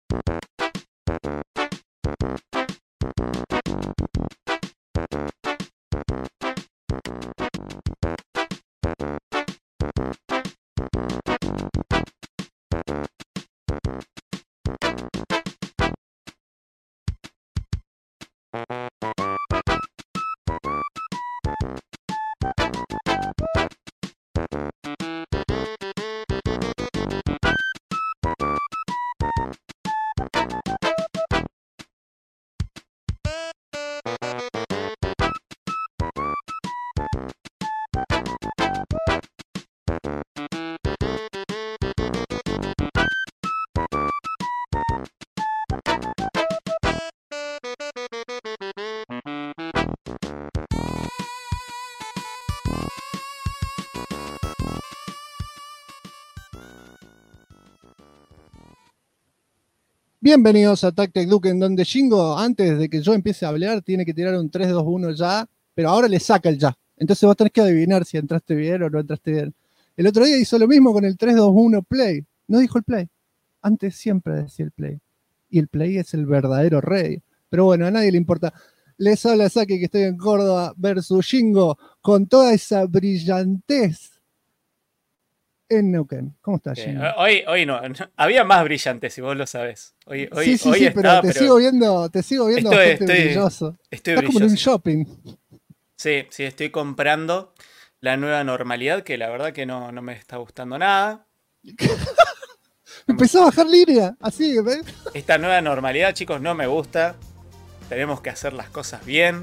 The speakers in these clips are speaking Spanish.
Bienvenidos a Tactic Duke, en donde Shingo, antes de que yo empiece a hablar, tiene que tirar un 3-2-1 ya, pero ahora le saca el ya. Entonces vos tenés que adivinar si entraste bien o no entraste bien. El otro día hizo lo mismo con el 3-2-1 play. No dijo el play. Antes siempre decía el play. Y el play es el verdadero rey. Pero bueno, a nadie le importa. Les habla Saki, que estoy en Córdoba, versus Shingo, con toda esa brillantez en Neuquén. ¿Cómo estás, Shingo? Hoy no, había más brillantes, si vos lo sabés. Hoy sí, está, pero te sigo viendo bastante brilloso. Estoy Estás como en un shopping. Sí, estoy comprando la nueva normalidad, que la verdad que no me está gustando nada. Empezó a bajar línea, así, ¿ves? Esta nueva normalidad, chicos, no me gusta. Tenemos que hacer las cosas bien.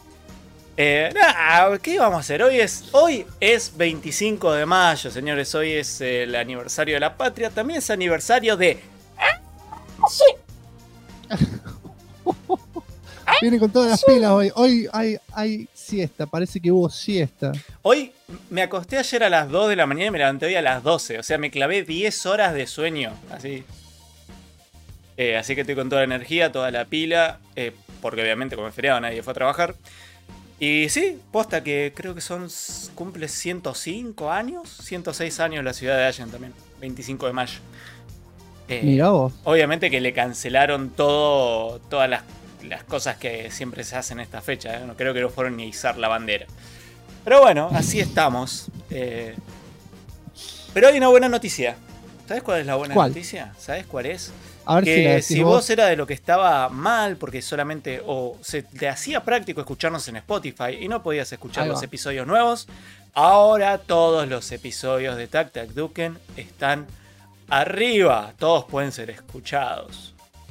¿Qué vamos a hacer? Hoy es 25 de mayo, señores. Hoy es el aniversario de la patria. También es aniversario de... Viene con todas las pilas hoy. Hoy hay siesta, parece que hubo siesta. Hoy me acosté ayer a las 2 de la mañana y me levanté hoy a las 12. O sea, me clavé 10 horas de sueño. Así que estoy con toda la energía, toda la pila. Porque obviamente como es feriado nadie fue a trabajar. Y sí, posta que creo que cumple 105 años, 106 años la ciudad de Allen también, 25 de mayo. Mirá vos. Obviamente que le cancelaron todas las cosas que siempre se hacen en esta fecha, No creo que no fueron ni a izar la bandera. Pero bueno, así estamos. Pero hay una buena noticia. ¿Sabes cuál es la buena noticia? ¿Sabes cuál es? A ver que si vos era de lo que estaba mal, porque solamente se te hacía práctico escucharnos en Spotify y no podías escuchar los episodios nuevos, ahora todos los episodios de Tac Tac Duken están arriba. Todos pueden ser escuchados.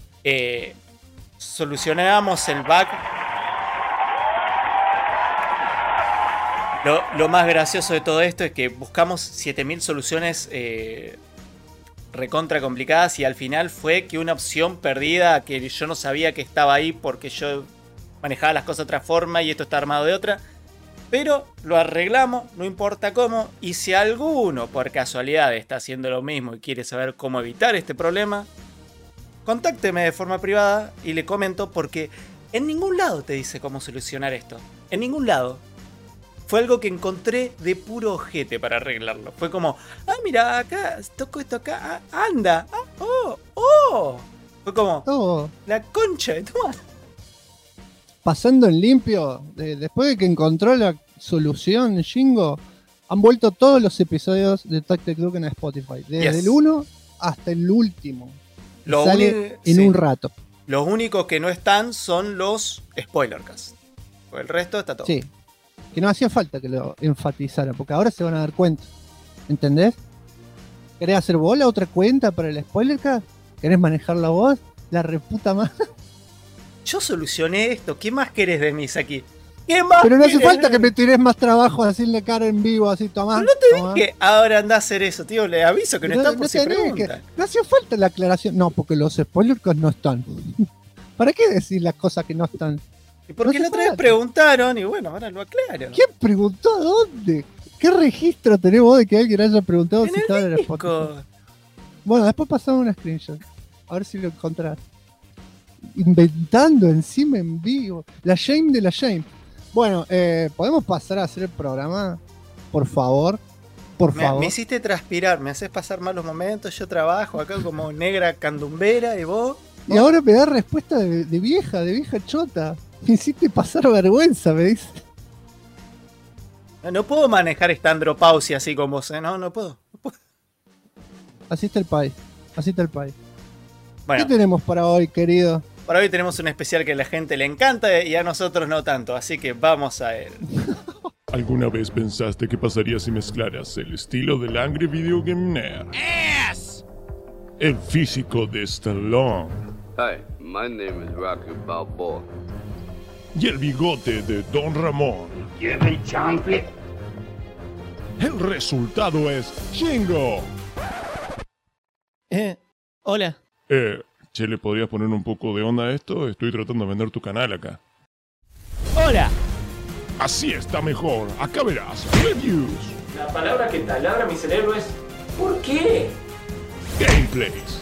Solucionamos el bug. Lo más gracioso de todo esto es que buscamos 7000 soluciones recontra complicadas y al final fue que una opción perdida que yo no sabía que estaba ahí porque yo manejaba las cosas de otra forma y esto está armado de otra, pero lo arreglamos, no importa cómo. Y si alguno por casualidad está haciendo lo mismo y quiere saber cómo evitar este problema, contácteme de forma privada y le comento, porque en ningún lado te dice cómo solucionar esto, en ningún lado. Fue algo que encontré de puro ojete para arreglarlo. Fue como, mira, acá, toco esto acá, anda, Fue como, la concha de tu madre. Pasando en limpio, después de que encontró la solución, Shingo, han vuelto todos los episodios de Tactic Duke en Spotify. Desde el 1 hasta el último. Sale en un rato. Los únicos que no están son los spoilercasts. El resto está todo. Sí. Que no hacía falta que lo enfatizara, porque ahora se van a dar cuenta. ¿Entendés? ¿Querés hacer vos la otra cuenta para el spoilercast? ¿Querés manejarla vos? La reputa más. Yo solucioné esto. ¿Qué más querés de mí, Saki? ¿Qué más? Pero no hace falta que me tires más trabajo a decirle cara en vivo, así, tomás. No te dije ahora andá a hacer eso, tío. Le aviso que no está por si preguntan. No hacía falta la aclaración. No, porque los spoilercasts no están. ¿Para qué decir las cosas que no están? Y porque la otra vez preguntaron y bueno, ahora lo aclaro. ¿Quién preguntó? ¿Dónde? ¿Qué registro tenés vos de que alguien haya preguntado si estaba en el Spotify? Bueno, después pasamos una screenshot. A ver si lo encontrás. Inventando encima en vivo. La shame de la shame. Bueno, ¿podemos pasar a hacer el programa? Por favor. Por favor. Me hiciste transpirar, me haces pasar malos momentos. Yo trabajo acá como negra candumbera y vos. Y ahora me da respuesta de vieja chota. Me hiciste pasar vergüenza, me dice. No puedo manejar esta andropausia así con vos, ¿eh? No puedo. Así está el país. Bueno, ¿Qué tenemos para hoy, querido? para hoy tenemos un especial que a la gente le encanta y a nosotros no tanto, así que vamos a ver. ¿Alguna vez pensaste qué pasaría si mezclaras el estilo del Angry Video Game Nerd? Ass! El físico de Stallone Hi, my name is Rocky Balboa. y el bigote de Don Ramón. Give chocolate. El resultado es Shingo. Hola. Che, ¿le podrías poner un poco de onda a esto? Estoy tratando de vender tu canal acá. Hola. Así está mejor. Acá verás. Reviews, La palabra que taladra mi cerebro es ¿por qué? gameplays,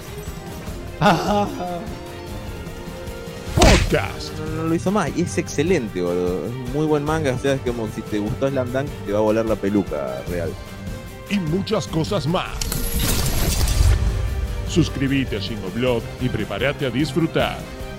podcast No lo hizo más y es excelente, boludo. Es un muy buen manga. O sea, es como si te gustó Slam Dunk, te va a volar la peluca real. y muchas cosas más. Suscríbete a Shingo Blog y prepárate a disfrutar.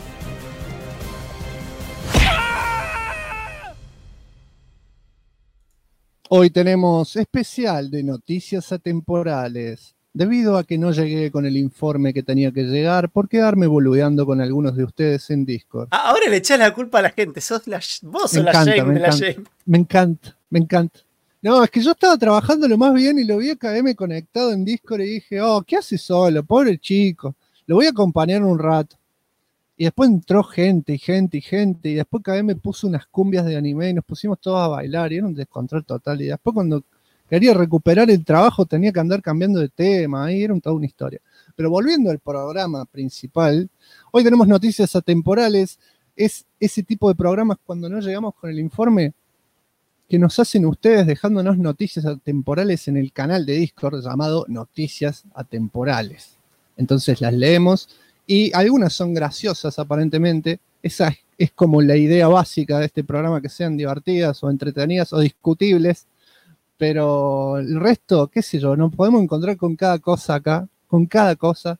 Hoy tenemos especial de noticias atemporales. Debido a que no llegué con el informe que tenía que llegar por quedarme boludeando con algunos de ustedes en Discord. Ahora le echás la culpa a la gente. Vos sos la shame de la shame. Me encanta. No, es que yo estaba trabajando lo más bien y lo vi a KM conectado en Discord y dije, oh, ¿qué hace solo? Pobre chico. Lo voy a acompañar un rato. Y después entró gente y después KM puso unas cumbias de anime y nos pusimos todos a bailar y era un descontrol total. Y después cuando quería recuperar el trabajo tenía que andar cambiando de tema, ahí era toda una historia. Pero volviendo al programa principal, hoy tenemos noticias atemporales. Es ese tipo de programas cuando no llegamos con el informe que nos hacen ustedes dejándonos noticias atemporales en el canal de Discord llamado Noticias Atemporales. Entonces las leemos y algunas son graciosas aparentemente. Esa es como la idea básica de este programa, que sean divertidas o entretenidas o discutibles. Pero el resto, qué sé yo, nos podemos encontrar con cada cosa acá, con cada cosa.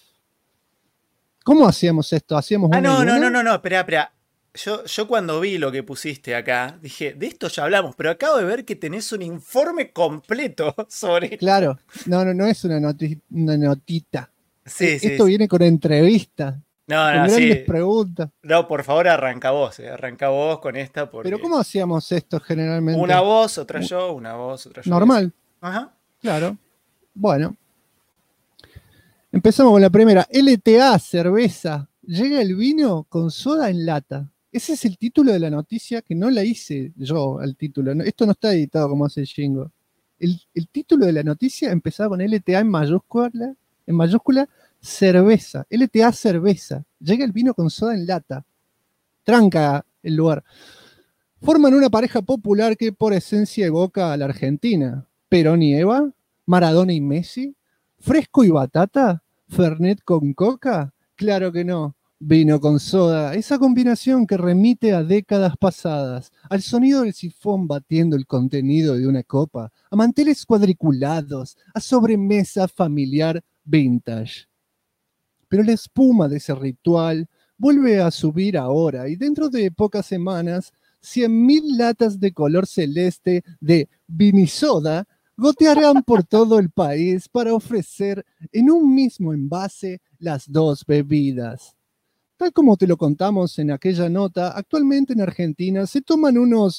¿Cómo hacíamos esto? ¿Hacíamos una y una? No, espera. Yo cuando vi lo que pusiste acá, dije, de esto ya hablamos, pero acabo de ver que tenés un informe completo sobre... Claro, no es una notita. Sí, Esto viene con entrevistas, con grandes preguntas. No, por favor, arranca vos con esta. Porque... Pero ¿cómo hacíamos esto generalmente? Una voz, otra yo, una voz, otra yo. Normal. Ajá. Claro. Bueno. Empezamos con la primera. LTA, cerveza. Llega el vino con soda en lata. Ese es el título de la noticia, que no la hice yo al título. Esto no está editado como hace Shingo. El título de la noticia empezaba con LTA en mayúscula, cerveza. LTA, cerveza. Llega el vino con soda en lata. Tranca el lugar. Forman una pareja popular que por esencia evoca a la Argentina. Perón y Eva, Maradona y Messi, Fresco y batata, Fernet con coca. Claro que no. Vino con soda, esa combinación que remite a décadas pasadas, al sonido del sifón batiendo el contenido de una copa, a manteles cuadriculados, a sobremesa familiar vintage. Pero la espuma de ese ritual vuelve a subir ahora y dentro de pocas semanas 100.000 latas de color celeste de vinisoda gotearán por todo el país para ofrecer en un mismo envase las dos bebidas. Tal como te lo contamos en aquella nota, actualmente en Argentina se toman unos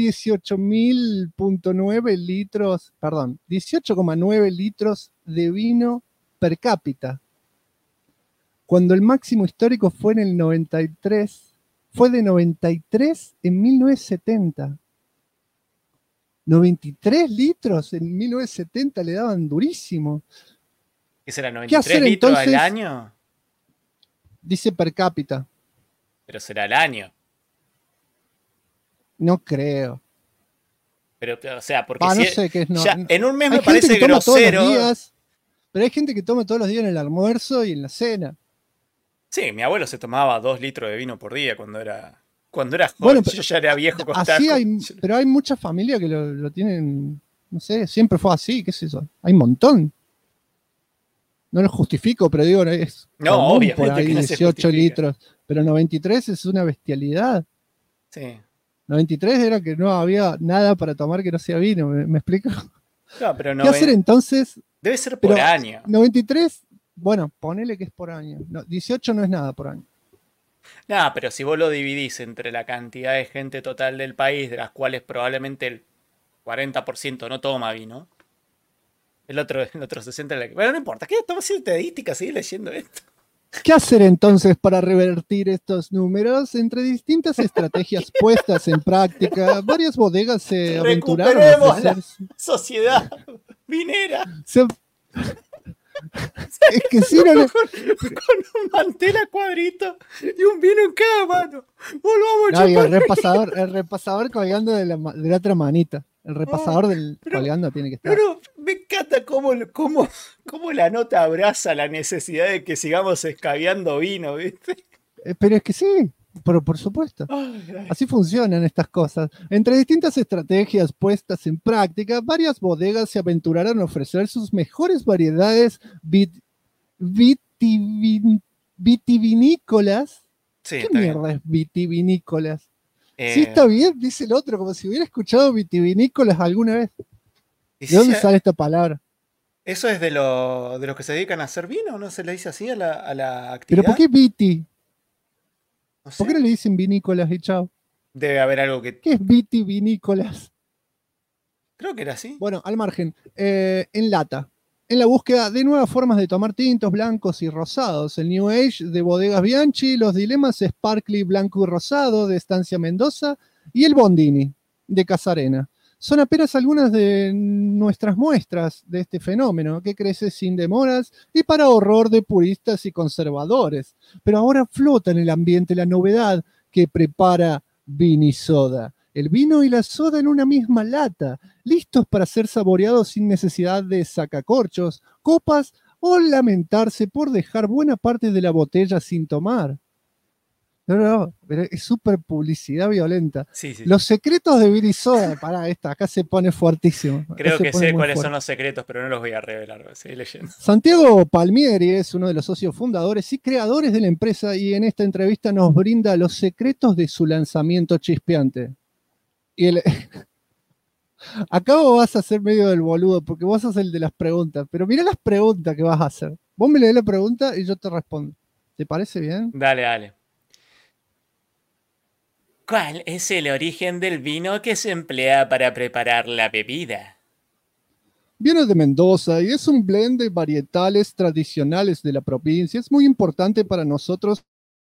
18,9 litros de vino per cápita. Cuando el máximo histórico fue en el 93, fue de 93 en 1970. 93 litros en 1970 le daban durísimo. ¿Qué será, 93 ¿Qué hacer, litros entonces? al año? Dice per cápita. Pero será al año. No creo. Pero, o sea, porque no si sé qué es, no, ya, en un mes hay me parece gente que toma grosero. todos los días, pero hay gente que toma todos los días en el almuerzo y en la cena. Sí, mi abuelo se tomaba 2 litros de vino por día cuando era joven. Bueno, yo ya era viejo con así pero hay muchas familias que lo tienen No sé, siempre fue así, qué sé yo. Hay un montón. No lo justifico, pero digo, es No, común obviamente por ahí que no se 18 justifica. litros. Pero 93 es una bestialidad. Sí. 93 era que no había nada para tomar que no sea vino, ¿me explico? No, pero ¿Qué hacer entonces? debe ser por Pero año. 93, bueno, ponele que es por año. No, 18 no es nada por año. No, pero si vos lo dividís entre la cantidad de gente total del país, de las cuales probablemente el 40% no toma vino, el otro 60%. Bueno, no importa, ¿qué estamos haciendo estadísticas? Seguir leyendo esto. ¿Qué hacer entonces para revertir estos números? Entre distintas estrategias puestas en práctica, varias bodegas se aventuraron a Recuperemos la ofrecer... sociedad vinera. Es que si no... Con un mantel a cuadrito y un vino en cada mano. Volvamos No, a y chupar. el repasador colgando de la otra manita. El repasador del colgando tiene que estar. Pero me encanta cómo la nota abraza la necesidad de que sigamos escabeando vino, ¿viste? Pero es que sí, pero por supuesto. Así funcionan estas cosas. Entre distintas estrategias puestas en práctica, varias bodegas se aventuraron a ofrecer sus mejores variedades vitivinícolas. Sí, ¿Qué está bien. mierda es vitivinícolas? Sí, está bien, dice el otro, como si hubiera escuchado vitivinícolas alguna vez. ¿De dónde sale esta palabra? ¿Eso es de los que se dedican a hacer vino? ¿No se le dice así a la actividad? ¿Pero por qué viti? No sé. ¿Por qué no le dicen vinícolas y chao? Debe haber algo que... ¿Qué es vitivinícolas? Creo que era así. Bueno, al margen, en lata. En la búsqueda de nuevas formas de tomar tintos blancos y rosados. El New Age de Bodegas Bianchi, los dilemas Sparkly blanco y rosado de Estancia Mendoza y el Bondini de Casarena. Son apenas algunas de nuestras muestras de este fenómeno que crece sin demoras y para horror de puristas y conservadores. Pero ahora flota en el ambiente la novedad que prepara Vinisoda. El vino y la soda en una misma lata, listos para ser saboreados sin necesidad de sacacorchos, copas o lamentarse por dejar buena parte de la botella sin tomar. No, pero es súper publicidad violenta. Sí. Los secretos de Vinisoda, pará, acá se pone fuertísimo. Creo que sé cuáles son los secretos, pero no los voy a revelar. Seguí leyendo. Santiago Palmieri es uno de los socios fundadores y creadores de la empresa y en esta entrevista nos brinda los secretos de su lanzamiento chispeante. Y acá vos vas a hacer medio del boludo, porque vos sos el de las preguntas, pero mirá las preguntas que vas a hacer. Vos me lees la pregunta y yo te respondo. ¿Te parece bien? Dale. ¿Cuál es el origen del vino que se emplea para preparar la bebida? Viene de Mendoza y es un blend de varietales tradicionales de la provincia. Es muy importante para nosotros.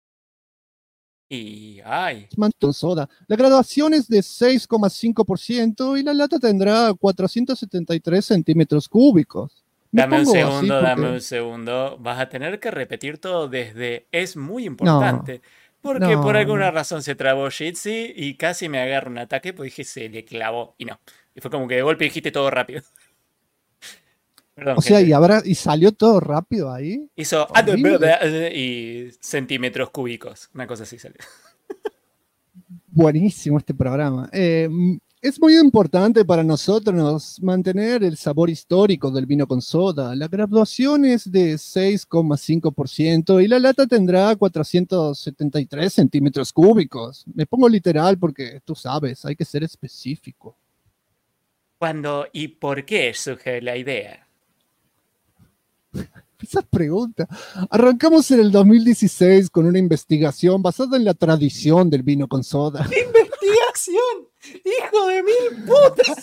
Soda. La graduación es de 6,5% y la lata tendrá 473 centímetros cúbicos. Dame un segundo. Vas a tener que repetir todo desde es muy importante. Porque por alguna razón se trabó Jitsi y casi me agarra un ataque, pues dije se le clavó. Y no. Y fue como que de golpe dijiste todo rápido. Perdón, o sea, y salió todo rápido ahí. Hizo y centímetros cúbicos. Una cosa así salió. Buenísimo este programa. Es muy importante para nosotros mantener el sabor histórico del vino con soda. La graduación es de 6,5% y la lata tendrá 473 centímetros cúbicos. Me pongo literal porque tú sabes, hay que ser específico. ¿Cuándo y por qué surge la idea? Esas preguntas. Arrancamos en el 2016 con una investigación basada en la tradición del vino con soda. ¡Investigación! ¡Hijo de mil putas!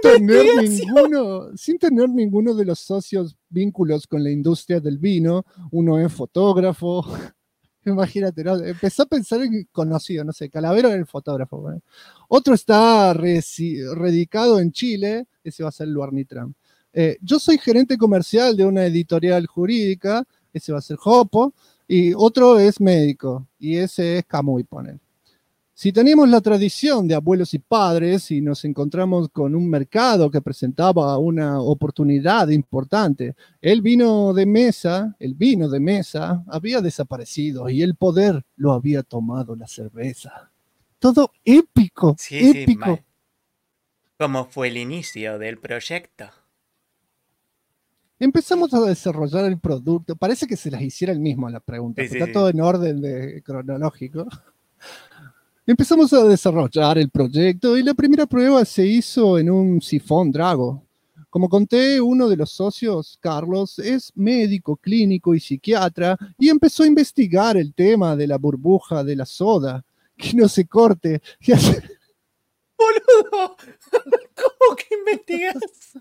Sin tener ninguno de los socios vínculos con la industria del vino. Uno es fotógrafo. Imagínate, ¿no? Empezó a pensar en conocido, no sé, Calavero era el fotógrafo. ¿Bueno? Otro está radicado en Chile, ese va a ser Luarni Trump. Yo soy gerente comercial de una editorial jurídica, ese va a ser Jopo, y otro es médico, y ese es Camuy, poner. Si tenemos la tradición de abuelos y padres y nos encontramos con un mercado que presentaba una oportunidad importante, el vino de mesa había desaparecido y el poder lo había tomado la cerveza. Todo épico, épico. ¿Cómo fue el inicio del proyecto? Empezamos a desarrollar el producto. Parece que se las hiciera el mismo la pregunta, Sí, porque sí, está sí. todo en orden cronológico. Empezamos a desarrollar el proyecto y la primera prueba se hizo en un sifón Drago. Como conté, uno de los socios, Carlos, es médico clínico y psiquiatra y empezó a investigar el tema de la burbuja de la soda, que no se corte. ¡Boludo! ¿Cómo que investigás?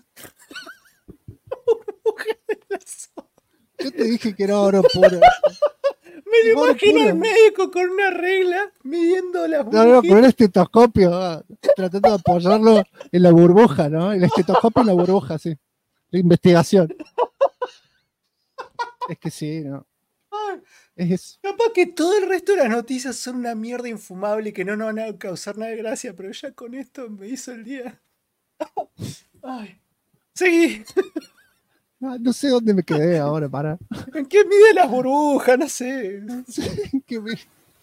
Yo te dije que era oro puro. Me lo Oro imagino puro. al médico con una regla midiendo las No, con el burbujitas. estetoscopio, tratando de apoyarlo en la burbuja, ¿no? El estetoscopio en la burbuja, sí. La investigación. Es que sí, ¿no? Ay, Es eso. capaz que todo el resto de las noticias son una mierda infumable y que no nos van a causar nada de gracia, pero ya con esto me hizo el día. Ay. Seguí. No sé dónde me quedé ahora, para. ¿En qué mide las burbujas? No sé. Que me-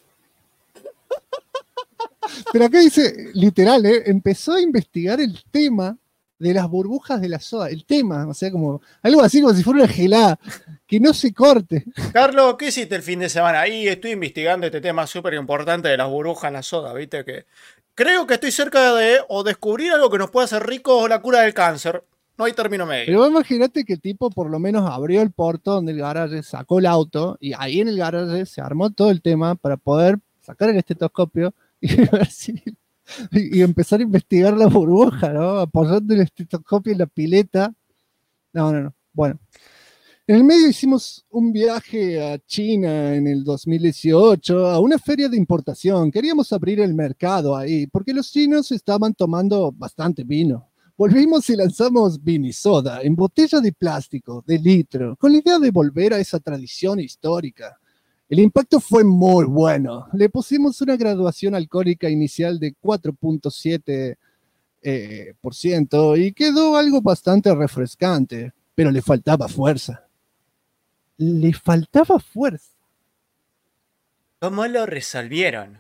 Pero acá dice, literal, empezó a investigar el tema de las burbujas de la soda. El tema, o sea, como algo así como si fuera una gelada, que no se corte. Carlos, ¿qué hiciste el fin de semana? Ahí estoy investigando este tema súper importante de las burbujas en la soda, ¿viste? Que creo que estoy cerca de o descubrir algo que nos pueda hacer ricos o la cura del cáncer. No hay término medio. Pero vos imaginate que el tipo por lo menos abrió el portón del garaje, sacó el auto y ahí en el garaje se armó todo el tema para poder sacar el estetoscopio y, ver y empezar a investigar la burbuja, ¿no? Apoyando el estetoscopio en la pileta. No. Bueno. En el medio hicimos un viaje a China en el 2018, a una feria de importación. Queríamos abrir el mercado ahí, porque los chinos estaban tomando bastante vino. Volvimos y lanzamos Vinisoda en botella de plástico, de litro, con la idea de volver a esa tradición histórica. El impacto fue muy bueno. Le pusimos una graduación alcohólica inicial de 4.7% y quedó algo bastante refrescante, pero le faltaba fuerza. Le faltaba fuerza. ¿Cómo lo resolvieron?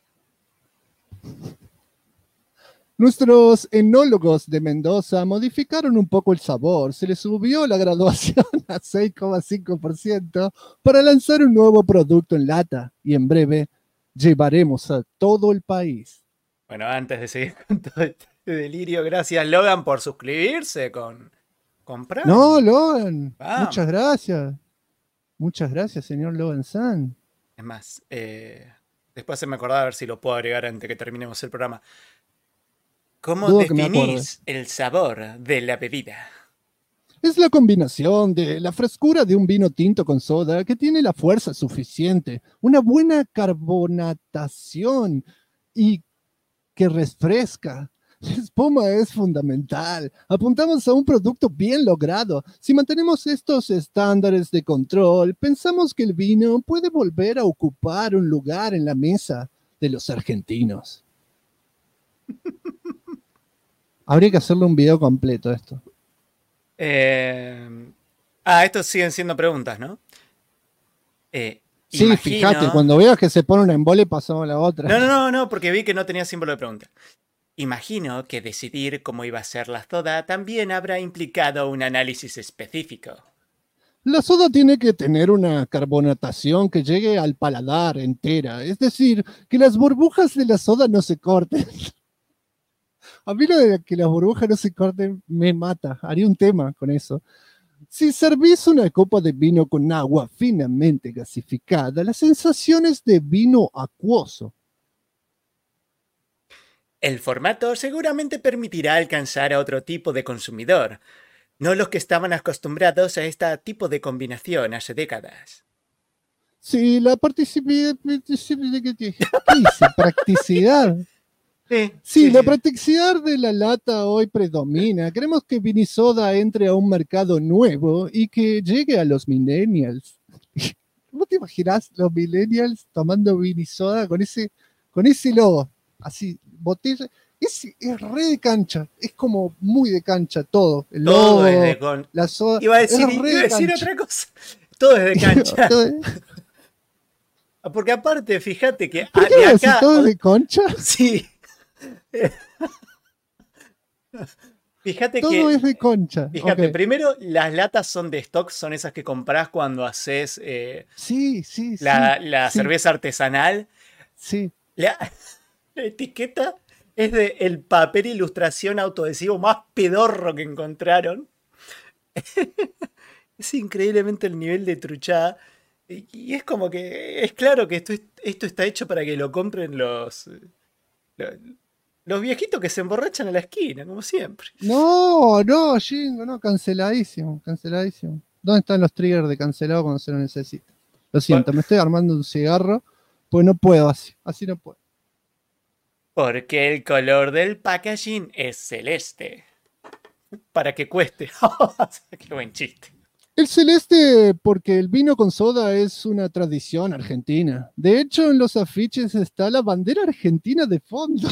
Nuestros enólogos de Mendoza modificaron un poco el sabor. Se les subió la graduación a 6,5% para lanzar un nuevo producto en lata y en breve llevaremos a todo el país. Bueno, antes de seguir con todo este delirio, gracias Logan por suscribirse con Prime. No, Logan, Vamos. muchas gracias. Muchas gracias, señor Logan San. Es más, después se me acordaba a ver si lo puedo agregar antes que terminemos el programa. ¿Cómo Dudo que me definís el sabor de la bebida? Es la combinación de la frescura de un vino tinto con soda que tiene la fuerza suficiente, una buena carbonatación y que refresca. La espuma es fundamental. Apuntamos a un producto bien logrado. Si mantenemos estos estándares de control, pensamos que el vino puede volver a ocupar un lugar en la mesa de los argentinos. Habría que hacerle un video completo a esto. Estos siguen siendo preguntas, ¿no? Sí, fíjate, cuando veas que se pone una embole, pasamos a la otra. No, porque vi que no tenía símbolo de pregunta. Imagino que decidir cómo iba a ser la soda también habrá implicado un análisis específico. La soda tiene que tener una carbonatación que llegue al paladar entera, es decir, que las burbujas de la soda no se corten. A mí lo de que las burbujas no se corten me mata, haría un tema con eso. Si servís una copa de vino con agua finamente gasificada, la sensación es de vino acuoso. El formato seguramente permitirá alcanzar a otro tipo de consumidor, no los que estaban acostumbrados a este tipo de combinación hace décadas. Sí, la practicidad. ¿Qué dice? Practicidad. Sí, la practicidad de la lata hoy predomina. Queremos que Vinisoda entre a un mercado nuevo y que llegue a los millennials. ¿Cómo te imaginas los millennials tomando Vinisoda con ese logo? Así, botella. Es re de cancha, es como muy de cancha todo. El Todo logo, es de con... la soda. Iba a decir otra cosa. Todo es de cancha. Porque aparte, fíjate que ¿Por qué de acá, acá... todo es de concha? Sí. Fíjate Todo que, es de concha. fíjate, Ok. primero las latas son de stock, son esas que comprás cuando haces Sí, sí, sí, la sí, cerveza artesanal. sí. La, la etiqueta es de el papel ilustración autoadhesivo más pedorro que encontraron. Es increíblemente el nivel de truchada. Y es como que es claro que esto está hecho para que lo compren lo- los viejitos que se emborrachan a la esquina, como siempre. No, no, Jingo, no, canceladísimo, canceladísimo. ¿Dónde están los triggers de cancelado cuando se lo necesita? Lo siento, me estoy armando un cigarro, pues no puedo así, así no puedo. Porque el color del packaging es celeste. Para que cueste. Qué buen chiste. El celeste, porque el vino con soda es una tradición argentina. De hecho, en los afiches está la bandera argentina de fondo.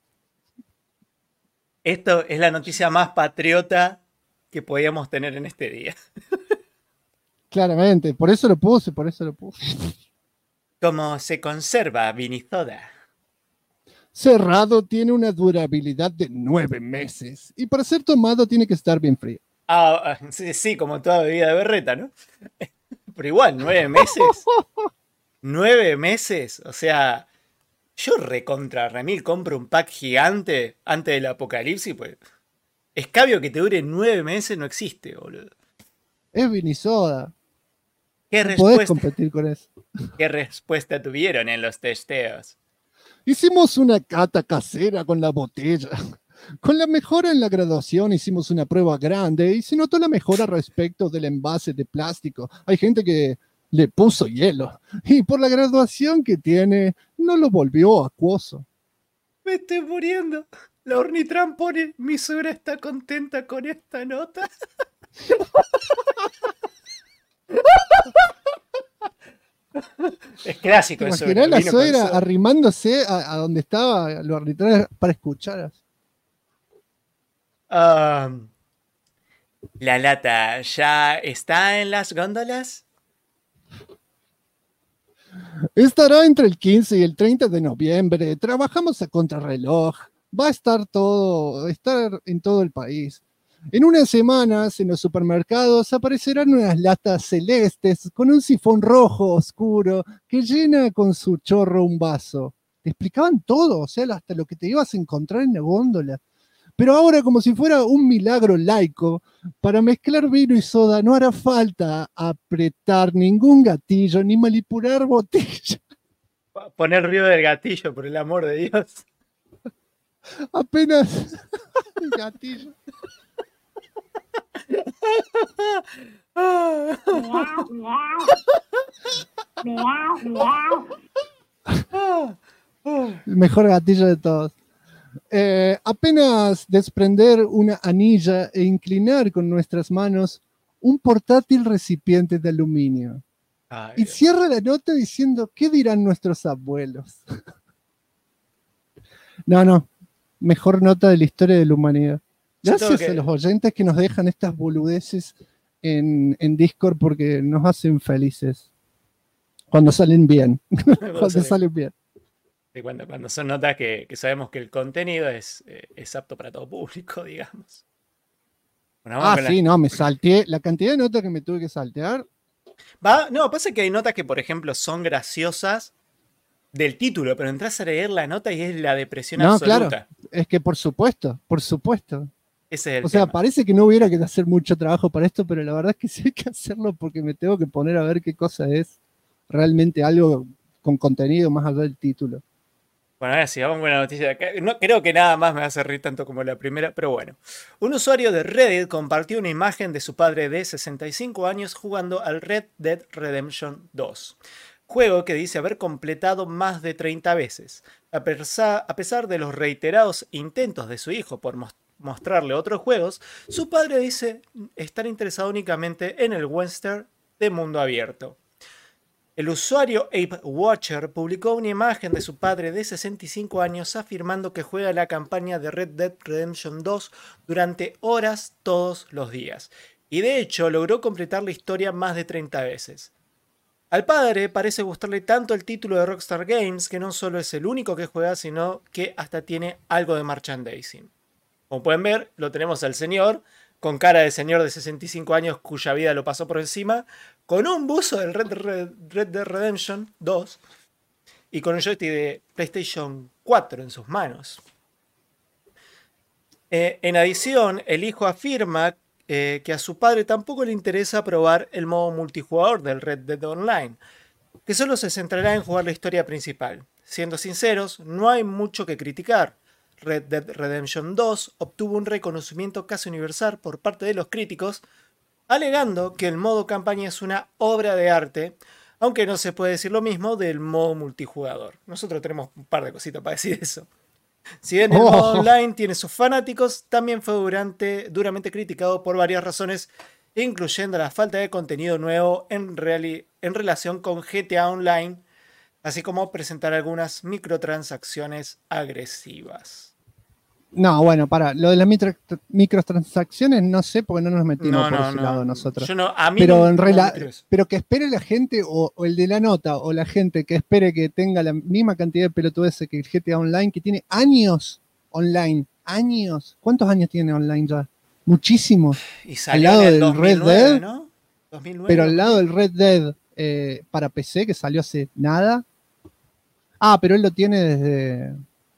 Esto es la noticia más patriota que podíamos tener en este día. Claramente, por eso lo puse, por eso lo puse. ¿Cómo se conserva Vinizoda? Cerrado tiene una durabilidad de 9 meses y para ser tomado tiene que estar bien frío. Sí, sí, como toda bebida de berreta, ¿no? Pero igual, 9 meses. 9 meses. O sea, yo recontra Ramil compro un pack gigante antes del apocalipsis, pues. Escabio que te dure 9 meses no existe, boludo. Es vinisoda, ¿Qué no podés respuesta, competir con eso. qué respuesta tuvieron en los testeos? Hicimos una cata casera con la botella. Con la mejora en la graduación hicimos una prueba grande y se notó la mejora respecto del envase de plástico. Hay gente que le puso hielo y por la graduación que tiene no lo volvió acuoso. Me estoy muriendo. La Ornitran pone, mi suegra está contenta con esta nota. Es clásico ¿Te eso. imaginas El la vino con suegra soda. arrimándose a donde estaba lo arbitral para escuchar? Ah, la lata ya está en las góndolas. Estará entre el 15 y el 30 de noviembre. Trabajamos a contrarreloj. Va a estar en todo el país. En unas semanas en los supermercados aparecerán unas latas celestes con un sifón rojo oscuro que llena con su chorro un vaso. Te explicaban todo, o sea, hasta lo que te ibas a encontrar en la góndola. Pero ahora, como si fuera un milagro laico, para mezclar vino y soda no hará falta apretar ningún gatillo ni manipular botella. Poner ruido del gatillo, por el amor de Dios. Apenas gatillo. El mejor gatillo de todos. Apenas desprender una anilla e inclinar con nuestras manos un portátil recipiente de aluminio. Ay, Y Dios. cierra la nota diciendo, ¿qué dirán nuestros abuelos? No, no, mejor nota de la historia de la humanidad. Yo tengo Gracias a los oyentes que nos dejan estas boludeces en Discord porque nos hacen felices. Cuando salen bien. Cuando salen bien. Sí, cuando son notas que sabemos que el contenido es apto para todo público, digamos. Bueno, vamos Ah, con sí, no, me salteé. La cantidad de notas que me tuve que saltear. No, pasa que hay notas que, por ejemplo, son graciosas del título, pero entras a leer la nota y es la depresión No, absoluta. claro. Es que por supuesto, por supuesto. Ese es el O sea, tema. parece que no hubiera que hacer mucho trabajo para esto, pero la verdad es que sí hay que hacerlo porque me tengo que poner a ver qué cosa es realmente algo con contenido más allá del título. Bueno, ahora sí, vamos con la noticia de acá. No creo que nada más me hace reír tanto como la primera, pero bueno. Un usuario de Reddit compartió una imagen de su padre de 65 años jugando al Red Dead Redemption 2. Juego que dice haber completado más de 30 veces. A pesar de los reiterados intentos de su hijo por mostrarle otros juegos, su padre dice estar interesado únicamente en el western de mundo abierto. El usuario Ape Watcher publicó una imagen de su padre de 65 años afirmando que juega la campaña de Red Dead Redemption 2 durante horas todos los días. Y de hecho logró completar la historia más de 30 veces. Al padre parece gustarle tanto el título de Rockstar Games que no solo es el único que juega, sino que hasta tiene algo de merchandising. Como pueden ver, lo tenemos al señor, con cara de señor de 65 años cuya vida lo pasó por encima, con un buzo del Red Dead Redemption 2 y con un joystick de PlayStation 4 en sus manos. En adición, el hijo afirma que a su padre tampoco le interesa probar el modo multijugador del Red Dead Online, que solo se centrará en jugar la historia principal. Siendo sinceros, no hay mucho que criticar. Red Dead Redemption 2 obtuvo un reconocimiento casi universal por parte de los críticos, alegando que el modo campaña es una obra de arte, aunque no se puede decir lo mismo del modo multijugador. Nosotros tenemos un par de cositas para decir eso. Si bien el modo online tiene sus fanáticos, también fue duramente criticado por varias razones, incluyendo la falta de contenido nuevo en relación con GTA Online, así como presentar algunas microtransacciones agresivas. No, bueno, lo de las microtransacciones no sé porque no nos metimos por ese lado nosotros. Yo no, a mí pero, no pero que espere la gente o el de la nota o la gente que espere que tenga la misma cantidad de pelotudeces que el GTA Online, que tiene años online, años. ¿Cuántos años tiene online ya? Muchísimos. Y salió al lado del 2009, Red Dead, ¿no? 2009, pero al lado del Red Dead para PC que salió hace nada. Ah, pero él lo tiene desde...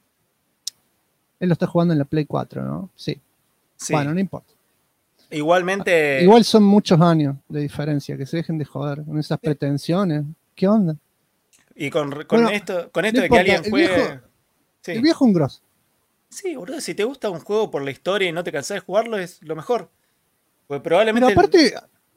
Él lo está jugando en la Play 4, ¿no? Sí. Bueno, no importa. Igualmente... Igual son muchos años de diferencia, que se dejen de joder con esas pretensiones. ¿Qué onda? Y con esto de que alguien fue... El viejo un grosso. Sí, boludo, si te gusta un juego por la historia y no te cansás de jugarlo, es lo mejor. Pues probablemente... Pero aparte,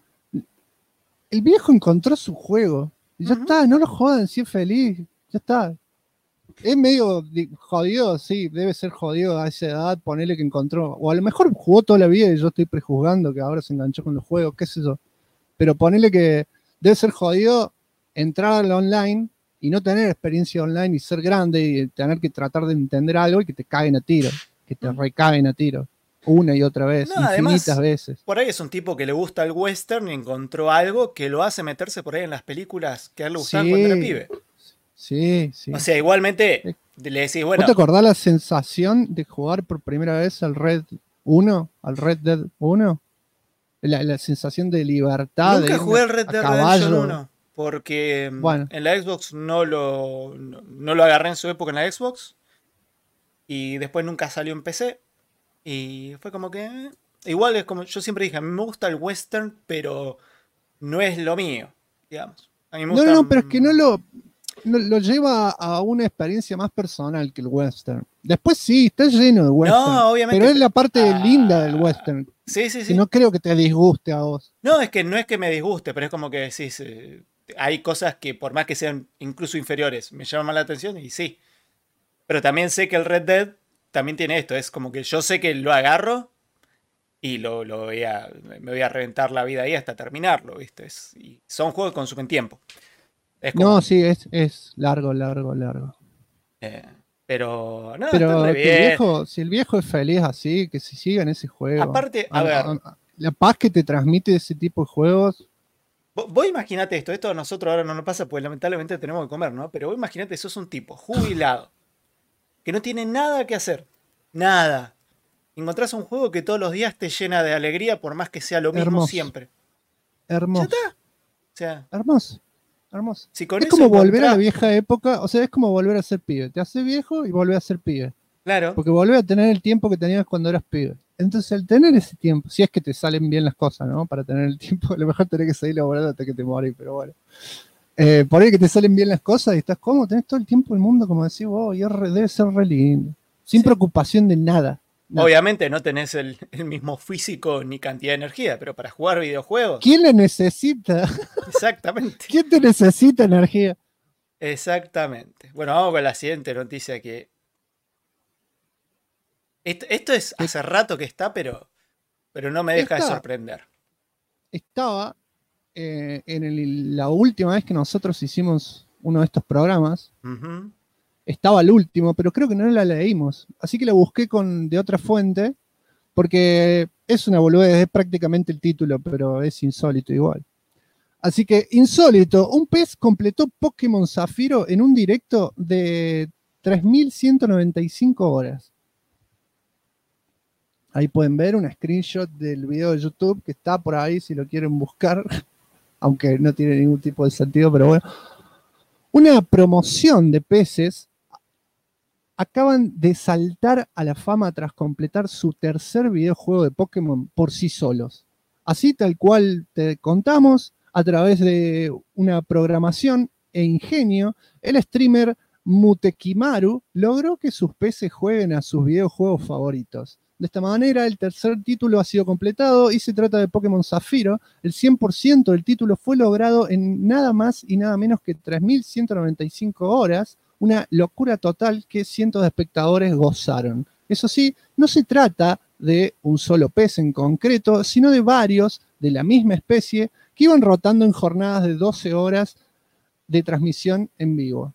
el viejo encontró su juego. Y ya está, no lo jodan, si es feliz. Ya está. Es medio jodido, sí, debe ser jodido a esa edad ponerle que encontró. O a lo mejor jugó toda la vida y yo estoy prejuzgando que ahora se enganchó con los juegos, qué sé yo. Pero ponerle que debe ser jodido entrar al online y no tener experiencia online y ser grande y tener que tratar de entender algo y que te caguen a tiro, que te recaguen a tiro. Una y otra vez, infinitas además, veces. Por ahí es un tipo que le gusta el western y encontró algo que lo hace meterse por ahí en las películas que a él le gustaban cuando era pibe. Sí. O sea, igualmente le decís, bueno... ¿Vos te acordás la sensación de jugar por primera vez al Red 1? ¿Al Red Dead 1? La sensación de libertad. Nunca jugué al Red Dead Redemption 1 porque bueno, en la Xbox no lo agarré en su época en la Xbox y después nunca salió en PC y fue como que... Igual es como yo siempre dije, a mí me gusta el western, pero no es lo mío, digamos. A mí me gusta... No, pero es que no lo lleva a una experiencia más personal que el western. Después sí, está lleno de western. No, obviamente. Pero es la parte linda del western. Sí. Que no creo que te disguste a vos. No, es que no es que me disguste, pero es como que decís, hay cosas que por más que sean incluso inferiores, me llaman más la atención y sí. Pero también sé que el Red Dead también tiene esto. Es como que yo sé que lo agarro y me voy a reventar la vida ahí hasta terminarlo, ¿viste? Y son juegos que consumen tiempo. No, sí, es largo. Pero no, pero está re bien. Si el viejo es feliz así, que se siga en ese juego. Aparte, a ver. La paz que te transmite ese tipo de juegos. Vos imaginate esto a nosotros ahora no nos pasa porque lamentablemente tenemos que comer, ¿no? Pero vos imaginate, sos un tipo jubilado, que no tiene nada que hacer. Nada. Encontrás un juego que todos los días te llena de alegría por más que sea lo mismo siempre. Hermoso. ¿Ya está? O sea, hermoso. Si es como volver a la vieja época, o sea, es como volver a ser pibe. Te haces viejo y volvés a ser pibe. Claro. Porque volvés a tener el tiempo que tenías cuando eras pibe. Entonces, al tener ese tiempo, si es que te salen bien las cosas, ¿no? Para tener el tiempo, a lo mejor tenés que seguir laborando hasta que te morís, pero bueno. Por ahí que te salen bien las cosas y estás cómodo, tenés todo el tiempo del mundo, como decís vos, y debe ser re lindo. Sin preocupación de nada. Obviamente no tenés el mismo físico ni cantidad de energía, pero para jugar videojuegos... ¿Quién la necesita? Exactamente. ¿Quién te necesita energía? Exactamente. Bueno, vamos con la siguiente noticia que... Esto es hace rato que está, pero no me deja de sorprender. Estaba en la última vez que nosotros hicimos uno de estos programas. Estaba el último, pero creo que no la leímos. Así que la busqué de otra fuente, porque es una boludez, es prácticamente el título, pero es insólito igual. Así que, insólito, un pez completó Pokémon Zafiro en un directo de 3.195 horas. Ahí pueden ver un screenshot del video de YouTube que está por ahí si lo quieren buscar, aunque no tiene ningún tipo de sentido, pero bueno. Una promoción de peces acaban de saltar a la fama tras completar su tercer videojuego de Pokémon por sí solos. Así tal cual te contamos, a través de una programación e ingenio, el streamer Mutekimaru logró que sus peces jueguen a sus videojuegos favoritos. De esta manera, el tercer título ha sido completado y se trata de Pokémon Zafiro. El 100% del título fue logrado en nada más y nada menos que 3.195 horas, una locura total que cientos de espectadores gozaron. Eso sí, no se trata de un solo pez en concreto, sino de varios de la misma especie que iban rotando en jornadas de 12 horas de transmisión en vivo.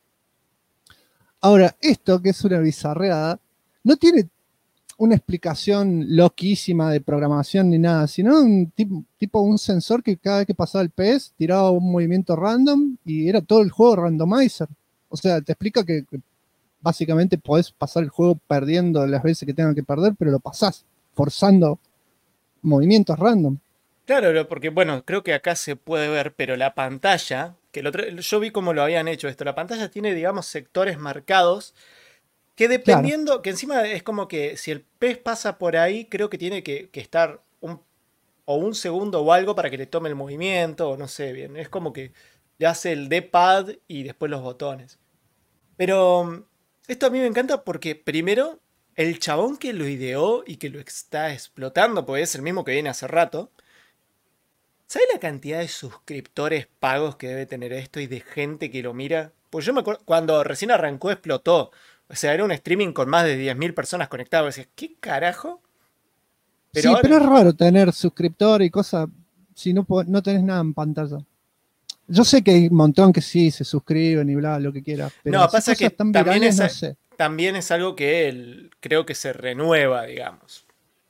Ahora, esto que es una bizarreada, no tiene una explicación loquísima de programación ni nada, sino un tipo un sensor que cada vez que pasaba el pez tiraba un movimiento random y era todo el juego randomizer. O sea, te explica que básicamente podés pasar el juego perdiendo las veces que tengan que perder, pero lo pasás forzando movimientos random. Claro, porque bueno, creo que acá se puede ver, pero la pantalla, yo vi cómo lo habían hecho esto, la pantalla tiene, digamos, sectores marcados que dependiendo, claro, que encima es como que si el pez pasa por ahí, creo que tiene que estar un segundo o algo para que le tome el movimiento, o no sé bien, es como que le hace el D-pad y después los botones. Pero esto a mí me encanta porque primero, el chabón que lo ideó y que lo está explotando, porque es el mismo que viene hace rato, ¿sabes la cantidad de suscriptores pagos que debe tener esto y de gente que lo mira? Pues yo me acuerdo, cuando recién arrancó explotó. O sea, era un streaming con más de 10.000 personas conectadas. Decías, ¿qué carajo? Pero sí, ahora... pero es raro tener suscriptores y cosas si no tenés nada en pantalla. Yo sé que hay un montón que sí se suscriben y bla, lo que quieras. Pero no, pasa que también, virales, no sé. También es algo que creo que se renueva, digamos.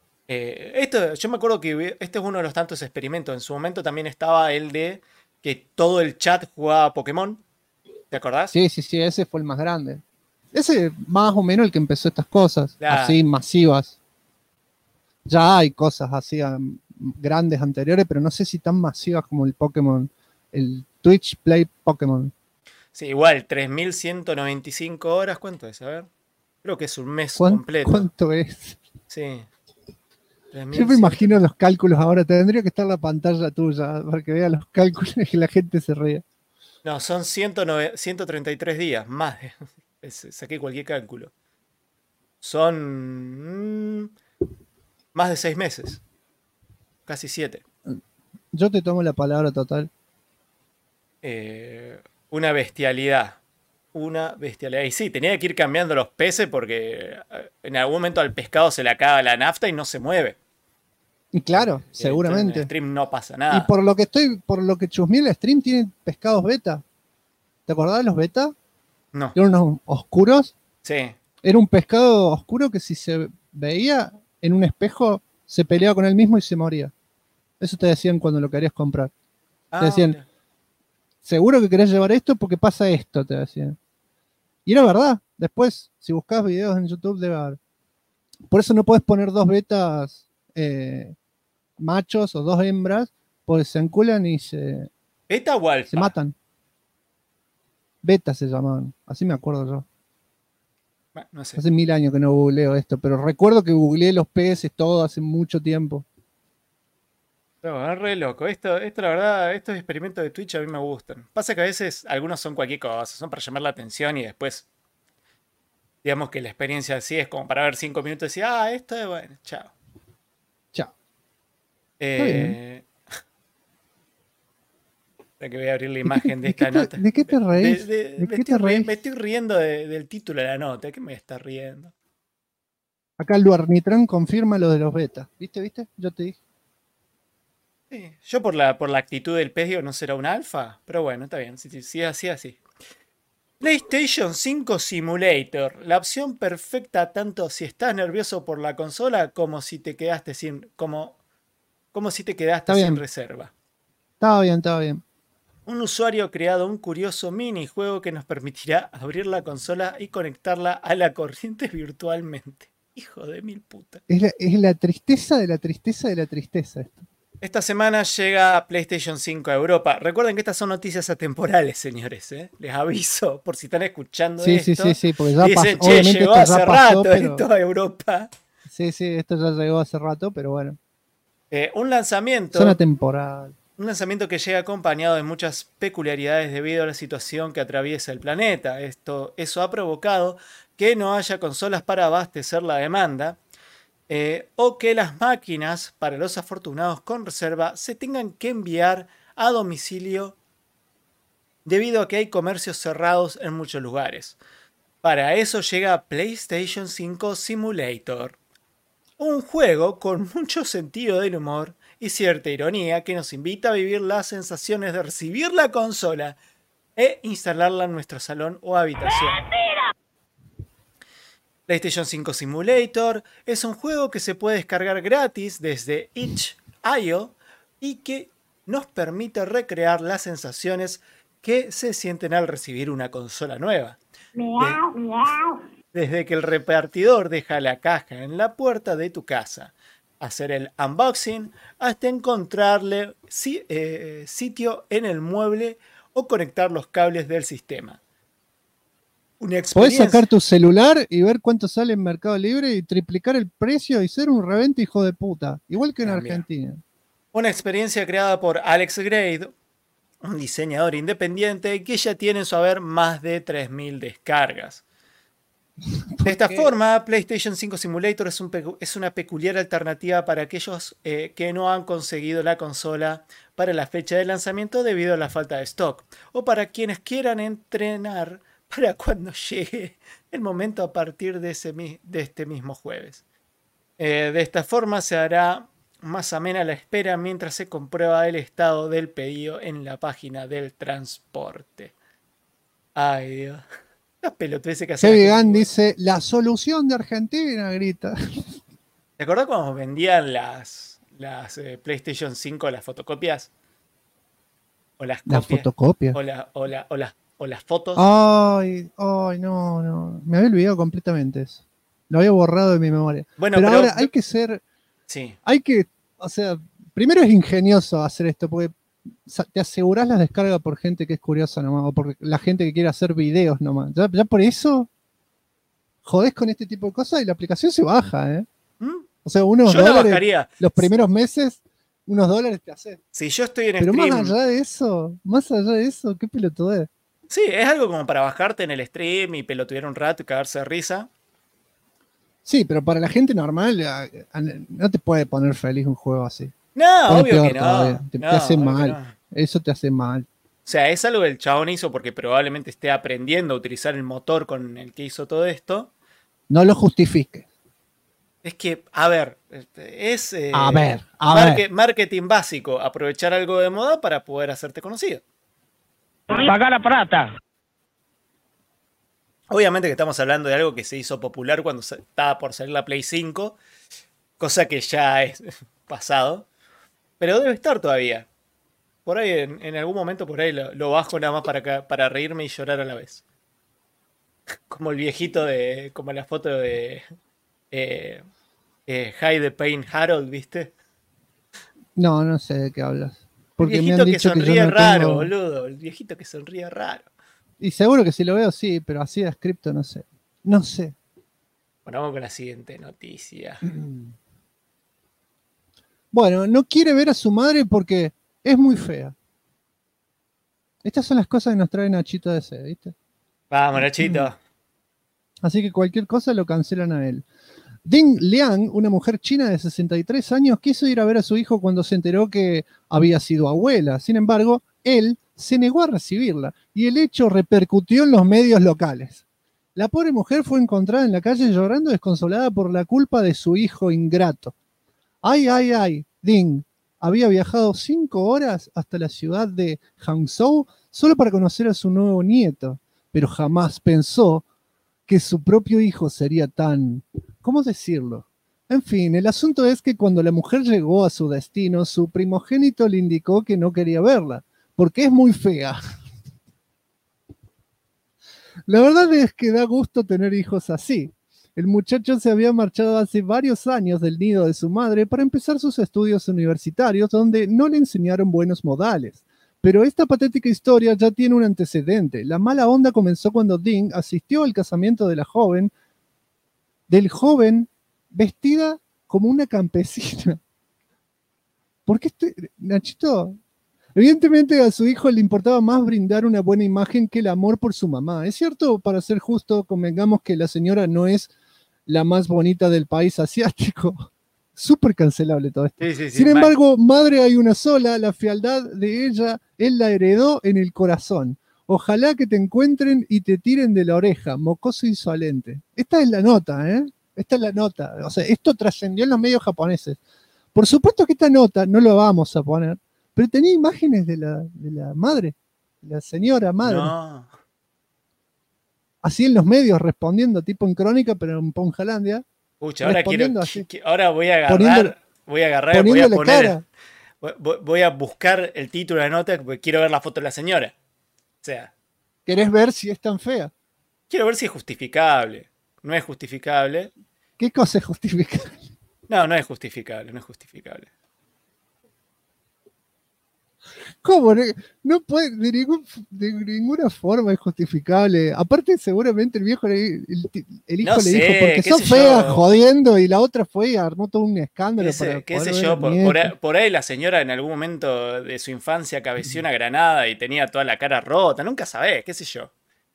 Yo me acuerdo que este es uno de los tantos experimentos. En su momento también estaba el de que todo el chat jugaba a Pokémon. ¿Te acordás? Sí, ese fue el más grande. Ese más o menos el que empezó estas cosas, así masivas. Ya hay cosas así grandes anteriores, pero no sé si tan masivas como el Pokémon, el Twitch Play Pokémon. Sí, igual, 3.195 horas, ¿cuánto es? A ver. Creo que es un mes completo. ¿Cuánto es? Sí. Yo me imagino los cálculos ahora, tendría que estar la pantalla tuya para que vea los cálculos y la gente se ría. No, son 133 días, más de... Saqué cualquier cálculo. Son más de 6 meses. Casi 7. Yo te tomo la palabra total. Una bestialidad. Una bestialidad. Y sí, tenía que ir cambiando los peces porque en algún momento al pescado se le acaba la nafta y no se mueve. Y claro, seguramente. En el stream no pasa nada. Y por lo que chusmeé, el stream tiene pescados beta. ¿Te acordás de los beta? No. Eran unos oscuros. Sí. Era un pescado oscuro que si se veía en un espejo, se peleaba con él mismo y se moría. Eso te decían cuando lo querías comprar. Te decían, mira, seguro que querés llevar esto porque pasa esto, te decían. Y era verdad. Después, si buscas videos en YouTube, debe haber. Por eso no puedes poner 2 betas machos o 2 hembras, porque se enculan y se... ¿Beta o alfa? Se matan. Beta se llamaban, así me acuerdo yo. Bueno, no sé. Hace 1000 años que no googleo esto, pero recuerdo que googleé los peces todo hace mucho tiempo. No, es re loco. Esto, la verdad, estos experimentos de Twitch a mí me gustan. Pasa que a veces algunos son cualquier cosa, son para llamar la atención y después, digamos que la experiencia así es como para ver 5 minutos y decir, esto es bueno, chao. Chao. Que voy a abrir la imagen de esta nota. ¿De qué te reís? Me estoy riendo del título de la nota. ¿Qué me está riendo? Acá el Luarnitran confirma lo de los betas. ¿Viste? Yo te dije. Sí, yo por la actitud del pez digo, no será un alfa. Pero bueno, está bien. Sí, así. PlayStation 5 Simulator. La opción perfecta tanto si estás nervioso por la consola como si te quedaste sin... Como si te quedaste sin reserva. Estaba bien. Un usuario ha creado un curioso minijuego que nos permitirá abrir la consola y conectarla a la corriente virtualmente. Hijo de mil putas. Es la tristeza de la tristeza de la tristeza esto. Esta semana llega PlayStation 5 a Europa. Recuerden que estas son noticias atemporales, señores, ¿eh? Les aviso, por si están escuchando Sí, esto. sí, porque ya Dicen, pasó. che, Obviamente llegó esto ya hace pasó, rato pero... esto a Europa. Sí, esto ya llegó hace rato, pero bueno. Un lanzamiento. Zona temporal. Un lanzamiento que llega acompañado de muchas peculiaridades debido a la situación que atraviesa el planeta. Eso ha provocado que no haya consolas para abastecer la demanda. O que las máquinas para los afortunados con reserva se tengan que enviar a domicilio debido a que hay comercios cerrados en muchos lugares. Para eso llega PlayStation 5 Simulator, un juego con mucho sentido del humor y cierta ironía que nos invita a vivir las sensaciones de recibir la consola e instalarla en nuestro salón o habitación. PlayStation 5 Simulator es un juego que se puede descargar gratis desde itch.io y que nos permite recrear las sensaciones que se sienten al recibir una consola nueva. Desde que el repartidor deja la caja en la puerta de tu casa, hacer el unboxing, hasta encontrarle sitio en el mueble o conectar los cables del sistema. Podés sacar tu celular y ver cuánto sale en Mercado Libre y triplicar el precio y ser un reventa hijo de puta. Igual que en Argentina. Una experiencia creada por Alex Grade, un diseñador independiente que ya tiene en su haber más de 3.000 descargas. De esta forma, PlayStation 5 Simulator es una peculiar alternativa para aquellos que no han conseguido la consola para la fecha de lanzamiento debido a la falta de stock, o para quienes quieran entrenar para cuando llegue el momento a partir de este mismo jueves. De esta forma se hará más amena la espera mientras se comprueba el estado del pedido en la página del transporte. Ay, Dios. La pelotudeces que hace. Heavy Gun dice, la solución de Argentina, grita. ¿Te acordás cuando vendían las PlayStation 5, las fotocopias? O las copias. ¿Las fotocopias? O las fotos. Ay, no. Me había olvidado completamente eso. Lo había borrado de mi memoria. Bueno, pero ahora hay que ser... Sí. O sea, primero es ingenioso hacer esto, porque te asegurás las descargas por gente que es curiosa nomás, o por la gente que quiere hacer videos nomás. Ya por eso jodés con este tipo de cosas y la aplicación se baja, ¿eh? O sea, unos yo dólares, la bajaría. Los primeros meses, unos dólares te haces. Si yo estoy en Pero stream... más allá de eso, qué pelotudez. Sí, es algo como para bajarte en el stream y pelotudear un rato y cagarse de risa. Sí, pero para la gente normal no te puede poner feliz un juego así. No, obvio que no. Te hace mal. No. Eso te hace mal. O sea, es algo que el chabón hizo porque probablemente esté aprendiendo a utilizar el motor con el que hizo todo esto. No lo justifique. Es que, a ver, es marketing básico. Aprovechar algo de moda para poder hacerte conocido. Paga la plata. Obviamente que estamos hablando de algo que se hizo popular cuando estaba por salir la Play 5, cosa que ya es pasado, pero debe estar todavía. Por ahí, en algún momento, por ahí lo bajo nada más para reírme y llorar a la vez. Como el viejito como la foto de Hide the Pain Harold, ¿viste? No sé de qué hablas. Porque el viejito que sonríe raro, boludo. El viejito que sonríe raro. Y seguro que si lo veo, sí, pero así de escrito no sé. No sé. Bueno, vamos con la siguiente noticia. Bueno, no quiere ver a su madre porque es muy fea. Estas son las cosas que nos trae Nachito DC, ¿viste? Vamos, Nachito. Así que cualquier cosa lo cancelan a él. Ding Liang, una mujer china de 63 años, quiso ir a ver a su hijo cuando se enteró que había sido abuela. Sin embargo, él se negó a recibirla y el hecho repercutió en los medios locales. La pobre mujer fue encontrada en la calle llorando desconsolada por la culpa de su hijo ingrato. Ay, Ding había viajado 5 horas hasta la ciudad de Hangzhou solo para conocer a su nuevo nieto, pero jamás pensó que su propio hijo sería tan... ¿Cómo decirlo? En fin, el asunto es que cuando la mujer llegó a su destino, su primogénito le indicó que no quería verla, porque es muy fea. La verdad es que da gusto tener hijos así. El muchacho se había marchado hace varios años del nido de su madre para empezar sus estudios universitarios, donde no le enseñaron buenos modales. Pero esta patética historia ya tiene un antecedente. La mala onda comenzó cuando Ding asistió al casamiento de del joven vestida como una campesina. ¿Por qué Nachito? Evidentemente a su hijo le importaba más brindar una buena imagen que el amor por su mamá. Es cierto, para ser justo, convengamos que la señora no es la más bonita del país asiático. Súper cancelable todo esto. Sí, Sin embargo, madre hay una sola, la fealdad de ella, él la heredó en el corazón. Ojalá que te encuentren y te tiren de la oreja, mocoso insolente. Esta es la nota, ¿eh? Esta es la nota. O sea, esto trascendió en los medios japoneses. Por supuesto que esta nota no la vamos a poner, pero tenía imágenes de la madre, de la señora madre. No. Así en los medios, respondiendo, tipo en Crónica, pero en Ponjalandia. Pucha, ahora así, ahora voy a agarrar, voy a poner, cara. Voy a buscar el título de la nota porque quiero ver la foto de la señora. O sea, ¿querés ver si es tan fea? Quiero ver si es justificable. No es justificable. ¿Qué cosa es justificable? No, no es justificable, no es justificable. ¿Cómo? No puede, de ninguna forma es justificable. Aparte, seguramente el viejo, el hijo no le sé, dijo, porque sos fea, jodiendo, y la otra fue y armó todo un escándalo. ¿Qué sé yo? Por ahí la señora en algún momento de su infancia cabeció una granada y tenía toda la cara rota. Nunca sabés, qué sé yo.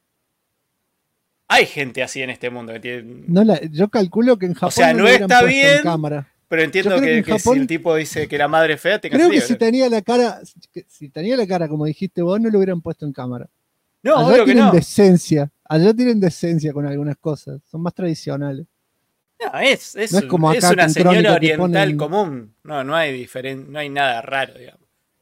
Hay gente así en este mundo que tiene... No, yo calculo que en Japón o sea, no está bien, cámara. Pero entiendo que Japón, si el tipo dice que la madre es fea, te creo que si tenía la cara como dijiste vos, no lo hubieran puesto en cámara. No, allá tienen no. decencia. Allá tienen decencia con algunas cosas. Son más tradicionales. No, es como acá, es una señora oriental ponen... común. No hay no hay nada raro, digamos.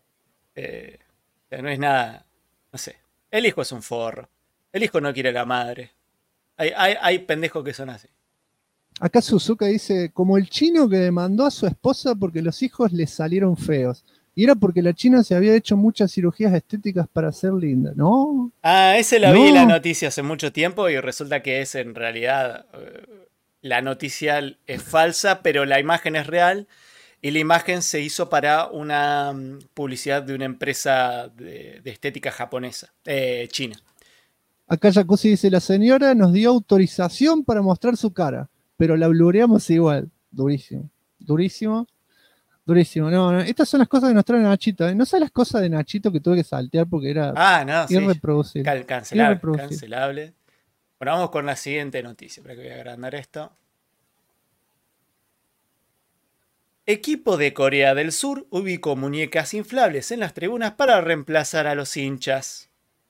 O sea, no es nada. No sé. El hijo es un forro. El hijo no quiere a la madre. Hay pendejos que son así. Acá Suzuka dice, como el chino que demandó a su esposa porque los hijos le salieron feos. Y era porque la china se había hecho muchas cirugías estéticas para ser linda, ¿no? Ah, ese la vi en la noticia hace mucho tiempo y resulta que es en realidad... la noticia es falsa, pero la imagen es real. Y la imagen se hizo para una publicidad de una empresa de estética japonesa, china. Acá Jacuzzi dice, la señora nos dio autorización para mostrar su cara. Pero la blureamos igual. Durísimo. Durísimo. Durísimo. No, estas son las cosas que nos trae Nachito. No son las cosas de Nachito que tuve que saltear porque era irreproducible. Cancelable. Bueno, vamos con la siguiente noticia. Para que voy a agrandar esto. Equipo de Corea del Sur ubicó muñecas inflables en las tribunas para reemplazar a los hinchas.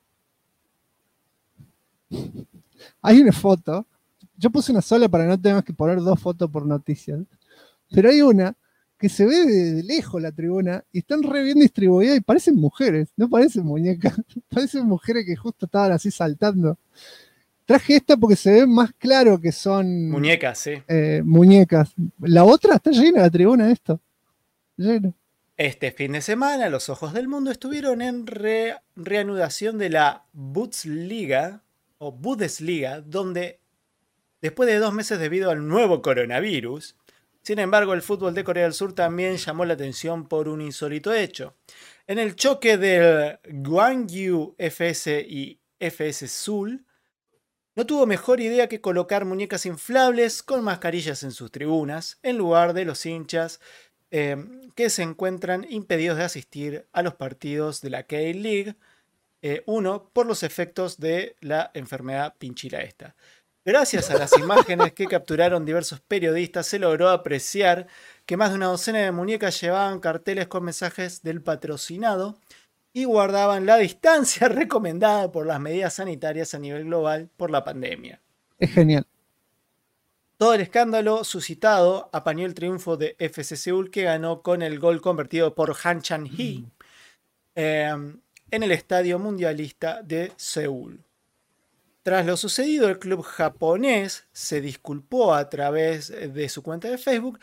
Hay una foto. Yo puse una sola para no tener que poner dos fotos por noticias. Pero hay una que se ve de lejos la tribuna y están re bien distribuidas y parecen mujeres, no parecen muñecas. Parecen mujeres que justo estaban así saltando. Traje esta porque se ve más claro que son... muñecas, sí. Muñecas. La otra está llena la tribuna de esto. Lleno. Este fin de semana los ojos del mundo estuvieron en reanudación de la Bundesliga, o Bundesliga, donde... después de 2 meses debido al nuevo coronavirus. Sin embargo, el fútbol de Corea del Sur también llamó la atención por un insólito hecho. En el choque del Gwangju FS y FS Seoul, no tuvo mejor idea que colocar muñecas inflables con mascarillas en sus tribunas, en lugar de los hinchas que se encuentran impedidos de asistir a los partidos de la K-League 1 por los efectos de la enfermedad pinchila esta. Gracias a las imágenes que capturaron diversos periodistas, se logró apreciar que más de una docena de muñecas llevaban carteles con mensajes del patrocinado y guardaban la distancia recomendada por las medidas sanitarias a nivel global por la pandemia. Es genial. Todo el escándalo suscitado apañó el triunfo de FC Seúl, que ganó con el gol convertido por Han Chan-hee en el Estadio Mundialista de Seúl. Tras lo sucedido, el club japonés se disculpó a través de su cuenta de Facebook.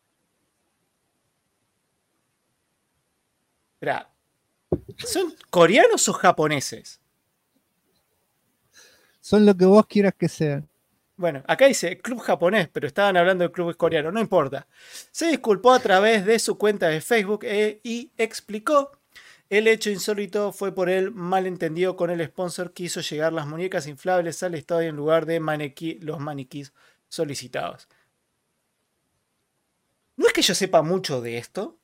Espera, ¿son coreanos o japoneses? Son lo que vos quieras que sean. Bueno, acá dice club japonés, pero estaban hablando de clubes coreanos, no importa. Se disculpó a través de su cuenta de Facebook y explicó: el hecho insólito fue por el malentendido con el sponsor que hizo llegar las muñecas inflables al estadio en lugar de los maniquís solicitados. No es que yo sepa mucho de esto,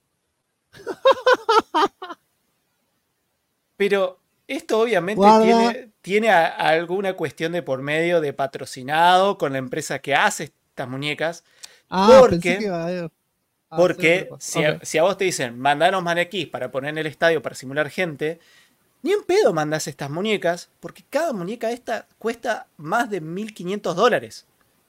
pero esto obviamente tiene alguna cuestión de por medio de patrocinado con la empresa que hace estas muñecas. Pensé que iba a haber. Porque si a vos te dicen, mandanos maniquís para poner en el estadio para simular gente, ni en pedo mandás estas muñecas, porque cada muñeca esta cuesta más de $1.500.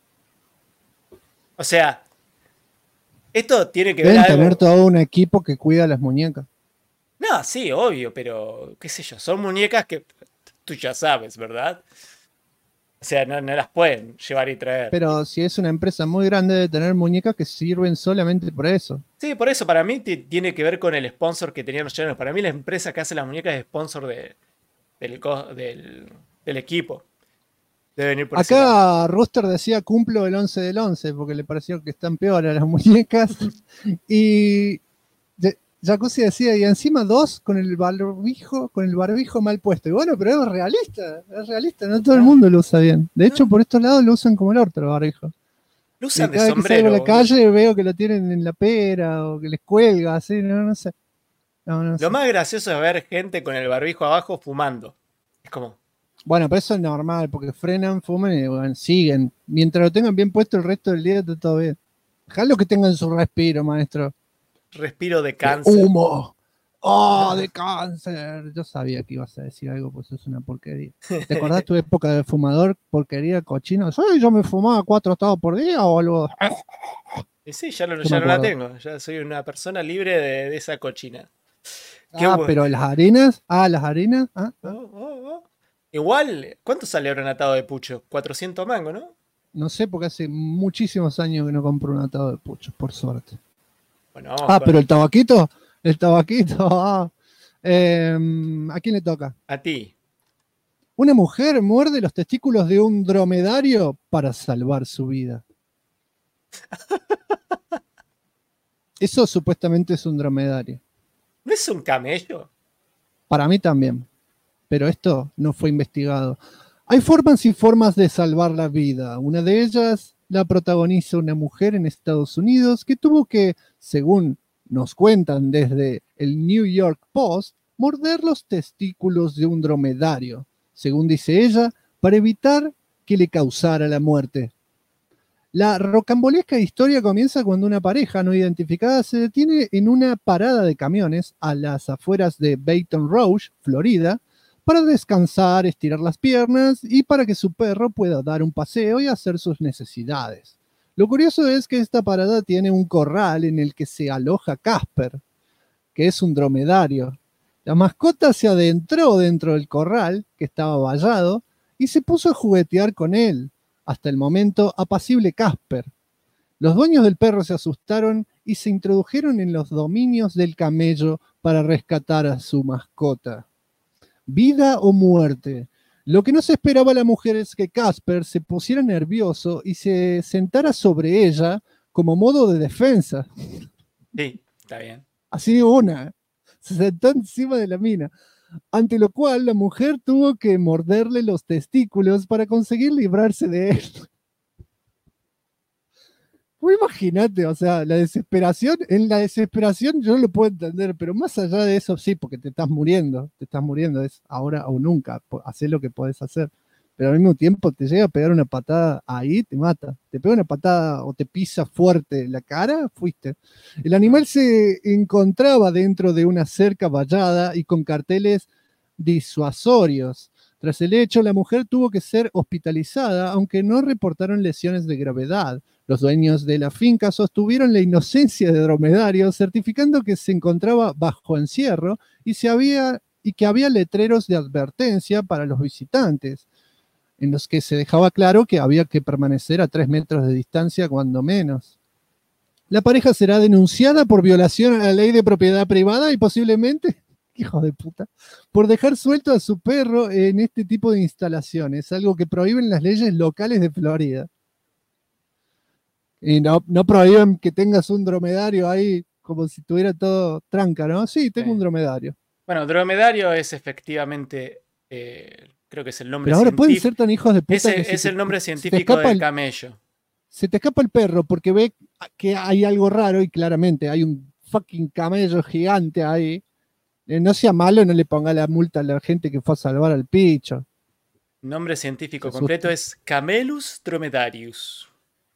O sea, esto tiene que ver Deben algo... tener todo un equipo que cuida las muñecas. No, sí, obvio, pero qué sé yo, son muñecas que tú ya sabes, ¿verdad? O sea, no las pueden llevar y traer. Pero si es una empresa muy grande, debe tener muñecas que sirven solamente por eso. Sí, por eso, para mí tiene que ver con el sponsor que tenían los chilenos. Para mí la empresa que hace las muñecas es sponsor del equipo. Debe venir por ese lado. Acá Rooster decía cumplo el 11 del 11 porque le pareció que están peor a las muñecas. Y Jacuzzi decía, y encima 2 con el barbijo mal puesto. Y bueno, pero es realista, no todo el mundo lo usa bien. De hecho, por estos lados lo usan como el orto, el barbijo. Lo usan de cada vez que sombrero. salgo a la calle veo que lo tienen en la pera o que les cuelga, así, no sé. No sé. Lo más gracioso es ver gente con el barbijo abajo fumando. Es como... Bueno, pero eso es normal, porque frenan, fuman y bueno, siguen. Mientras lo tengan bien puesto el resto del día, está todo bien. Dejalo que tengan su respiro, maestro. Respiro de cáncer. ¡Humo! ¡Oh, de cáncer! Yo sabía que ibas a decir algo, pues eso es una porquería. ¿Te acordás tu época de fumador, porquería, cochino? Yo me fumaba 4 estados por día o algo. Sí, ya no la tengo. Ya soy una persona libre de esa cochina. Pero las harinas. Las harinas. Igual, ¿cuánto sale ahora un atado de pucho? 400 mangos, ¿no? No sé, porque hace muchísimos años que no compro un atado de pucho, por suerte. Bueno, pero el tabaquito. ¿A quién le toca? A ti. Una mujer muerde los testículos de un dromedario para salvar su vida. Eso supuestamente es un dromedario. ¿No es un camello? Para mí también, pero esto no fue investigado. Hay formas y formas de salvar la vida. Una de ellas la protagoniza una mujer en Estados Unidos que tuvo que, según nos cuentan desde el New York Post, morder los testículos de un dromedario, según dice ella, para evitar que le causara la muerte. La rocambolesca historia comienza cuando una pareja no identificada se detiene en una parada de camiones a las afueras de Baton Rouge, Florida, para descansar, estirar las piernas y para que su perro pueda dar un paseo y hacer sus necesidades. Lo curioso es que esta parada tiene un corral en el que se aloja Casper, que es un dromedario. La mascota se adentró dentro del corral, que estaba vallado, y se puso a juguetear con él, hasta el momento apacible Casper. Los dueños del perro se asustaron y se introdujeron en los dominios del camello para rescatar a su mascota. Vida o muerte. Lo que no se esperaba a la mujer es que Casper se pusiera nervioso y se sentara sobre ella como modo de defensa. Sí, está bien. Así se sentó encima de la mina, ante lo cual la mujer tuvo que morderle los testículos para conseguir librarse de él. Imagínate, o sea, en la desesperación yo no lo puedo entender, pero más allá de eso sí, porque te estás muriendo, es ahora o nunca, hacer lo que podés hacer, pero al mismo tiempo te llega a pegar una patada ahí, te mata, te pega una patada o te pisa fuerte en la cara, fuiste. El animal se encontraba dentro de una cerca vallada y con carteles disuasorios. Tras el hecho, la mujer tuvo que ser hospitalizada, aunque no reportaron lesiones de gravedad. Los dueños de la finca sostuvieron la inocencia de dromedario, certificando que se encontraba bajo encierro y que había letreros de advertencia para los visitantes, en los que se dejaba claro que había que permanecer a 3 metros de distancia cuando menos. La pareja será denunciada por violación a la ley de propiedad privada y posiblemente, hijo de puta, por dejar suelto a su perro en este tipo de instalaciones, algo que prohíben las leyes locales de Florida. Y no prohíben que tengas un dromedario ahí como si tuviera todo tranca, ¿no? Sí, tengo un dromedario. Bueno, dromedario es efectivamente, creo que es el nombre Pero ahora pueden científico. ser tan hijos de puta Es el nombre científico del camello. Se te escapa el perro porque ve que hay algo raro y claramente hay un fucking camello gigante ahí. No sea malo, no le ponga la multa a la gente que fue a salvar al picho. Nombre científico completo es Camelus dromedarius.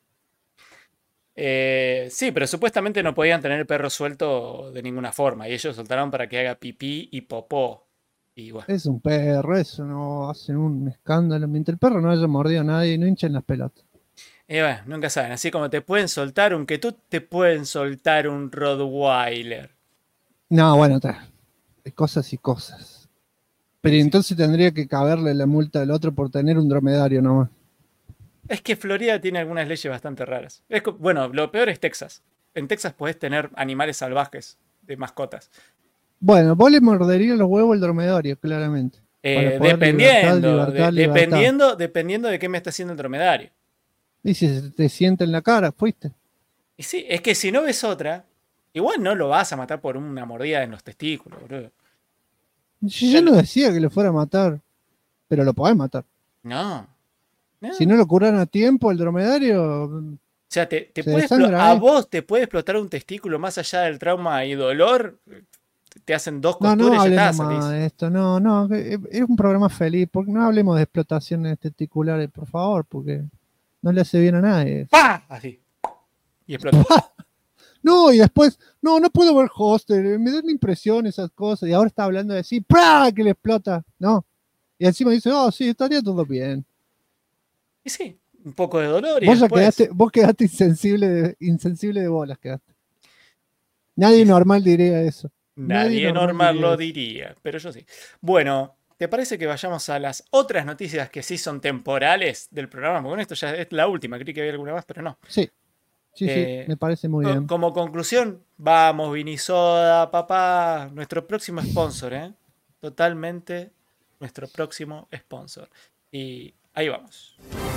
Sí, pero supuestamente no podían tener el perro suelto de ninguna forma. Y ellos soltaron para que haga pipí y popó. Y bueno. Es un perro, eso no hacen un escándalo. Mientras el perro no haya mordido a nadie, no hinchen las pelotas. Bueno, nunca saben. Así como te pueden soltar un que tú te pueden soltar un Rottweiler. No, bueno, hay cosas y cosas. Pero sí. Entonces tendría que caberle la multa del otro por tener un dromedario nomás. Es que Florida tiene algunas leyes bastante raras. Bueno, lo peor es Texas. En Texas podés tener animales salvajes de mascotas. Bueno, vos le morderías los huevos al dromedario, claramente. Dependiendo de qué me está haciendo el dromedario. Y si se te sienta en la cara, fuiste. Y sí, es que si no ves otra, igual no lo vas a matar por una mordida en los testículos, boludo. Yo no decía que lo fuera a matar, pero lo podés matar. No. Si no lo curan a tiempo el dromedario. O sea, a vos te puede explotar un testículo más allá del trauma y dolor. Te hacen 2 costuras y ya está. Esto, no, es un programa feliz. Porque no hablemos de explotaciones testiculares, por favor, porque no le hace bien a nadie. ¡Pah! Así. Y explota. No, y después, no puedo ver Hoster, me da la impresión esas cosas. Y ahora está hablando de decir, ¡prá! Que le explota. No. Y encima dice, sí, estaría todo bien. Y sí, un poco de dolor. Vos quedaste insensible de bolas, quedaste. Nadie normal diría eso. Nadie normal lo diría, pero yo sí. Bueno, ¿te parece que vayamos a las otras noticias que sí son temporales del programa? Porque con esto ya es la última, creí que había alguna más, pero no. Sí, me parece muy bien. Como conclusión, vamos, Vinisoda, papá, nuestro próximo sponsor, totalmente nuestro próximo sponsor. Y ahí vamos.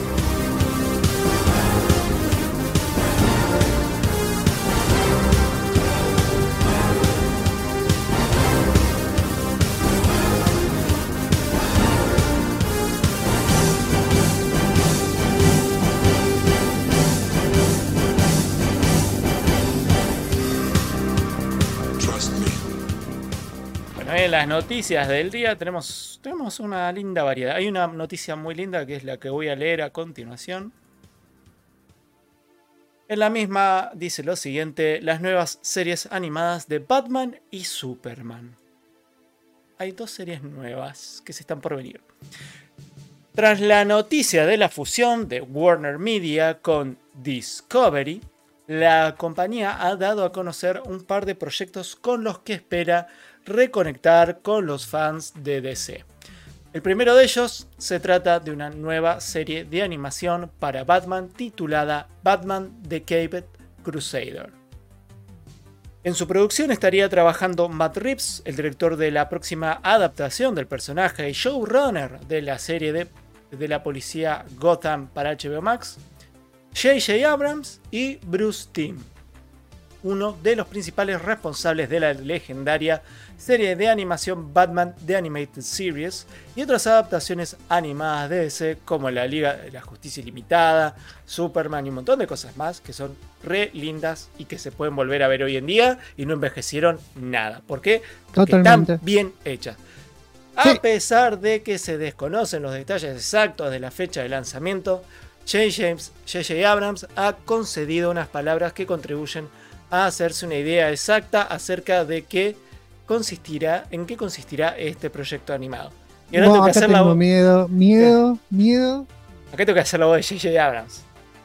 En las noticias del día tenemos una linda variedad. Hay una noticia muy linda que es la que voy a leer a continuación. En la misma dice lo siguiente: las nuevas series animadas de Batman y Superman. Hay 2 series nuevas que se están por venir. Tras la noticia de la fusión de Warner Media con Discovery, la compañía ha dado a conocer un par de proyectos con los que espera reconectar con los fans de DC. El primero de ellos se trata de una nueva serie de animación para Batman titulada Batman The Caped Crusader. En su producción estaría trabajando Matt Reeves, el director de la próxima adaptación del personaje y showrunner de la serie de la policía Gotham para HBO Max, J.J. Abrams y Bruce Timm, uno de los principales responsables de la legendaria serie de animación Batman The Animated Series y otras adaptaciones animadas de DC como la Liga de la Justicia Ilimitada, Superman y un montón de cosas más que son re lindas y que se pueden volver a ver hoy en día y no envejecieron nada. ¿Por qué? Porque están bien hechas. A pesar de que se desconocen los detalles exactos de la fecha de lanzamiento, J.J. Abrams ha concedido unas palabras que contribuyen a hacerse una idea exacta acerca de en qué consistirá este proyecto animado. Y ahora tengo que hacer la voz. Miedo. Acá tengo que hacer la voz de J.J. Abrams.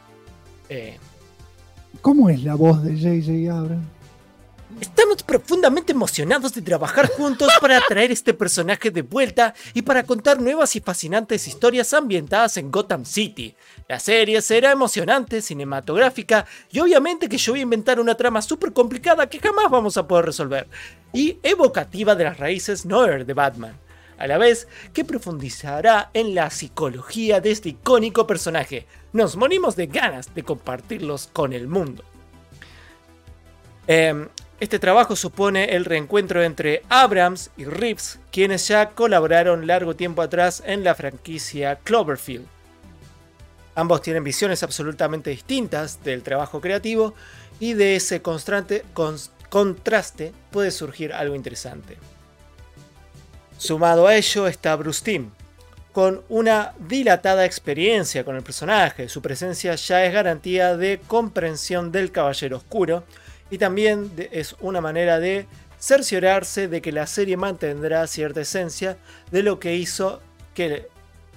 ¿Cómo es la voz de J.J. Abrams? Estamos profundamente emocionados de trabajar juntos para traer este personaje de vuelta y para contar nuevas y fascinantes historias ambientadas en Gotham City. La serie será emocionante, cinematográfica y obviamente que yo voy a inventar una trama súper complicada que jamás vamos a poder resolver y evocativa de las raíces noir de Batman. a la vez que profundizará en la psicología de este icónico personaje. Nos morimos de ganas de compartirlos con el mundo. Este trabajo supone el reencuentro entre Abrams y Reeves, quienes ya colaboraron largo tiempo atrás en la franquicia Cloverfield. Ambos tienen visiones absolutamente distintas del trabajo creativo y de ese contraste puede surgir algo interesante. Sumado a ello está Bruce Timm, con una dilatada experiencia con el personaje. Su presencia ya es garantía de comprensión del Caballero Oscuro y también es una manera de cerciorarse de que la serie mantendrá cierta esencia de lo que hizo que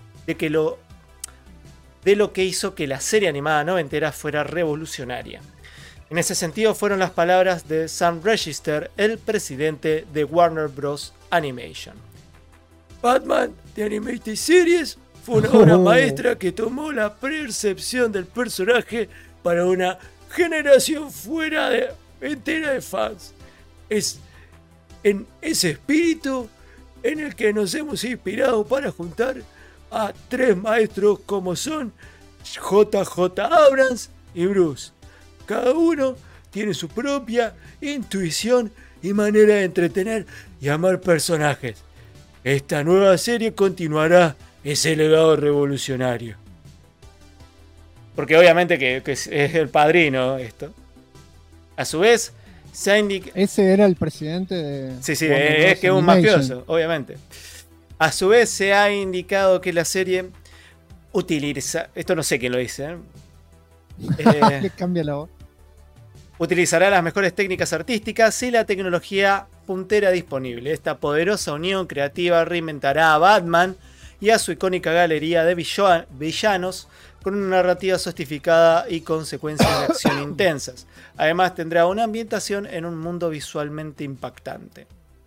la serie animada noventera fuera revolucionaria. En ese sentido fueron las palabras de Sam Register, el presidente de Warner Bros. Animation. Batman The Animated Series fue una obra maestra que tomó la percepción del personaje para una generación entera de fans. Es en ese espíritu en el que nos hemos inspirado para juntar a 3 maestros como son JJ Abrams y Bruce. Cada uno tiene su propia intuición y manera de entretener y amar personajes. Esta nueva serie continuará ese legado revolucionario. Porque obviamente que es el padrino esto. A su vez, se ha indicado... Ese era el presidente de... Sí, es que es un mafioso, obviamente. A su vez, se ha indicado que la serie utiliza... Esto no sé quién lo dice, Le cambia la voz. Utilizará las mejores técnicas artísticas y la tecnología puntera disponible. Esta poderosa unión creativa reinventará a Batman y a su icónica galería de villanos con una narrativa sofisticada y consecuencias de acción intensas. Además tendrá una ambientación en un mundo visualmente impactante.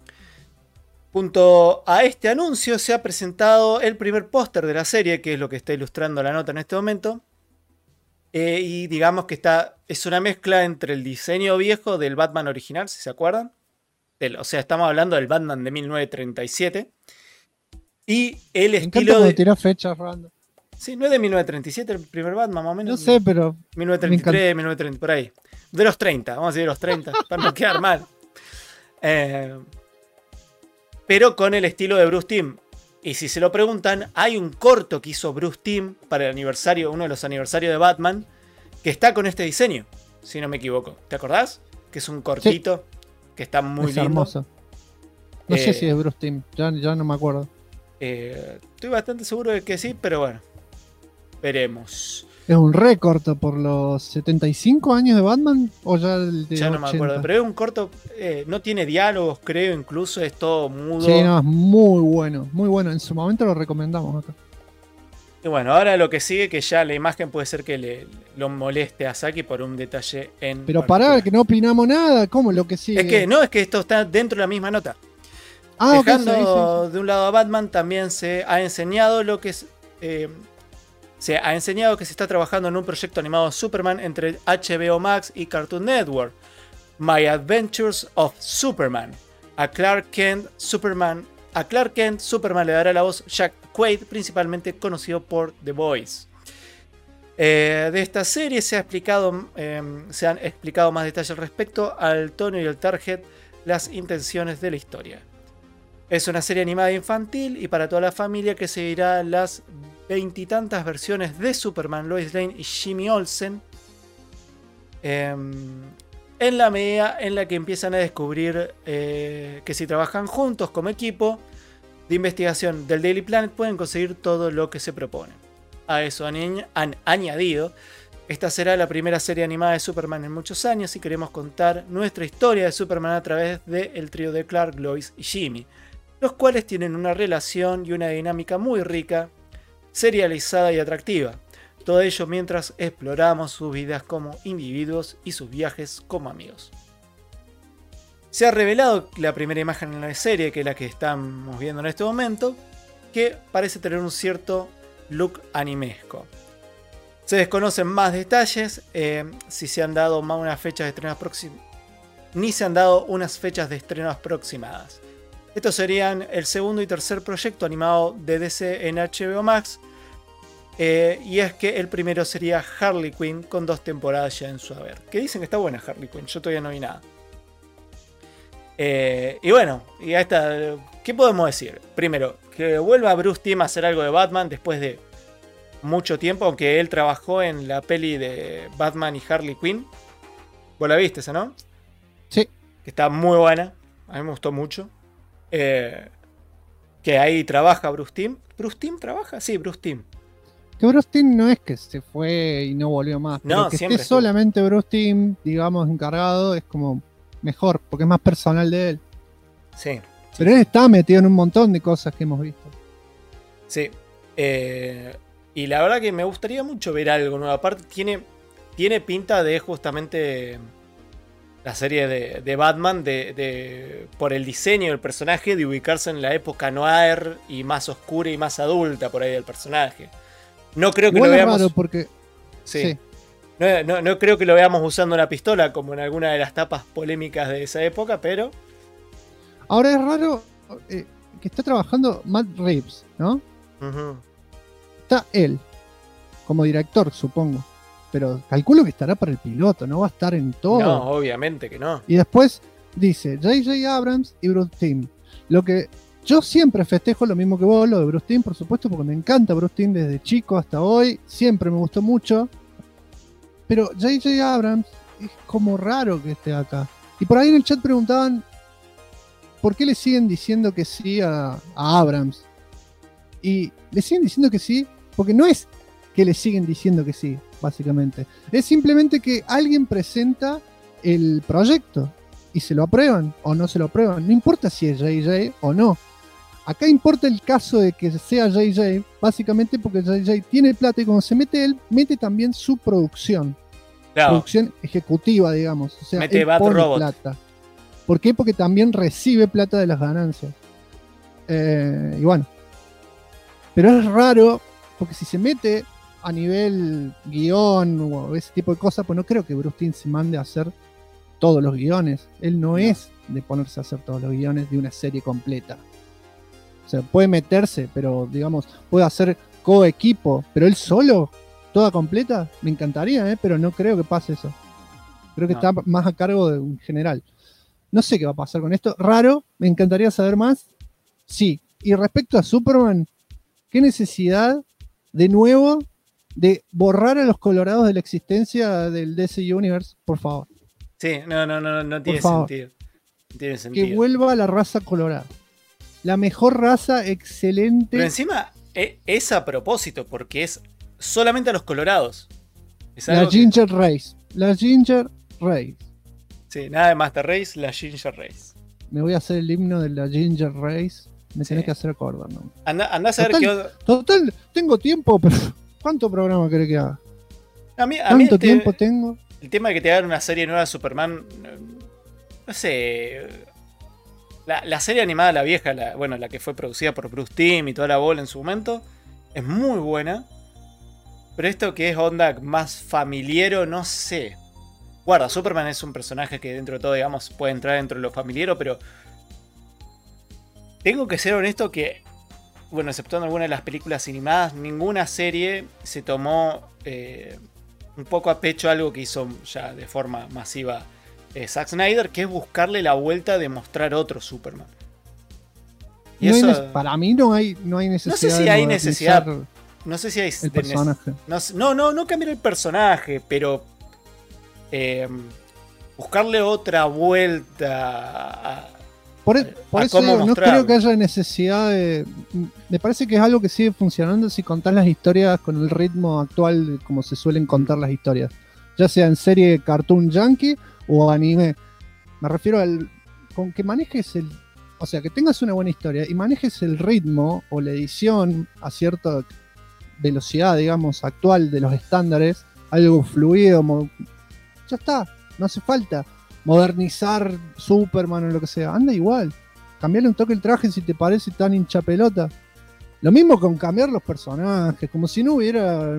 Junto a este anuncio se ha presentado el primer póster de la serie, que es lo que está ilustrando la nota en este momento. Y digamos que es una mezcla entre el diseño viejo del Batman original, si se acuerdan. O sea, estamos hablando del Batman de 1937. Y el estilo de... tirar fechas random. Sí, ¿no es de 1937 el primer Batman, más o menos? No sé, pero... 1933, 1930, por ahí. De los 30, vamos a decir de los 30, para no quedar mal. Pero con el estilo de Bruce Timm. Y si se lo preguntan, hay un corto que hizo Bruce Timm para el aniversario, uno de los aniversarios de Batman, que está con este diseño, si no me equivoco. ¿Te acordás? Que es un cortito, que está muy lindo. Hermoso. No sé si es Bruce Timm, ya no me acuerdo. Estoy bastante seguro de que sí, pero bueno, veremos. ¿Es un récord por los 75 años de Batman? ¿O ya el de ya no 80? me acuerdo, pero es un corto, no tiene diálogos, creo, incluso es todo mudo. Sí, no, es muy bueno, muy bueno. En su momento lo recomendamos acá. Y bueno, ahora lo que sigue, que ya la imagen puede ser que lo moleste a Saki por un detalle en Pero particular. pará, que no opinamos nada. ¿Cómo lo que sigue? Es que esto está dentro de la misma nota. Dejando de un lado a Batman, también se ha enseñado se está trabajando en un proyecto animado de Superman entre HBO Max y Cartoon Network. My Adventures of Superman. A Clark Kent Superman le dará la voz Jack Quaid, principalmente conocido por The Voice. De esta serie se han explicado más detalles al respecto al tono y el target, las intenciones de la historia. Es una serie animada infantil y para toda la familia que seguirá las 20 y tantas versiones de Superman, Lois Lane y Jimmy Olsen, en la medida en la que empiezan a descubrir que si trabajan juntos como equipo de investigación del Daily Planet pueden conseguir todo lo que se proponen. A eso han añadido: esta será la primera serie animada de Superman en muchos años y queremos contar nuestra historia de Superman a través del trío de Clark, Lois y Jimmy, los cuales tienen una relación y una dinámica muy rica, serializada y atractiva. Todo ello mientras exploramos sus vidas como individuos y sus viajes como amigos. Se ha revelado la primera imagen en la serie, que es la que estamos viendo en este momento, que parece tener un cierto look animesco. Se desconocen más detalles, si se han dado más unas fechas de estreno ni se han dado unas fechas de estreno aproximadas. Estos serían el segundo y tercer proyecto animado de DC en HBO Max. Y es que el primero sería Harley Quinn con 2 temporadas ya en su haber. Que dicen que está buena Harley Quinn, yo todavía no vi nada. Y bueno, y a esta, ¿qué podemos decir? Primero, que vuelva Bruce Timm a hacer algo de Batman después de mucho tiempo, aunque él trabajó en la peli de Batman y Harley Quinn. ¿Vos la viste esa, no? Sí. Que está muy buena, a mí me gustó mucho. Que ahí trabaja Bruce Timm. ¿Bruce Timm trabaja? Sí, Bruce Timm. Que Bruce Timm no es que se fue y no volvió más. No, pero que siempre esté estuvo. solamente Bruce Timm, digamos, encargado, es como mejor, porque es más personal de él. Sí. Pero él está metido en un montón de cosas que hemos visto. Sí. Y la verdad que me gustaría mucho ver algo nuevo. Aparte, tiene pinta de justamente la serie de Batman, por el diseño del personaje, de ubicarse en la época noir y más oscura y más adulta por ahí del personaje. No creo que Igual lo es veamos. raro porque... Sí. sí. No creo que lo veamos usando una pistola como en alguna de las tapas polémicas de esa época, pero. Ahora es raro que está trabajando Matt Reeves, ¿no? Ujú. Está él, como director, supongo. Pero calculo que estará para el piloto, no va a estar en todo. No, obviamente que no. Y después dice J.J. Abrams y Bruce Timm. Lo que yo siempre festejo lo mismo que vos, lo de Bruce Timm, por supuesto, porque me encanta Bruce Timm desde chico hasta hoy. Siempre me gustó mucho. Pero J.J. Abrams es como raro que esté acá. Y por ahí en el chat preguntaban ¿por qué le siguen diciendo que sí a Abrams? Y le siguen diciendo que sí porque no es que le siguen diciendo que sí, básicamente. Es simplemente que alguien presenta el proyecto y se lo aprueban o no se lo aprueban. No importa si es JJ o no. Acá importa el caso de que sea JJ, básicamente porque JJ tiene plata y cuando se mete él, mete también su producción. Claro. Producción ejecutiva, digamos. O sea, Mete él Bad pone Robot. plata. ¿Por qué? Porque también recibe plata de las ganancias. Y bueno. Pero es raro, porque si se mete a nivel guión o ese tipo de cosas, pues no creo que Bruce Timm se mande a hacer todos los guiones. Él no es de ponerse a hacer todos los guiones de una serie completa. O sea, puede meterse, pero digamos, puede hacer coequipo, pero él solo, toda completa, me encantaría, pero no creo que pase eso. Creo que No. está más a cargo de un general. No sé qué va a pasar con esto. Raro, me encantaría saber más. Sí. Y respecto a Superman, ¿qué necesidad de nuevo de borrar a los colorados de la existencia del DC Universe? Por favor. Sí, no tiene favor. sentido. No tiene Que sentido. vuelva a la raza colorada. La mejor raza, excelente. Pero encima es a propósito, porque es solamente a los colorados. Es La algo que- Ginger Race. La Ginger Race. Sí, nada de Master Race, la Ginger Race. Me voy a hacer el himno de la Ginger Race. Me Sí. tenés que hacer acordar, ¿no? Andá a saber Total. qué otro- Total, tengo tiempo, pero ¿cuánto programa querés que haga? A mí ¿Cuánto tiempo tengo? el tema de que te hagan una serie nueva de Superman, no sé. La serie animada, la vieja, la que fue producida por Bruce Timm y toda la bola en su momento, es muy buena. Pero esto que es onda más familiero, no sé. Guarda, Superman es un personaje que dentro de todo, digamos, puede entrar dentro de lo familiero, pero tengo que ser honesto que, bueno, exceptuando algunas de las películas animadas, ninguna serie se tomó un poco a pecho algo que hizo ya de forma masiva Zack Snyder, que es buscarle la vuelta de mostrar otro Superman. Y No hay eso, para mí no hay necesidad. No sé si de hay modernizar necesidad. no sé si hay El personaje. no cambiar el personaje, pero buscarle otra vuelta Por a eso cómo digo, no mostrarlo. creo que haya necesidad de. Me parece que es algo que sigue funcionando si contás las historias con el ritmo actual, de como se suelen contar las historias. Ya sea en serie cartoon yankee o anime. Me refiero al. Con que manejes el. O sea, que tengas una buena historia y manejes el ritmo o la edición a cierta velocidad, digamos, actual de los estándares, algo fluido, ya está, no hace falta modernizar Superman o lo que sea, anda igual, cambiarle un toque el traje si te parece tan hinchapelota. Lo mismo con cambiar los personajes, como si no hubiera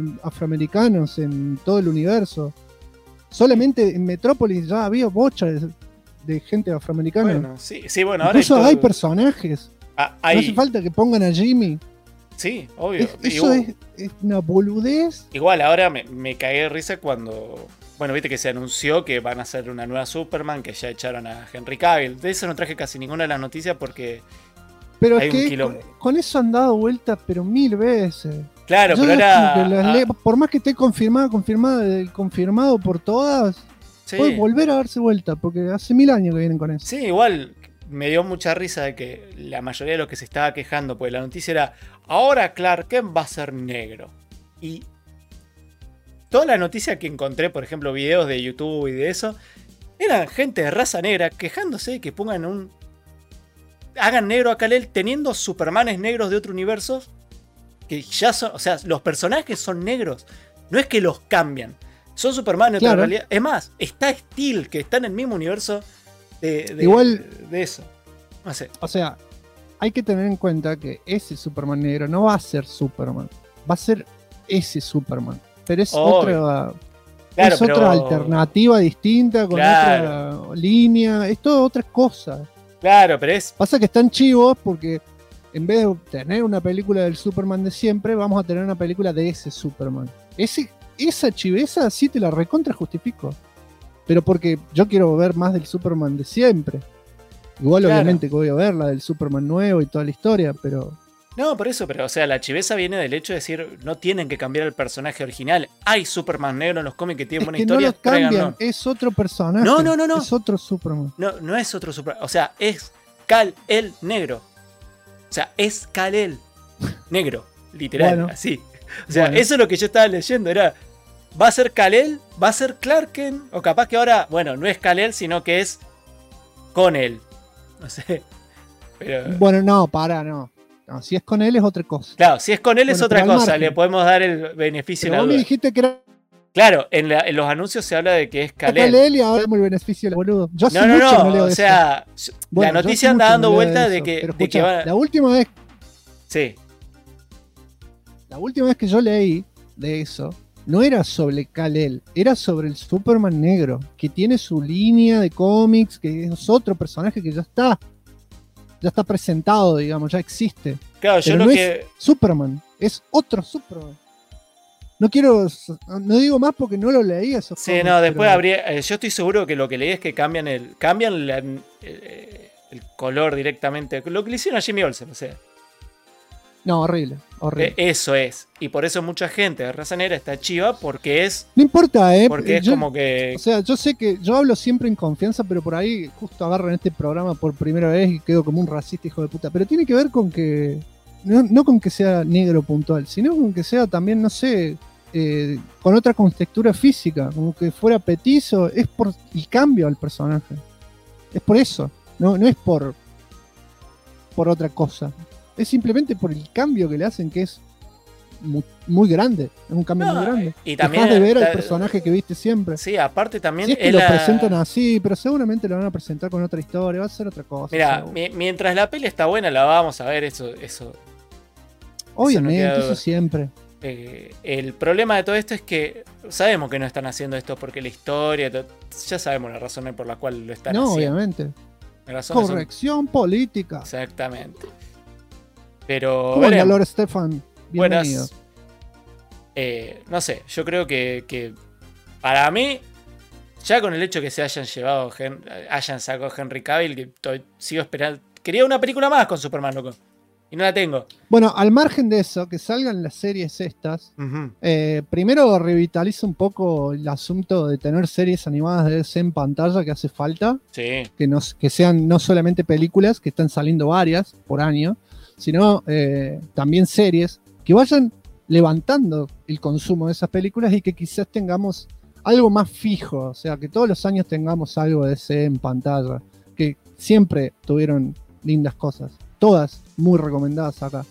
afroamericanos en todo el universo. Solamente en Metrópolis ya había bocha de gente afroamericana. Bueno, sí, sí, bueno, ahora Incluso todo- hay personajes. Ah, No hay- hace falta que pongan a Jimmy. Sí, obvio. Eso es una boludez. Igual ahora me cagué de risa cuando. Bueno, viste que se anunció que van a hacer una nueva Superman, que ya echaron a Henry Cavill. De eso no traje casi ninguna de las noticias porque. Pero Hay es un que quilombo. con eso han dado vueltas, pero 1000 veces. Claro, Yo pero como que era. las leo, por más que esté confirmado por todas, Sí, puede volver a darse vuelta, porque hace 1000 años que vienen con eso. sí, igual me dio mucha risa de que la mayoría de los que se estaba quejando, pues la noticia era: ahora Clark Kent va a ser negro. Y toda la noticia que encontré, por ejemplo, videos de YouTube y de eso, eran gente de raza negra quejándose de que pongan hagan negro a Kal-El teniendo Supermanes negros de otro universo que ya son, o sea, los personajes son negros, no es que los cambian, son Superman de otra Claro. realidad. Es más, está Steel, que está en el mismo universo Igual- de eso. No sé. O sea, hay que tener en cuenta que ese Superman negro no va a ser Superman, va a ser ese Superman. Pero es Obvio. otra, Claro, es otra pero- alternativa distinta, con Claro. otra línea, es todo otra cosa. Claro, pero es. Pasa que están chivos porque en vez de tener una película del Superman de siempre, vamos a tener una película de ese Superman. Esa chiveza sí te la recontra justifico. Pero porque yo quiero ver más del Superman de siempre. Igual Claro. obviamente que voy a ver la del Superman nuevo y toda la historia, pero No, por eso, pero o sea, la chiveza viene del hecho de decir, no tienen que cambiar el personaje original. Hay Superman negro en los cómics que tienen es buena que no historia, lo cambian, tráiganlo. es otro personaje. No, no, no, no. Es otro Superman. No, no es otro Superman. O sea, es Kal-El negro. O sea, es Kal-El negro. Literal, Bueno. así. O sea, Bueno. eso es lo que yo estaba leyendo. Era, ¿va a ser Kal-El? ¿Va a ser Clark Kent? O capaz que ahora, bueno, no es Kal-El, sino que es con él. No sé. Pero, Bueno, no, no. Si es con él es otra cosa. claro, si es con él es Bueno, otra pero al cosa. margen. Le podemos dar el beneficio Pero de la vos me duda. dijiste que era Claro, en los anuncios se habla de que es Kal-El. Kal-El y ahora damos el beneficio del boludo. Yo hace No, no, mucho que no. leo O eso. sea, Bueno, la yo noticia hace anda mucho dando no leo vuelta de eso, que, pero de que escuchá, va. la última Sí. vez que yo leí de eso, no era sobre Kal-El, era sobre el Superman negro, que tiene su línea de cómics, que es otro personaje que ya está presentado, digamos, ya existe. Claro, yo Pero lo no que. es Superman, es otro Superman. No digo más porque no lo leí esos Sí, cómics, no, después pero- habría. Yo estoy seguro que lo que leí es que cambian el color directamente. Lo que le hicieron a Jimmy Olsen, o sea. No, horrible, horrible. Eso es. Y por eso mucha gente de raza negra está chiva porque es. No importa, Porque es yo- como que. O sea, yo sé que yo hablo siempre en confianza, pero por ahí justo agarro en este programa por primera vez y quedo como un racista hijo de puta. Pero tiene que ver con que, no con que sea negro puntual, sino con que sea también, no sé, con otra contextura física, como que fuera petizo, es por el cambio al personaje. Es por eso, no es por otra cosa. Es simplemente por el cambio que le hacen, que es muy grande. Es un cambio No, muy grande. y también Dejás de ver al está- personaje que viste siempre. Sí, aparte también. Si es que es lo la- presentan así, pero seguramente lo van a presentar con otra historia, va a ser otra cosa. Mira, seguro. mientras la peli está buena, la vamos a ver. Eso Obviamente, no queda eso siempre. el problema de todo esto es que sabemos que no están haciendo esto porque la historia, ya sabemos las razones por las cuales lo están No, haciendo. obviamente. Las razones son- Corrección política. exactamente. Pero ¿Cómo anda veremos. Lord Stefan? Bienvenido. Buenas. No sé, yo creo que para mí, ya con el hecho que se hayan sacado a Henry Cavill, que sigo esperando. Quería una película más con Superman, loco. Y no la tengo. Bueno, al margen de eso, que salgan las series estas, Ujú. primero revitaliza un poco el asunto de tener series animadas de DC en pantalla que hace falta. Sí. Que sean no solamente películas, que están saliendo varias por año, sino también series que vayan levantando el consumo de esas películas y que quizás tengamos algo más fijo, o sea, que todos los años tengamos algo de DC en pantalla, que siempre tuvieron lindas cosas, todas muy recomendadas acá.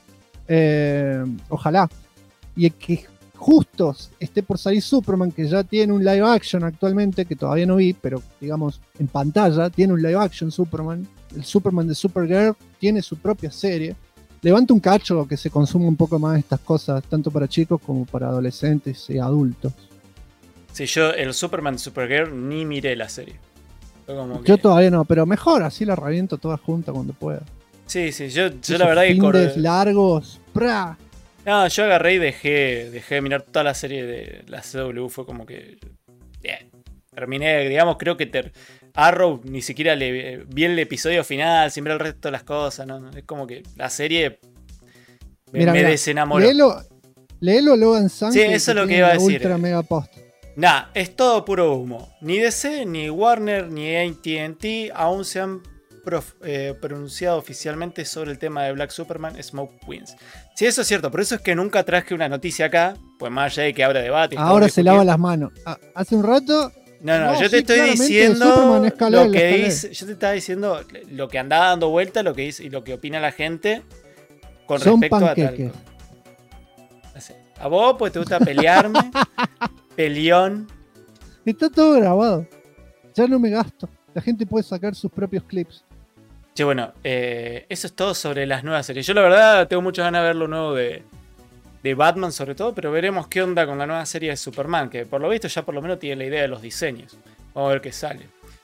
Ojalá. Y que justo esté por salir Superman, que ya tiene un live action actualmente, que todavía no vi, pero digamos en pantalla, tiene un live action Superman. El Superman de Supergirl tiene su propia serie. Levanta un cacho que se consuma un poco más estas cosas, tanto para chicos como para adolescentes y adultos. Sí, yo el Superman Supergirl ni miré la serie. Fue como Yo que- todavía no, pero mejor, así la reviento toda junta cuando pueda. Sí, yo Esos la verdad que findes largos, ¡pra! No, yo agarré y dejé de mirar toda la serie de la CW. Fue como que. Terminé, digamos, creo que Arrow ni siquiera vi el episodio final, siempre el resto de las cosas, ¿no? Es como que la serie me Mirá, desenamoró. Léelo a Logan Sang. Sí, eso es lo que iba a decir. Ultra mega post. Nah, es todo puro humo. Ni DC, ni Warner, ni AT&T aún se han pronunciado oficialmente sobre el tema de Black Superman Smoke Wins. Sí, eso es cierto, por eso es que nunca traje una noticia acá, pues más allá de que habrá debate. Ahora se lava las manos. Hace un rato. No, yo te sí, estoy claramente, diciendo Superman es Kal-El, lo que es Kal-El. dice, yo te estaba diciendo lo que andaba dando vuelta, lo que dice y lo que opina la gente con Son respecto a panqueques. tal. Así. A vos pues te gusta pelearme, peleón. Está todo grabado. Ya no me gasto. La gente puede sacar sus propios clips. Che, bueno, eso es todo sobre las nuevas series. Yo la verdad tengo muchas ganas de ver lo nuevo de Batman sobre todo, pero veremos qué onda con la nueva serie de Superman, que por lo visto ya por lo menos tiene la idea de los diseños. Vamos a ver qué sale.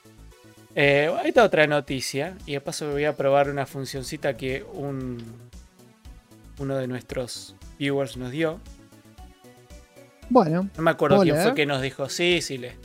Ahí está otra noticia, y de paso voy a probar una funcioncita que uno de nuestros viewers nos dio. Bueno, No me acuerdo hola, quién fue que nos dijo, sí,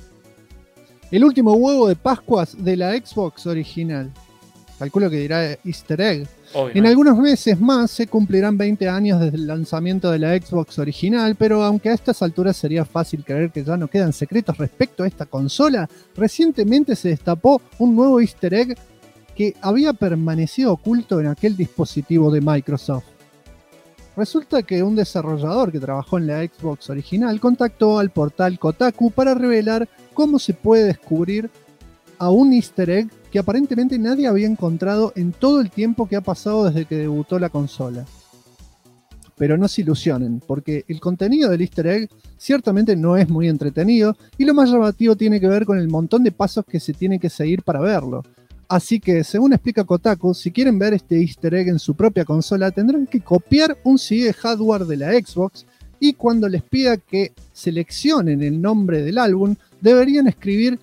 el último huevo de Pascuas de la Xbox original. Calculo que dirá Easter egg. obvio. En ¿no? algunos meses más se cumplirán 20 años desde el lanzamiento de la Xbox original, pero aunque a estas alturas sería fácil creer que ya no quedan secretos respecto a esta consola, recientemente se destapó un nuevo Easter egg que había permanecido oculto en aquel dispositivo de Microsoft. Resulta que un desarrollador que trabajó en la Xbox original contactó al portal Kotaku para revelar cómo se puede descubrir a un Easter egg que aparentemente nadie había encontrado en todo el tiempo que ha pasado desde que debutó la consola. Pero no se ilusionen, porque el contenido del Easter egg ciertamente no es muy entretenido y lo más llamativo tiene que ver con el montón de pasos que se tiene que seguir para verlo. Así que, según explica Kotaku, si quieren ver este Easter egg en su propia consola, tendrán que copiar un CD de hardware de la Xbox y cuando les pida que seleccionen el nombre del álbum, deberían escribir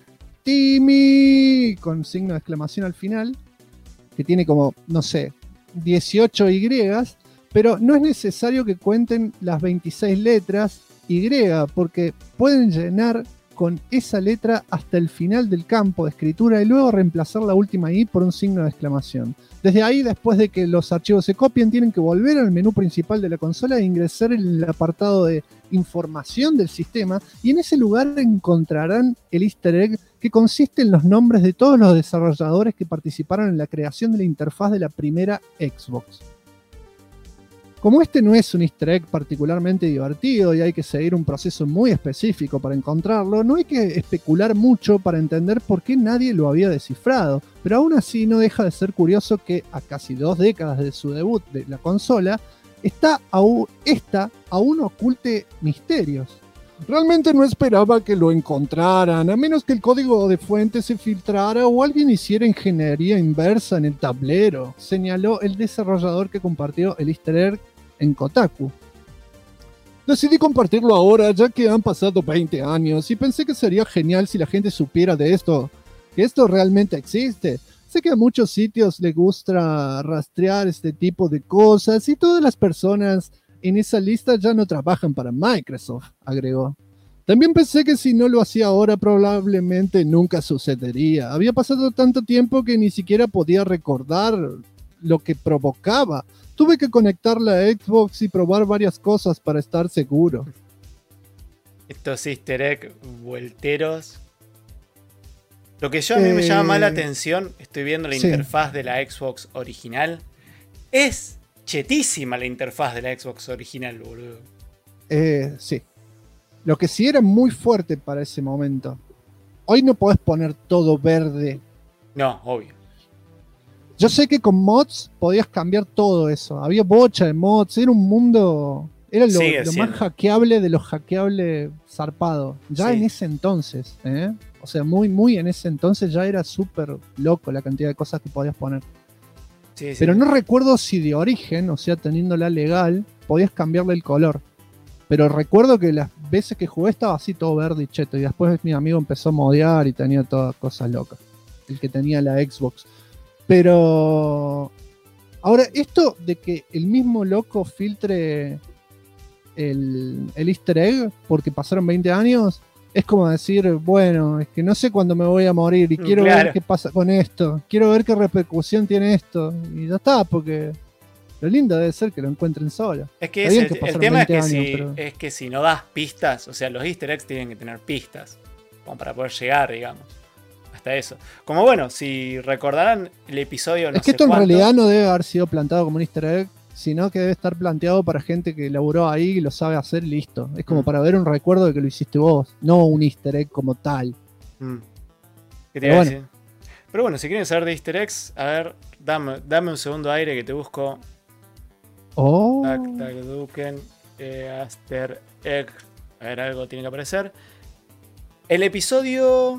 Timmy con signo de exclamación al final, que tiene como, no sé, 18 Y, pero no es necesario que cuenten las 26 letras Y, porque pueden llenar con esa letra hasta el final del campo de escritura y luego reemplazar la última I por un signo de exclamación. Desde ahí, después de que los archivos se copien, tienen que volver al menú principal de la consola e ingresar en el apartado de información del sistema y en ese lugar encontrarán el Easter egg que consiste en los nombres de todos los desarrolladores que participaron en la creación de la interfaz de la primera Xbox. Como este no es un Easter egg particularmente divertido y hay que seguir un proceso muy específico para encontrarlo, no hay que especular mucho para entender por qué nadie lo había descifrado, pero aún así no deja de ser curioso que a casi 2 décadas de su debut de la consola, esta aún oculte misterios. Realmente no esperaba que lo encontraran, a menos que el código de fuente se filtrara o alguien hiciera ingeniería inversa en el tablero, señaló el desarrollador que compartió el Easter egg en Kotaku. Decidí compartirlo ahora ya que han pasado 20 años y pensé que sería genial si la gente supiera de esto, que esto realmente existe. Sé que a muchos sitios les gusta rastrear este tipo de cosas y todas las personas en esa lista ya no trabajan para Microsoft, agregó. También pensé que si no lo hacía ahora probablemente nunca sucedería. Había pasado tanto tiempo que ni siquiera podía recordar lo que provocaba. Tuve que conectar la Xbox y probar varias cosas para estar seguro. Estos easter egg vuelteros. Lo que a mí me llama más la atención, estoy viendo la interfaz de la Xbox original. Es chetísima la interfaz de la Xbox original, boludo. Sí. Lo que sí era muy fuerte para ese momento. Hoy no podés poner todo verde. No, obvio. Yo sé que con mods podías cambiar todo eso. Había bocha de mods. Era un mundo... Era lo más hackeable de lo hackeable zarpado. Ya en ese entonces. O sea, muy en ese entonces ya era súper loco la cantidad de cosas que podías poner. Sí. Pero no recuerdo si de origen, o sea, teniéndola legal, podías cambiarle el color. Pero recuerdo que las veces que jugué estaba así todo verde y cheto. Y después mi amigo empezó a modear y tenía todas cosas locas. el que tenía la Xbox. Pero ahora, esto de que el mismo loco filtre el easter egg porque pasaron 20 años, es como decir, bueno, es que no sé cuándo me voy a morir y quiero ver qué pasa con esto, quiero ver qué repercusión tiene esto, y ya está, porque lo lindo debe ser que lo encuentren solo. Es que el tema es que si no das pistas, o sea, los easter eggs tienen que tener pistas, como para poder llegar, digamos. Hasta eso. Como bueno, si recordarán el episodio... Es que esto en realidad no debe haber sido plantado como un easter egg, sino que debe estar planteado para gente que laburó ahí y lo sabe hacer y listo. Es como para ver un recuerdo de que lo hiciste vos, no un easter egg como tal. ¿Qué te iba a decir? Pero bueno, si quieren saber de easter eggs, a ver, dame un segundo aire que te busco. Duken, easter egg. A ver, algo tiene que aparecer. El episodio...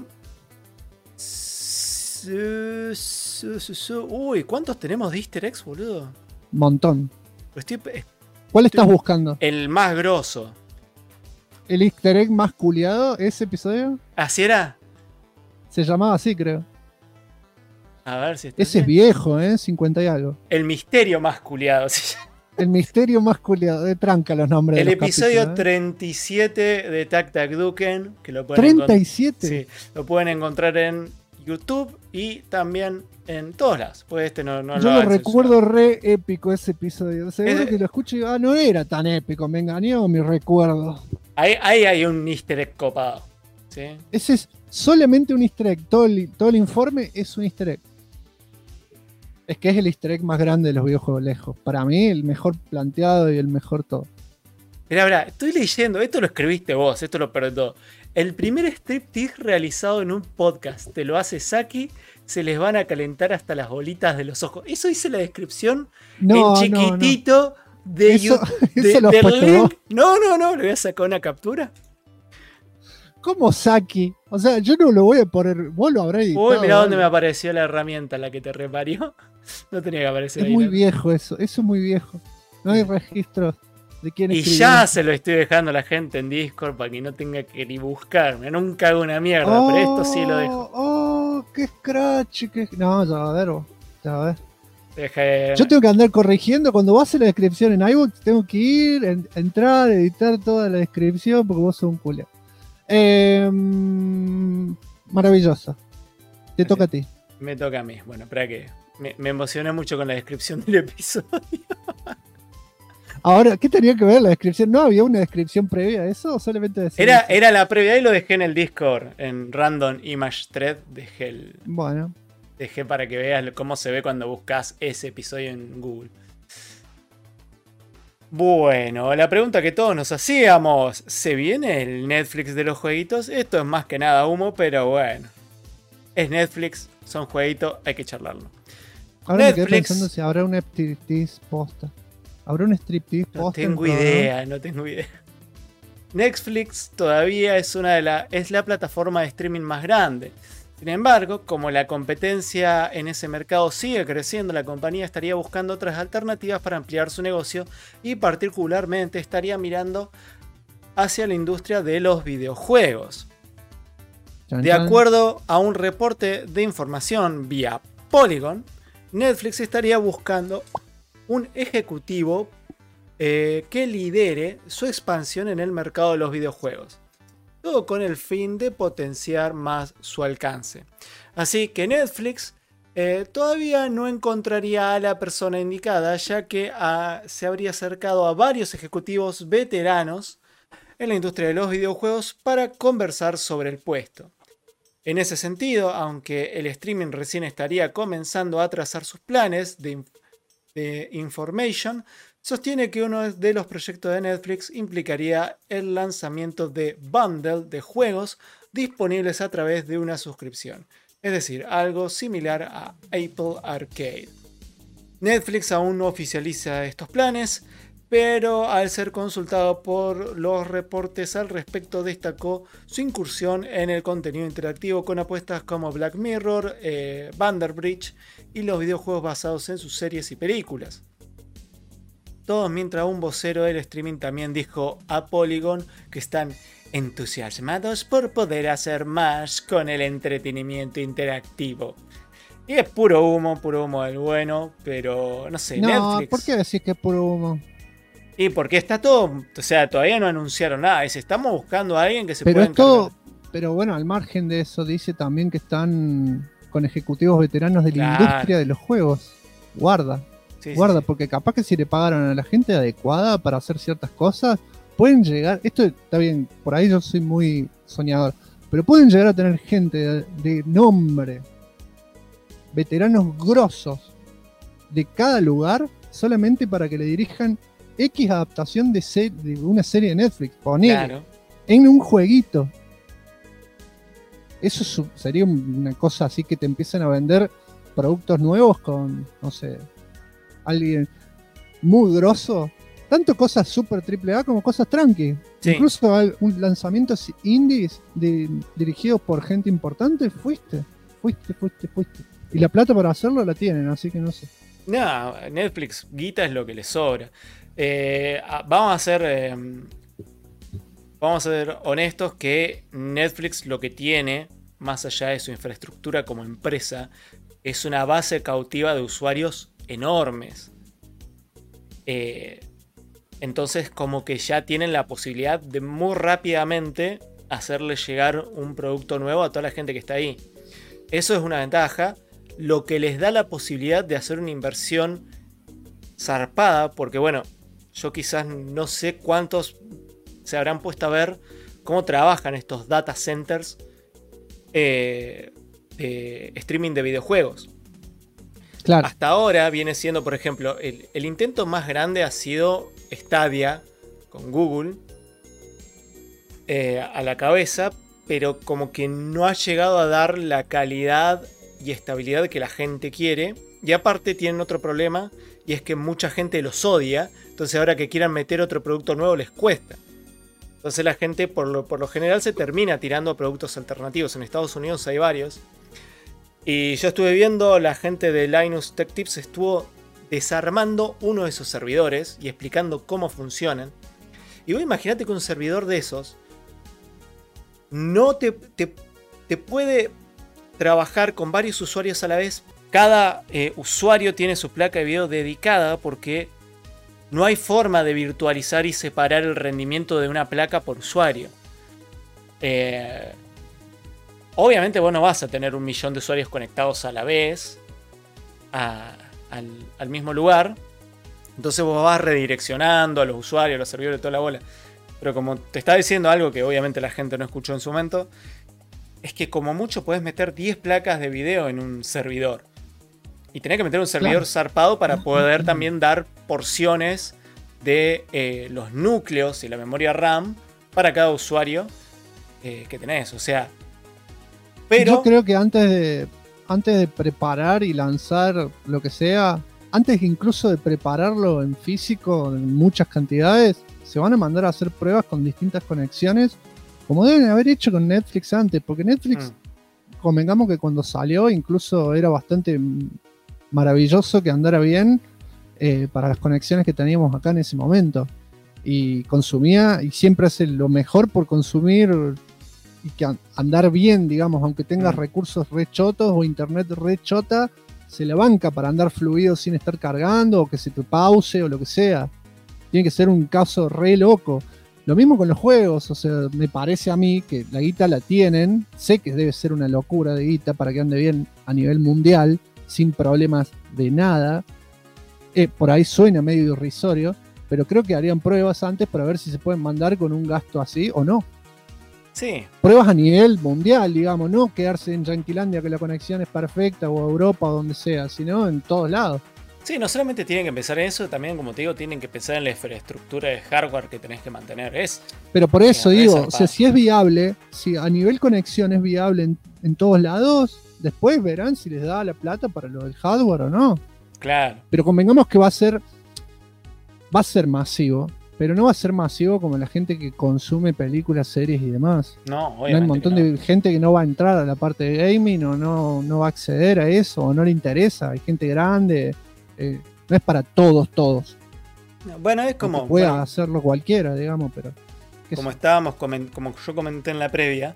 Uy, ¿cuántos tenemos de easter eggs, boludo? Montón. ¿Cuál estás buscando? El más grosso. ¿El easter egg más culiado? ¿Ese episodio? ¿Así era? Se llamaba así, creo. A ver si ese es viejo, 50 y algo. El misterio más culiado. El misterio más culiado. De tranca los nombres. El episodio 37 de Tac Tac Duken. Que lo pueden 37. Sí, lo pueden encontrar en YouTube y también en todos lados. Pues no yo lo recuerdo re épico ese episodio. Seguro que lo escucho y digo, no era tan épico, me engañó mi recuerdo. Ahí hay un easter egg copado. ¿Sí? Ese es solamente un easter egg. Todo el informe es un easter egg. Es que es el easter egg más grande de los videojuegos lejos. Para mí, el mejor planteado y el mejor todo. Mirá, estoy leyendo, esto lo escribiste vos, esto lo perdón. El primer striptease realizado en un podcast te lo hace Saki, se les van a calentar hasta las bolitas de los ojos. Eso dice la descripción en chiquitito de YouTube. No, le voy a sacar una captura. ¿Cómo Saki? O sea, yo no lo voy a poner, vos lo habrás editado. Uy, mirá dónde me apareció la herramienta, la que te reparió. No tenía que aparecer ahí. Es muy viejo eso es muy viejo. No hay registros. Y ya se lo estoy dejando a la gente en Discord para que no tenga que ni buscarme. Nunca hago una mierda, pero esto sí lo dejo. ¡Qué scratch! No, ya va a ver. Deja. Yo tengo que andar corrigiendo. Cuando vas a hacer la descripción en iVoox, tengo que ir, entrar, editar toda la descripción porque vos sos un culo. Maravilloso. Te toca a ti. Me toca a mí. Bueno, espera que me emocioné mucho con la descripción del episodio. Ahora, ¿qué tenía que ver la descripción? ¿No había una descripción previa a eso o solamente decía era la previa y lo dejé en el Discord, en Random Image Thread. Dejé para que veas cómo se ve cuando buscas ese episodio en Google. Bueno, la pregunta que todos nos hacíamos, ¿se viene el Netflix de los jueguitos? Esto es más que nada humo, pero bueno. Es Netflix, son jueguitos, hay que charlarlo. Ahora Netflix, me quedé pensando si habrá un striptease posta. ¿Habrá un striptease posta? No tengo idea. Netflix todavía es la plataforma de streaming más grande. Sin embargo, como la competencia en ese mercado sigue creciendo, la compañía estaría buscando otras alternativas para ampliar su negocio y particularmente estaría mirando hacia la industria de los videojuegos. De acuerdo a un reporte de información vía Polygon, Netflix estaría buscando un ejecutivo que lidere su expansión en el mercado de los videojuegos. Todo con el fin de potenciar más su alcance. Así que Netflix todavía no encontraría a la persona indicada, ya que se habría acercado a varios ejecutivos veteranos en la industria de los videojuegos para conversar sobre el puesto. En ese sentido, aunque el streaming recién estaría comenzando a trazar sus planes de Information, sostiene que uno de los proyectos de Netflix implicaría el lanzamiento de bundle de juegos disponibles a través de una suscripción, es decir, algo similar a Apple Arcade. Netflix aún no oficializa estos planes, pero al ser consultado por los reportes al respecto destacó su incursión en el contenido interactivo con apuestas como Black Mirror, Vanderbridge y los videojuegos basados en sus series y películas. Todo mientras un vocero del streaming también dijo a Polygon que están entusiasmados por poder hacer más con el entretenimiento interactivo. Y es puro humo del bueno, pero no sé, No, Netflix. ¿por qué decís que es puro humo? Y porque está todo, o sea, todavía no anunciaron nada. Estamos buscando a alguien que se Pero pueda es todo, encargar. pero bueno, al margen de eso dice también que están con ejecutivos veteranos de la Claro. industria de los juegos. Guarda, Sí, sí, guarda, sí. porque capaz que si le pagaron a la gente adecuada para hacer ciertas cosas, pueden llegar, esto está bien, por ahí yo soy muy soñador, pero pueden llegar a tener gente de nombre, veteranos grosos de cada lugar, solamente para que le dirijan X adaptación de una serie de Netflix, ponele, Claro. en un jueguito. Eso sería una cosa así que te empiezan a vender productos nuevos con, no sé, alguien muy grosso. Tanto cosas super triple A como cosas tranqui. Sí. Incluso un lanzamientos indies dirigidos por gente importante, fuiste. Y la plata para hacerlo la tienen, así que no sé. No, Netflix, guita es lo que le sobra. Vamos a ser honestos que Netflix lo que tiene, más allá de su infraestructura como empresa, es una base cautiva de usuarios enormes. Entonces como que ya tienen la posibilidad de muy rápidamente hacerle llegar un producto nuevo a toda la gente que está ahí. Eso es una ventaja, lo que les da la posibilidad de hacer una inversión zarpada, porque bueno, yo quizás no sé cuántos se habrán puesto a ver cómo trabajan estos data centers de streaming de videojuegos. Claro. Hasta ahora viene siendo, por ejemplo, el intento más grande ha sido Stadia con Google a la cabeza, pero como que no ha llegado a dar la calidad y estabilidad que la gente quiere. Y aparte tienen otro problema, y es que mucha gente los odia, entonces ahora que quieran meter otro producto nuevo les cuesta. Entonces la gente por lo general se termina tirando a productos alternativos. En Estados Unidos hay varios. Y yo estuve viendo, la gente de Linus Tech Tips estuvo desarmando uno de esos servidores y explicando cómo funcionan. Y vos imagínate que un servidor de esos no te puede trabajar con varios usuarios a la vez. Cada usuario tiene su placa de video dedicada porque no hay forma de virtualizar y separar el rendimiento de una placa por usuario. Obviamente vos no vas a tener 1 millón de usuarios conectados a la vez al mismo lugar. Entonces vos vas redireccionando a los usuarios, a los servidores, toda la bola. Pero como te está diciendo algo que obviamente la gente no escuchó en su momento, es que como mucho podés meter 10 placas de video en un servidor. Y tenés que meter un servidor zarpado para poder también dar porciones de los núcleos y la memoria RAM para cada usuario que tenés. O sea, pero yo creo que antes de preparar y lanzar lo que sea, antes incluso de prepararlo en físico en muchas cantidades, se van a mandar a hacer pruebas con distintas conexiones, como deben haber hecho con Netflix antes, porque Netflix, convengamos que cuando salió incluso era bastante maravilloso que andara bien para las conexiones que teníamos acá en ese momento, y consumía, y siempre hace lo mejor por consumir y que andar bien, digamos, aunque tengas recursos re chotos o internet re chota, se la banca para andar fluido sin estar cargando o que se te pause o lo que sea. Tiene que ser un caso re loco. Lo mismo con los juegos, o sea, me parece a mí que la guita la tienen, sé que debe ser una locura de guita para que ande bien a nivel mundial, sin problemas de nada. Por ahí suena medio irrisorio, pero creo que harían pruebas antes para ver si se pueden mandar con un gasto así o no. sí, Pruebas a nivel mundial, digamos, no quedarse en Yanquilandia que la conexión es perfecta o Europa o donde sea, sino en todos lados. sí, no solamente tienen que pensar en eso, también, como te digo, tienen que pensar en la infraestructura de hardware que tenés que mantener. Pero por eso re digo, zarpado. o sea, si es viable, si a nivel conexión es viable en todos lados, después verán si les da la plata para lo del hardware o no. Claro. Pero convengamos que va a ser masivo, pero no va a ser masivo como la gente que consume películas, series y demás. No, Hay obviamente. un montón que no. de gente que no va a entrar a la parte de gaming o no va a acceder a eso o no le interesa. Hay gente grande, no es para todos. Bueno, es como. Puede bueno, hacerlo cualquiera, digamos, pero como estábamos, como yo comenté en la previa.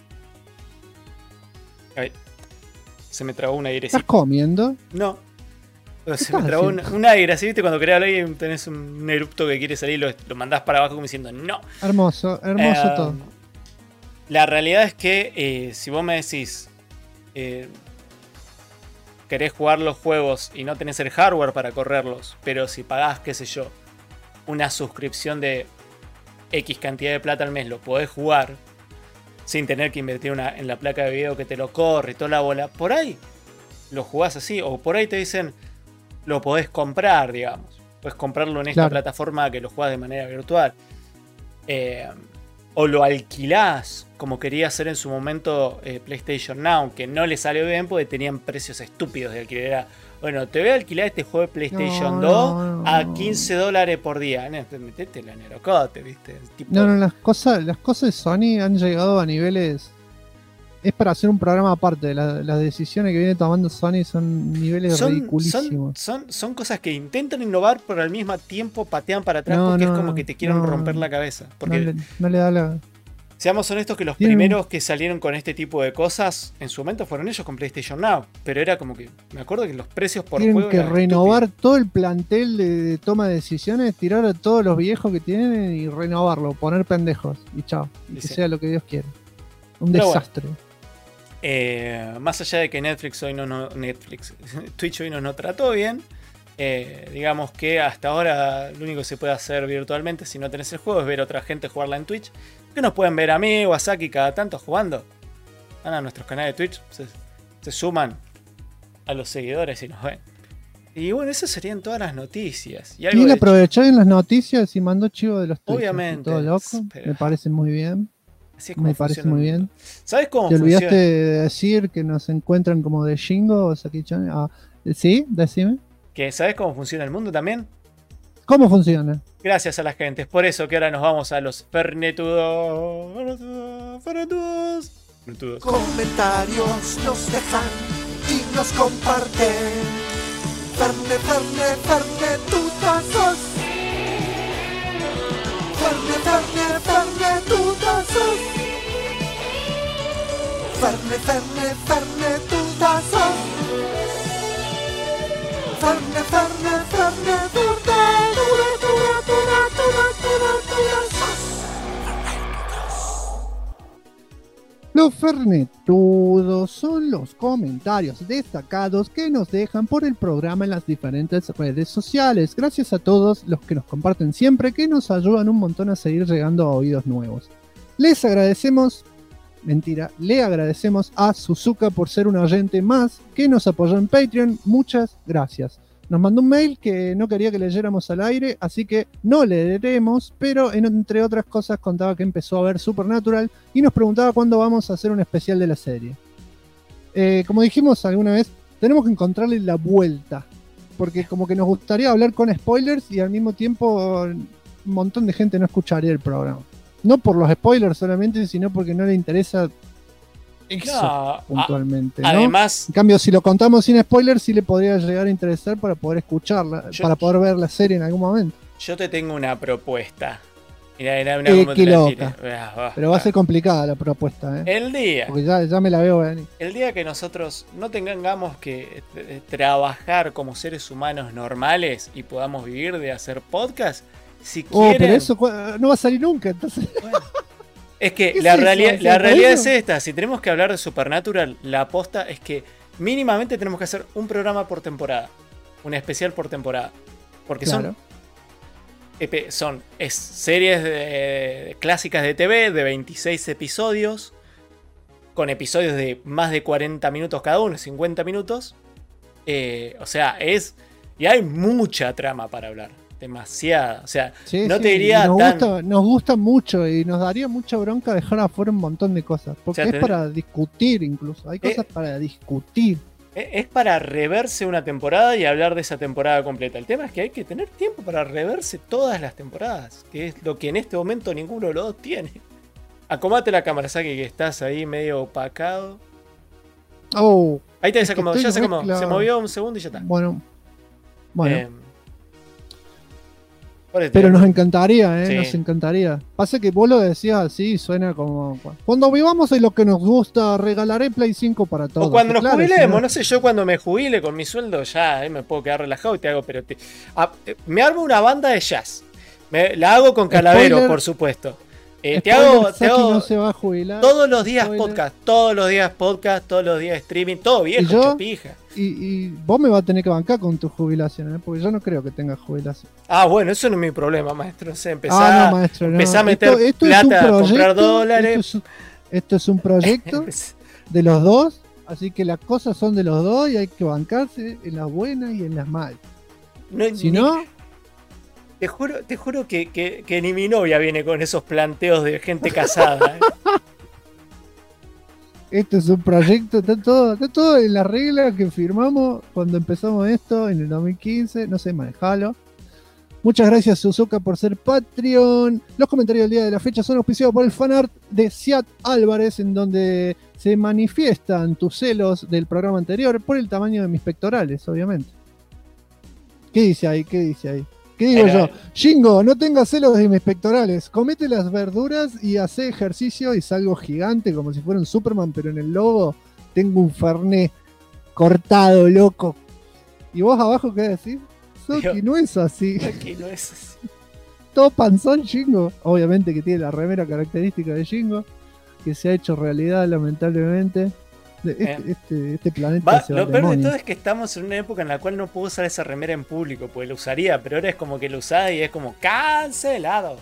Ay, se me trabó un airecito. ¿Estás comiendo? No. Pero se me estás trabó haciendo? un aire, así, ¿viste? Cuando querés hablar y tenés un erupto que quiere salir, lo mandás para abajo como diciendo no. Hermoso, hermoso todo. La realidad es que si vos me decís querés jugar los juegos y no tenés el hardware para correrlos, pero si pagás, qué sé yo, una suscripción de X cantidad de plata al mes, lo podés jugar sin tener que invertir en la placa de video que te lo corre y toda la bola, por ahí lo jugás así, o por ahí te dicen lo podés comprar, digamos. Podés comprarlo en esta plataforma que lo jugás de manera virtual. O lo alquilás, como quería hacer en su momento PlayStation Now, que no le salió bien porque tenían precios estúpidos de alquiler. Era, bueno, te voy a alquilar este juego de PlayStation 2 a $15 por día. Metétela en el ocote, ¿viste? Tipo, No, las cosas de Sony han llegado a niveles. Es para hacer un programa aparte. Las decisiones que viene tomando Sony son niveles ridiculísimos. Son cosas que intentan innovar, pero al mismo tiempo patean para atrás porque es como que te quieren romper la cabeza. Porque no le da la. Seamos honestos que los primeros que salieron con este tipo de cosas en su momento fueron ellos con PlayStation Now. Pero era como que, me acuerdo que los precios por Tienen juego que eran renovar estúpidos. todo el plantel de toma de decisiones, tirar a todos los viejos que tienen y renovarlo, poner pendejos y chao. Y que sea lo que Dios quiera. Un Pero desastre. Más allá de que Twitch hoy no trató bien, digamos que hasta ahora lo único que se puede hacer virtualmente si no tenés el juego es ver a otra gente jugarla en Twitch. Que nos pueden ver a mí o a Saki cada tanto jugando. Van a nuestros canales de Twitch, se suman a los seguidores y nos ven. Y bueno, esas serían todas las noticias. Y él aprovechó en las noticias y mandó chivo de los Twitch. Obviamente. Todo loco. Me parece muy bien. Así es como me parece muy bien. ¿Sabes cómo ¿Te funciona? olvidaste de decir que nos encuentran como de Shingo o Saki-chan? ¿Sí? Decime. ¿Sabes cómo funciona el mundo también? ¿Cómo funciona? Gracias a la gente. Es por eso que ahora nos vamos a los Fernetudos. Comentarios nos dejan y nos comparten. Fernetutazos. Fernetutazos. Fernetutazos. Los fernetudos son los comentarios destacados que nos dejan por el programa en las diferentes redes sociales. Gracias a todos los que nos comparten siempre, que nos ayudan un montón a seguir llegando a oídos nuevos. Les agradecemos, le agradecemos a Suzuka por ser un oyente más que nos apoyó en Patreon. Muchas gracias. Nos mandó un mail que no quería que leyéramos al aire, así que no leeremos, pero entre otras cosas contaba que empezó a ver Supernatural y nos preguntaba cuándo vamos a hacer un especial de la serie. Como dijimos alguna vez, tenemos que encontrarle la vuelta, porque como que nos gustaría hablar con spoilers y al mismo tiempo un montón de gente no escucharía el programa. No por los spoilers solamente, sino porque no le interesa eso puntualmente, ¿no? Además, en cambio, si lo contamos sin spoilers, sí le podría llegar a interesar para poder escucharla, para poder ver la serie en algún momento. Yo te tengo una propuesta. Mirá, qué loca. Pero va a ser complicada la propuesta, El día. Porque ya me la veo venir. El día que nosotros no tengamos que trabajar como seres humanos normales y podamos vivir de hacer podcast, si quieren... pero eso no va a salir nunca, entonces... Bueno. Es que la realidad es esta. Si tenemos que hablar de Supernatural, la aposta es que mínimamente tenemos que hacer un programa por temporada. Un especial por temporada. Porque claro, son series clásicas de TV de 26 episodios. Con episodios de más de 40 minutos cada uno, 50 minutos. O sea, y hay mucha trama para hablar. Demasiada, o sea, sí, no sí, te diría nos gusta mucho y nos daría mucha bronca dejar afuera un montón de cosas, porque es para discutir incluso, hay cosas para discutir. Es para reverse una temporada y hablar de esa temporada completa. El tema es que hay que tener tiempo para reverse todas las temporadas, que es lo que en este momento ninguno de los dos tiene. Acomate la cámara, Saki, que estás ahí medio opacado. Ahí te desacomodó, ya se acomodó, se movió un segundo y ya está. Bueno. Por eso Pero te- nos encantaría, Sí. nos encantaría. Pasa que vos lo decías así, suena como... Cuando vivamos en lo que nos gusta, regalaré Play 5 para todos. O cuando nos Claro, jubilemos, si no sé, yo cuando me jubile con mi sueldo ya me puedo quedar relajado y te hago, pero me armo una banda de jazz. La hago con Calavero, Spoiler. por supuesto. Te Spoiler, hago, te Saki hago no se va a jubilar. todos los días Spoiler. podcast, todos los días podcast, todos los días streaming, todo viejo, ¿Y yo? hecho pija. Y vos me vas a tener que bancar con tu jubilación, porque yo no creo que tengas jubilación. Ah, bueno, eso no es mi problema, maestro. No sé, empezá, no, maestro, no. empezá a meter Esto es plata, un a comprar proyecto, dólares. Esto es un proyecto de los dos, así que las cosas son de los dos y hay que bancarse en las buenas y en las malas. Si no, Te juro que ni mi novia viene con esos planteos de gente casada. esto es un proyecto, está todo en las reglas que firmamos cuando empezamos esto en el 2015, no sé, manejalo. Muchas gracias Suzuka por ser Patreon. Los comentarios del día de la fecha son auspiciados por el fanart de Siat Álvarez, en donde se manifiestan tus celos del programa anterior por el tamaño de mis pectorales, obviamente. ¿Qué dice ahí? ¿Qué dice ahí? ¿Qué digo yo? Shingo, no tengas celos de mis pectorales. Comete las verduras y hace ejercicio y salgo gigante como si fuera un Superman, pero en el logo tengo un Fernet cortado, loco. ¿Y vos abajo qué decís? Soki, no es así. Aquí no es así. Todo panzón Shingo. Obviamente que tiene la remera característica de Shingo, que se ha hecho realidad lamentablemente. Este planeta se va Lo al peor de demonio. todo es que estamos en una época en la cual no puedo usar esa remera en público, pues la usaría, pero ahora es como que la usada y es como cancelado.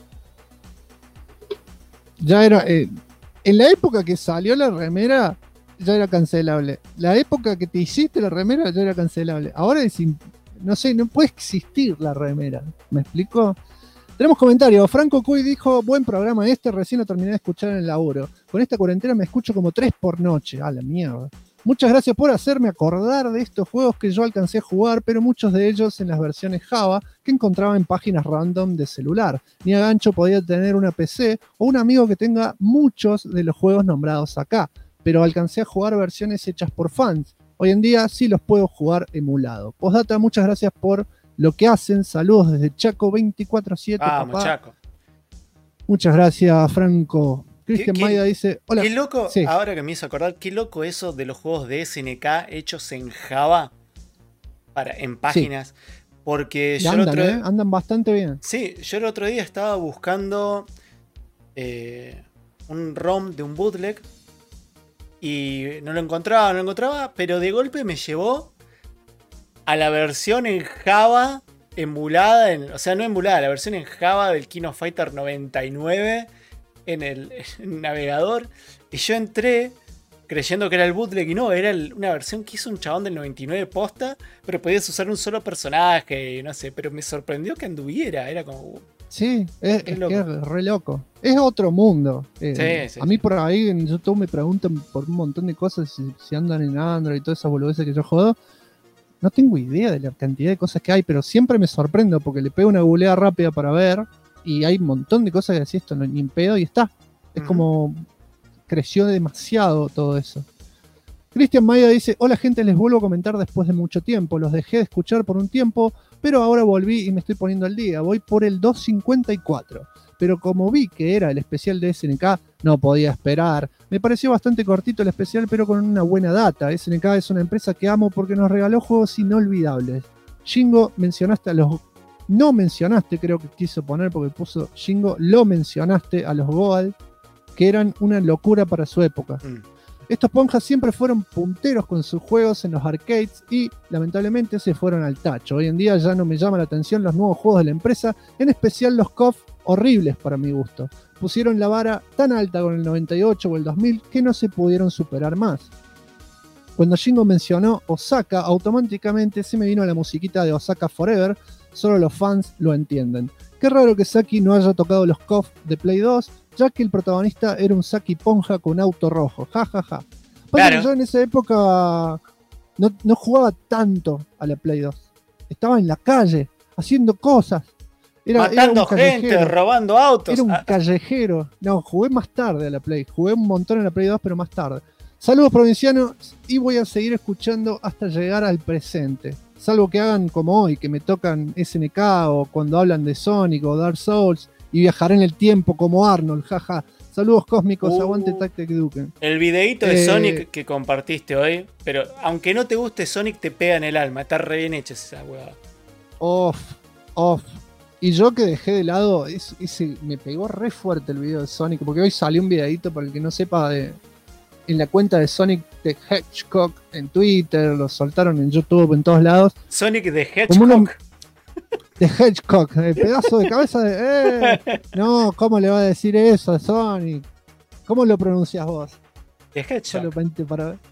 Ya era. En la época que salió la remera, ya era cancelable. La época que te hiciste la remera, ya era cancelable. Ahora no sé, no puede existir la remera. ¿Me explico? Tenemos comentarios. Franco Cuy dijo: buen programa recién lo terminé de escuchar en el laburo. Con esta cuarentena me escucho como 3 por noche. A la mierda. Muchas gracias por hacerme acordar de estos juegos que yo alcancé a jugar, pero muchos de ellos en las versiones Java que encontraba en páginas random de celular. Ni a gancho podía tener una PC o un amigo que tenga muchos de los juegos nombrados acá, pero alcancé a jugar versiones hechas por fans. Hoy en día sí los puedo jugar emulado. Postdata, muchas gracias por lo que hacen. Saludos desde Chaco 24/7. Vamos, papá. Chaco. Muchas gracias, Franco. Cristian Maida dice: hola. Qué loco, Sí. ahora que me hizo acordar, qué loco eso de los juegos de SNK hechos en Java en páginas. Porque Y yo el andan, otro andan bastante bien. Sí, yo el otro día estaba buscando un ROM de un bootleg y no lo encontraba, pero de golpe me llevó a la versión en Java emulada, o sea, no emulada, la versión en Java del King of Fighter 99 en el navegador, y yo entré creyendo que era el bootleg y no, era una versión que hizo un chabón del 99 posta, pero podías usar un solo personaje, no sé, pero me sorprendió que anduviera, era como... Sí, es loco. que es re loco. Es otro mundo. Sí, a mí por ahí en YouTube me preguntan por un montón de cosas, si andan en Android y todas esas boludeces que yo jodo. No tengo idea de la cantidad de cosas que hay, pero siempre me sorprendo porque le pego una googleada rápida para ver y hay un montón de cosas que decís esto no, ni en pedo y está. Es como creció demasiado todo eso. Cristian Maya dice: hola gente, les vuelvo a comentar después de mucho tiempo. Los dejé de escuchar por un tiempo, pero ahora volví y me estoy poniendo al día. Voy por el 254. Pero como vi que era el especial de SNK, no podía esperar. Me pareció bastante cortito el especial, pero con una buena data. SNK es una empresa que amo porque nos regaló juegos inolvidables. Shingo, mencionaste a los... No mencionaste, creo que quiso poner porque puso Shingo, lo mencionaste a los Goal, que eran una locura para su época. Estos ponjas siempre fueron punteros con sus juegos en los arcades y lamentablemente se fueron al tacho. Hoy en día ya no me llama la atención los nuevos juegos de la empresa, en especial los KOF, horribles para mi gusto. Pusieron la vara tan alta con el 98 o el 2000 que no se pudieron superar más. Cuando Shingo mencionó Osaka, automáticamente se me vino la musiquita de Osaka Forever, solo los fans lo entienden. Qué raro que Saki no haya tocado los KOF de Play 2, ya que el protagonista era un Saki Ponja con auto rojo. Ja, ja, ja. Pasa que yo en esa época no jugaba tanto a la Play 2. Estaba en la calle, haciendo cosas. Matando gente, robando autos. Era un callejero. No, jugué más tarde a la Play. Jugué un montón en la Play 2, pero más tarde. Saludos provincianos y voy a seguir escuchando hasta llegar al presente. salvo que hagan como hoy, que me tocan SNK o cuando hablan de Sonic o Dark Souls y viajaré en el tiempo como Arnold, jaja. Saludos cósmicos, aguante Tactic Duke. El videíto de Sonic que compartiste hoy, pero aunque no te guste Sonic, te pega en el alma. Está re bien hecha esa huevada. Off. Y yo que dejé de lado, ese me pegó re fuerte el video de Sonic, porque hoy salió un videíto, para el que no sepa, en la cuenta de Sonic the Hedgehog en Twitter, lo soltaron en YouTube, en todos lados. Sonic the Hedgehog. The Hedgehog, el pedazo de cabeza de... No, ¿cómo le va a decir eso a Sonic? ¿Cómo lo pronuncias vos? The Hedgehog. Solamente para ver.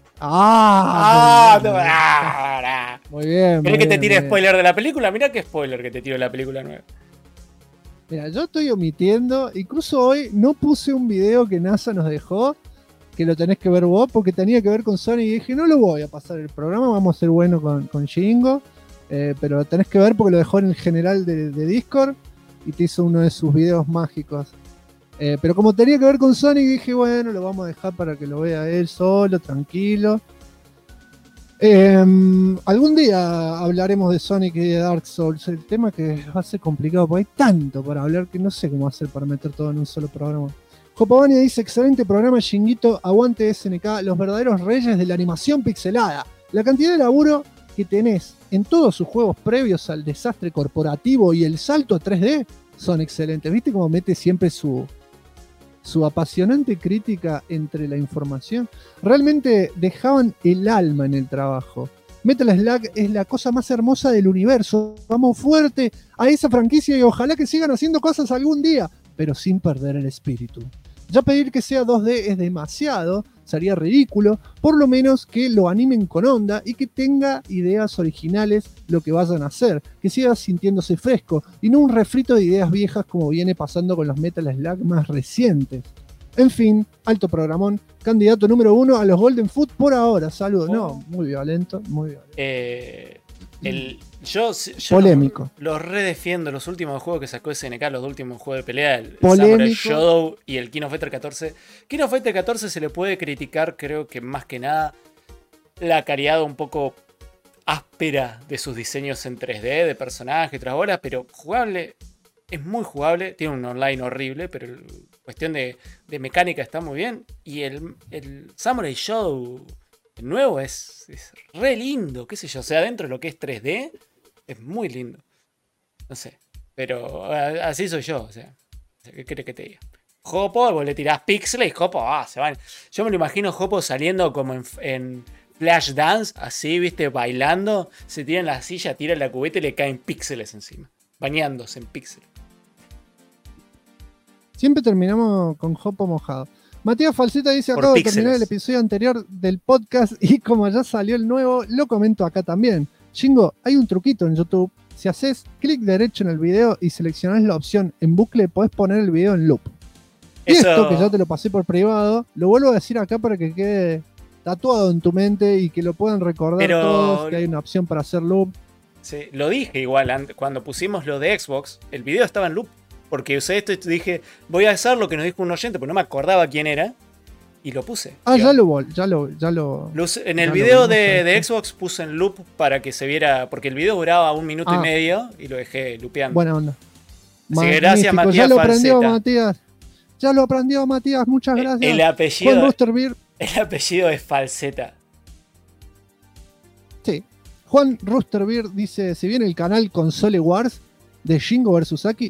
Muy bien. ¿Querés que te tire spoiler de la película? Mirá qué spoiler que te tiro de la película nueva. Mira, yo estoy omitiendo, incluso hoy no puse un video que NASA nos dejó, que lo tenés que ver vos, porque tenía que ver con Sonic y dije, no lo voy a pasar el programa, vamos a ser buenos con Shingo. Pero lo tenés que ver porque lo dejó en el general de Discord y te hizo uno de sus videos mágicos. Pero como tenía que ver con Sonic, dije, bueno, lo vamos a dejar para que lo vea él solo, tranquilo. Algún día hablaremos de Sonic y de Dark Souls. El tema que va a ser complicado porque hay tanto para hablar que no sé cómo hacer para meter todo en un solo programa. Jopavania dice, excelente programa, Shinguito, aguante SNK, los verdaderos reyes de la animación pixelada. La cantidad de laburo que tenés en todos sus juegos previos al desastre corporativo y el salto a 3D son excelentes. ¿Viste cómo mete siempre su apasionante crítica entre la información? Realmente dejaban el alma en el trabajo. Metal Slug es la cosa más hermosa del universo. Vamos fuerte a esa franquicia y ojalá que sigan haciendo cosas algún día, pero sin perder el espíritu. Ya pedir que sea 2D es demasiado, sería ridículo, por lo menos que lo animen con onda y que tenga ideas originales lo que vayan a hacer, que siga sintiéndose fresco y no un refrito de ideas viejas como viene pasando con los Metal Slug más recientes. En fin, alto programón, candidato número 1 a los Golden Foot por ahora, saludos. No, muy violento, muy violento. Yo polémico. Los redefiendo los últimos juegos que sacó SNK, los últimos juegos de pelea, el Polémico. Samurai Shodown y el King of Fighter 14. King of Fighter 14 se le puede criticar, creo que más que nada, la calidad un poco áspera de sus diseños en 3D, de personajes, otras bolas, pero jugable, es muy jugable, tiene un online horrible, pero cuestión de mecánica está muy bien. Y el Samurai Shodown el nuevo es re lindo, qué sé yo, o sea, dentro de lo que es 3D, es muy lindo. No sé, pero así soy yo, o sea, ¿qué querés que te diga? Jopo, vos le tirás píxeles y Jopo, se van. Yo me lo imagino Jopo saliendo como en Flash Dance, así, viste, bailando, se tira en la silla, tira la cubeta y le caen píxeles encima, bañándose en píxeles. Siempre terminamos con Jopo mojado. Matías Falseta dice, acabo de terminar el episodio anterior del podcast y como ya salió el nuevo, lo comento acá también. Shingo, hay un truquito en YouTube. Si haces clic derecho en el video y seleccionás la opción en bucle, podés poner el video en loop. Y esto, que ya te lo pasé por privado, lo vuelvo a decir acá para que quede tatuado en tu mente y que lo puedan recordar todos, que hay una opción para hacer loop. Sí, lo dije igual, cuando pusimos lo de Xbox, el video estaba en loop. Porque usé esto y dije, voy a hacer lo que nos dijo un oyente, porque no me acordaba quién era. Y lo puse. Ya lo en el video de Xbox puse en loop para que se viera, porque el video duraba 1 minuto y medio y lo dejé loopeando. Buena onda. Así que gracias, Matías. Ya lo aprendió Matías. Ya lo aprendió Matías, muchas gracias. El apellido, Juan Rusterbeer. El apellido es Falseta. Sí. Juan Rusterbeer dice, si viene el canal Console Wars de Shingo vs Aki,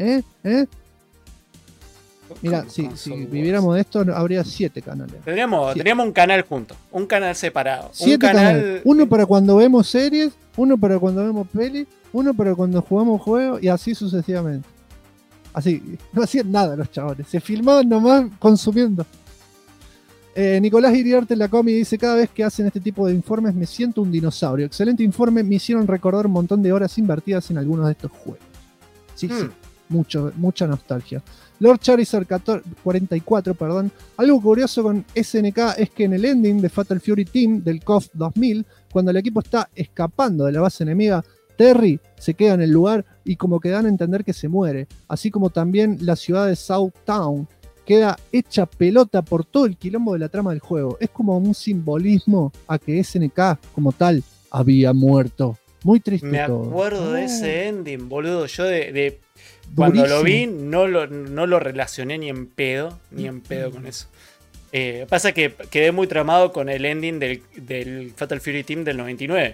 Mira, si viviéramos de esto, habría 7 canales. Tendríamos un canal juntos, un canal separado. 7 canales. Uno para cuando vemos series, uno para cuando vemos pelis, uno para cuando jugamos juegos y así sucesivamente. Así, no hacían nada los chavales, se filmaban nomás consumiendo. Nicolás Iriarte la comi dice, cada vez que hacen este tipo de informes me siento un dinosaurio. Excelente informe, me hicieron recordar un montón de horas invertidas en algunos de estos juegos. Sí, mucha nostalgia. Lord Charizard 44, algo curioso con SNK es que en el ending de Fatal Fury Team del KOF 2000, cuando el equipo está escapando de la base enemiga, Terry se queda en el lugar y como que dan a entender que se muere, así como también la ciudad de South Town queda hecha pelota por todo el quilombo de la trama del juego. Es como un simbolismo a que SNK como tal había muerto. Muy triste Me todo. acuerdo de ese ending, boludo. Yo cuando lo vi, no lo relacioné ni en pedo con eso. Pasa que quedé muy tramado con el ending del Fatal Fury Team del 99.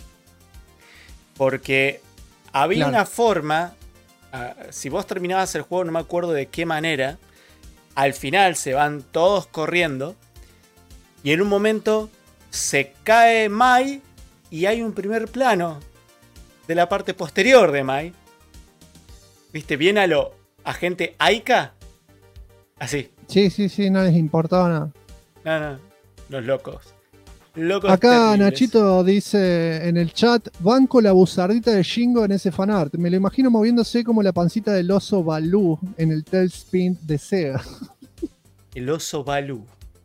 Porque había una forma, si vos terminabas el juego, no me acuerdo de qué manera, al final se van todos corriendo y en un momento se cae Mai y hay un primer plano de la parte posterior de Mai. ¿Viste? Bien a lo agente Aika. Así. Sí, no les importaba nada. No, los locos. Acá terribles. Nachito dice en el chat, banco la buzardita de Shingo en ese fanart. Me lo imagino moviéndose como la pancita del oso Baloo en el Tailspin de Sega. El oso Baloo.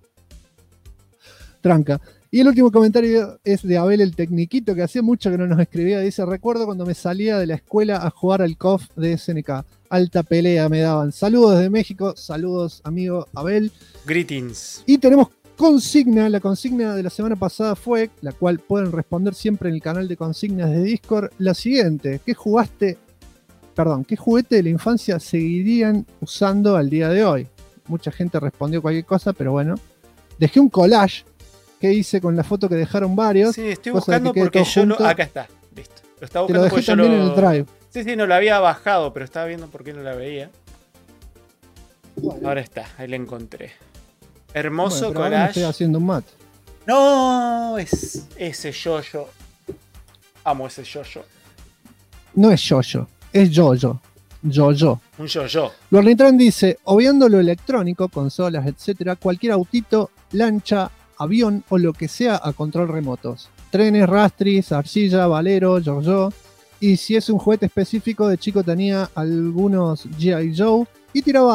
Tranca. Y el último comentario es de Abel el Tecniquito, que hacía mucho que no nos escribía. Dice, recuerdo cuando me salía de la escuela a jugar al KOF de SNK. Alta pelea me daban. Saludos desde México. Saludos, amigo Abel. Greetings. Y tenemos consigna. La consigna de la semana pasada fue, la cual pueden responder siempre en el canal de consignas de Discord, la siguiente. ¿Qué juguete de la infancia seguirían usando al día de hoy? Mucha gente respondió cualquier cosa, pero bueno. Dejé un collage que hice con la foto que dejaron varios. Sí, estoy buscando porque yo lo... Acá está, listo. Lo estaba Te lo buscando dejé porque yo también en el Drive. Sí, no lo había bajado, pero estaba viendo por qué no la veía. Bueno. Ahora está, ahí la encontré. Hermoso Bueno, ahora me estoy collage. haciendo un mat. No, es ese yo-yo. Amo ese yo-yo. No es yo-yo, es yo-yo. Yo-yo. Un yo-yo. Lornitran dice, obviando lo electrónico, consolas, etcétera, cualquier autito, lancha, avión o lo que sea a control remotos. Trenes, rastris, arcilla, valero, yo-yo. Y si es un juguete específico, de chico tenía algunos G.I. Joe y tiraba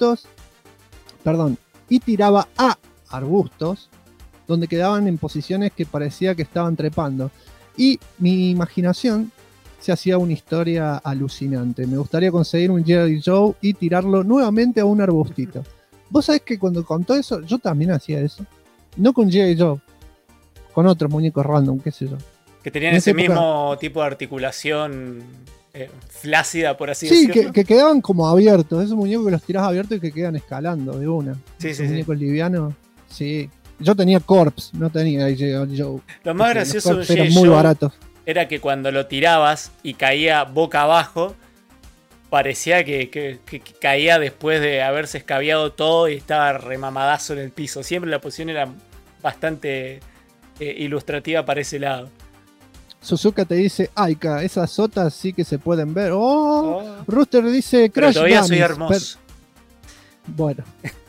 a arbustos donde quedaban en posiciones que parecía que estaban trepando. Y mi imaginación se hacía una historia alucinante. Me gustaría conseguir un G.I. Joe y tirarlo nuevamente a un arbustito. Vos sabés que cuando contó eso, yo también hacía eso. No con G.I. Joe, con otros muñecos random, qué sé yo. Que tenían En ese esa época- mismo tipo de articulación flácida, por así Sí, decirlo. que quedaban como abiertos. Esos muñecos que los tirás abiertos y que quedan escalando de una. Sí, Esos sí, sí. muñecos livianos. Sí. Yo tenía Corpse, no tenía G.I. Joe. Lo más Los gracioso de Corpse eran G.I. muy Joe baratos. era que cuando lo tirabas y caía boca abajo, parecía que caía después de haberse escabiado todo y estaba remamadazo en el piso. Siempre la posición era bastante ilustrativa para ese lado. Suzuka te dice, Aika, esas sotas sí que se pueden ver. ¡Oh! Oh, Rooster dice, pero Crash todavía soy Dummies. hermoso. Bueno.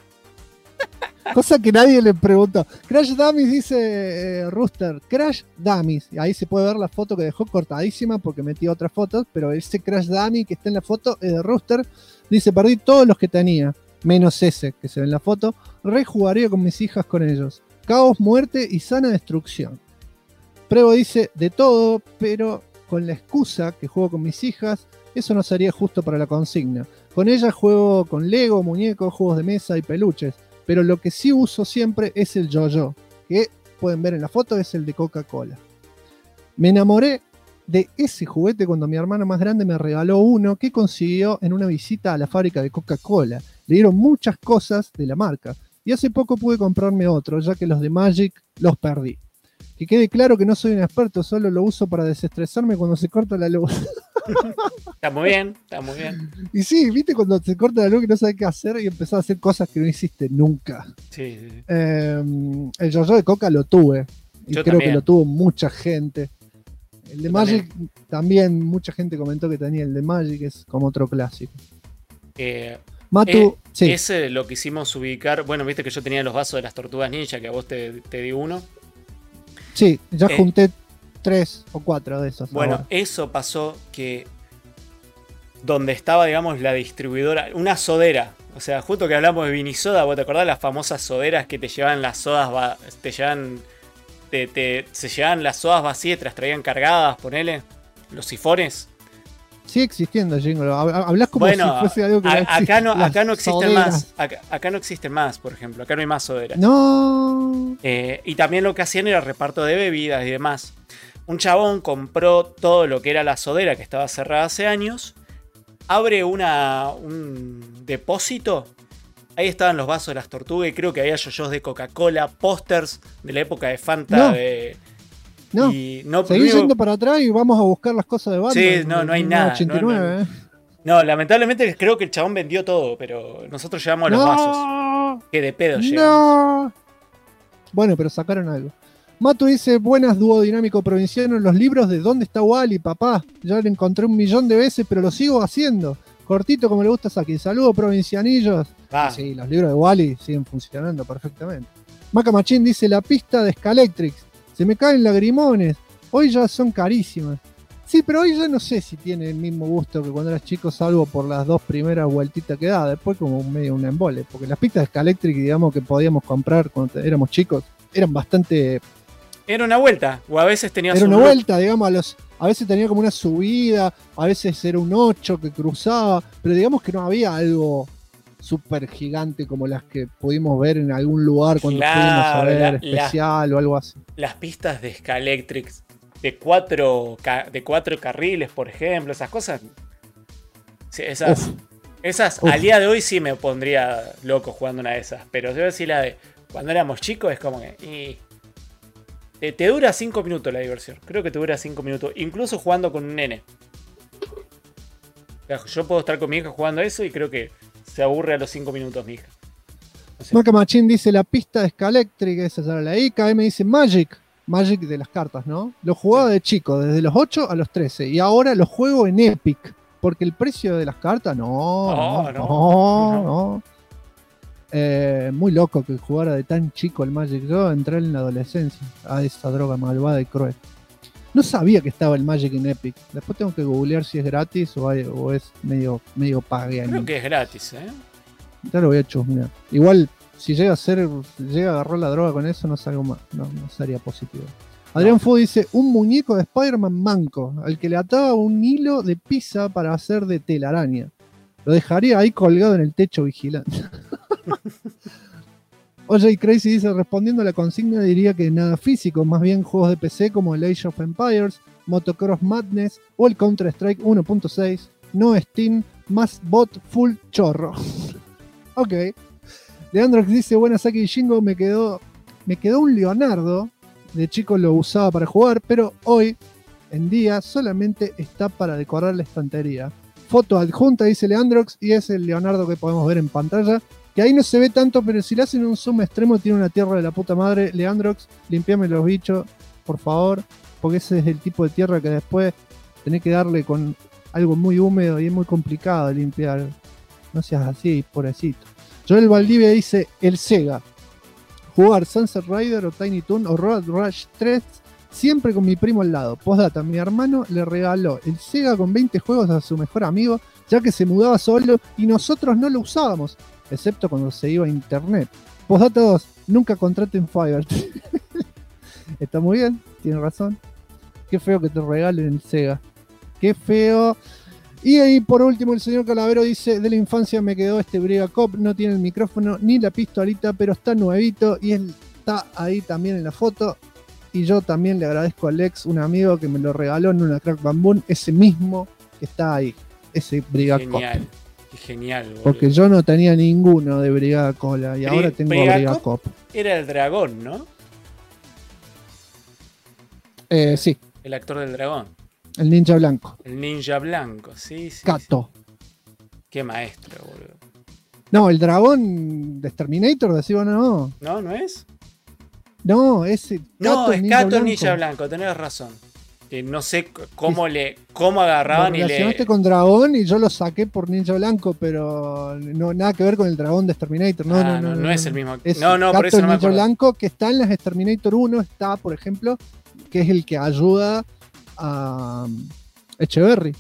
Cosa que nadie le preguntó. Crash Dummies dice Rooster. Crash Dummies. Y ahí se puede ver la foto que dejó cortadísima porque metí otras fotos. Pero ese Crash Dummy que está en la foto es de Rooster. Dice, perdí todos los que tenía. Menos ese que se ve en la foto. Rejugaría con mis hijas con ellos. Caos, muerte y sana destrucción. Prevo dice, de todo, pero con la excusa que juego con mis hijas, eso no sería justo para la consigna. Con ellas juego con Lego, muñecos, juegos de mesa y peluches. Pero lo que sí uso siempre es el yo-yo, que pueden ver en la foto, es el de Coca-Cola. Me enamoré de ese juguete cuando mi hermana más grande me regaló uno que consiguió en una visita a la fábrica de Coca-Cola. Le dieron muchas cosas de la marca. Y hace poco pude comprarme otro, ya que los de Magic los perdí. Que quede claro que no soy un experto, solo lo uso para desestresarme cuando se corta la luz. Está muy bien, está muy bien. Y sí, viste cuando se corta la luz y no sabes qué hacer y empezás a hacer cosas que no hiciste nunca. Sí, sí, sí. El yo-yo de Coca lo tuve. Y Yo creo también. que lo tuvo mucha gente. El de Yo Magic también mucha gente comentó que tenía el de Magic, es como otro clásico. Matu, sí. Ese lo quisimos ubicar. Bueno, viste que yo tenía los vasos de las tortugas ninja, que a vos te di uno. Sí, ya junté 3 o 4 de esos. Bueno, ahora. eso pasó que donde estaba, digamos, la distribuidora, una sodera. O sea, justo que hablamos de Vinisoda, ¿vos te acordás las famosas soderas que te llevaban las sodas, se llevaban las sodas vacías, te las traían cargadas, ponele, los sifones? Sigue existiendo, Jingle. Hablas como Bueno, si fuese algo que acá no Las existen soderas. más. Acá no existen más, por ejemplo. Acá no hay más soderas. No. Y también lo que hacían era reparto de bebidas y demás. Un chabón compró todo lo que era la sodera que estaba cerrada hace años. Abre un depósito. Ahí estaban los vasos de las tortugas y creo que había yoyos de Coca-Cola, pósters de la época de Fanta. No. Seguí yendo para atrás y vamos a buscar las cosas de Batman. Sí, no hay nada. 89, no, lamentablemente creo que el chabón vendió todo, pero nosotros llevamos los vasos. Que de pedo llegan. Bueno, pero sacaron algo. Matu dice, buenas duodinámico provinciano en los libros de ¿Dónde está Wally, papá? Ya lo encontré 1.000.000 de veces, pero lo sigo haciendo. Cortito como le gusta a Saki. Saludos, provincianillos. Sí, los libros de Wally siguen funcionando perfectamente. Maca Machín dice, la pista de Scalectrix. Se me caen lagrimones. Hoy ya son carísimas. Sí, pero hoy ya no sé si tiene el mismo gusto que cuando eras chico, salvo por las 2 primeras vueltitas que da. Después como medio un embole. Porque las pistas de Scalectrix, digamos, que podíamos comprar cuando éramos chicos, eran bastante... Era una vuelta, o a veces tenías Era una vuelta, digamos, a veces tenía como una subida, a veces era un 8 que cruzaba, pero digamos que no había algo súper gigante como las que pudimos ver en algún lugar cuando fuimos a ver especial o algo así. Las pistas de Scalectrix de 4 carriles, por ejemplo, esas cosas. Sí, esas al día de hoy sí me pondría loco jugando una de esas, pero debo decir la de cuando éramos chicos es como que... Te dura 5 minutos la diversión. Creo que te dura 5 minutos. Incluso jugando con un nene. Yo puedo estar con mi hija jugando eso y creo que se aburre a los 5 minutos mi hija. No sé. Maca Machín dice la pista de Scalectrix, esa ya la leí. KM dice Magic de las cartas, ¿no? Lo jugaba de chico, desde los 8 a los 13. Y ahora lo juego en Epic. Porque el precio de las cartas, no. Muy loco que jugara de tan chico el Magic. Yo entré en la adolescencia a esa droga malvada y cruel. No sabía que estaba el Magic en Epic. Después tengo que googlear si es gratis o es medio pague. Creo que es gratis, Ya lo voy a chusmear. Igual, si llega a agarrar la droga con eso, no salgo más. No sería positivo. Adrián Fu dice, un muñeco de Spider-Man manco, al que le ataba un hilo de pizza para hacer de telaraña. Lo dejaría ahí colgado en el techo vigilante. Oye, Crazy dice, respondiendo a la consigna diría que nada físico, más bien juegos de PC como el Age of Empires, Motocross Madness o el Counter-Strike 1.6, no Steam, más bot full chorro. Ok. Leandrox dice, buenas Saki y Shingo, me quedó un Leonardo, de chico lo usaba para jugar, pero hoy en día solamente está para decorar la estantería. Foto adjunta, dice Leandrox, y es el Leonardo que podemos ver en pantalla. Que ahí no se ve tanto, pero si le hacen un zoom extremo tiene una tierra de la puta madre. Leandrox, limpiame los bichos, por favor, porque ese es el tipo de tierra que después tenés que darle con algo muy húmedo y es muy complicado de limpiar. No seas así, pobrecito. Joel Valdivia dice, el Sega. Jugar Sunset Rider o Tiny Toon o Road Rush 3 siempre con mi primo al lado. Postdata, mi hermano le regaló el Sega con 20 juegos a su mejor amigo, ya que se mudaba solo y nosotros no lo usábamos, excepto cuando se iba a internet. Postdata 2, nunca contraten Fiverr. Está muy bien, tiene razón. Qué feo que te regalen el Sega. Qué feo. Y ahí por último el señor Calavero dice, de la infancia me quedó este Briga Cop, no tiene el micrófono ni la pistolita, pero está nuevito y él está ahí también en la foto. Y yo también le agradezco a Alex, un amigo que me lo regaló en una Crack Bamboo, ese mismo que está ahí, ese Briga Cop. Genial, qué genial, boludo. Porque yo no tenía ninguno de Brigada Cola y ahora tengo Briga Cop. Era el dragón, ¿no? Sí. El actor del dragón. El ninja blanco. El ninja blanco, sí. Kato. Sí. Qué maestro, boludo. No, el dragón de Terminator, decimos no. ¿No? ¿No es? No, ese. No, es Kato el ninja blanco, tenés razón. Que no sé cómo agarraban lo y le. Relacionaste con dragón y yo lo saqué por ninja blanco, pero no nada que ver con el dragón de Terminator. No es el mismo. Es no, por Kato eso no me ninja acuerdo. blanco que está en las Terminator 1, está, por ejemplo, que es el que ayuda a Echeverry.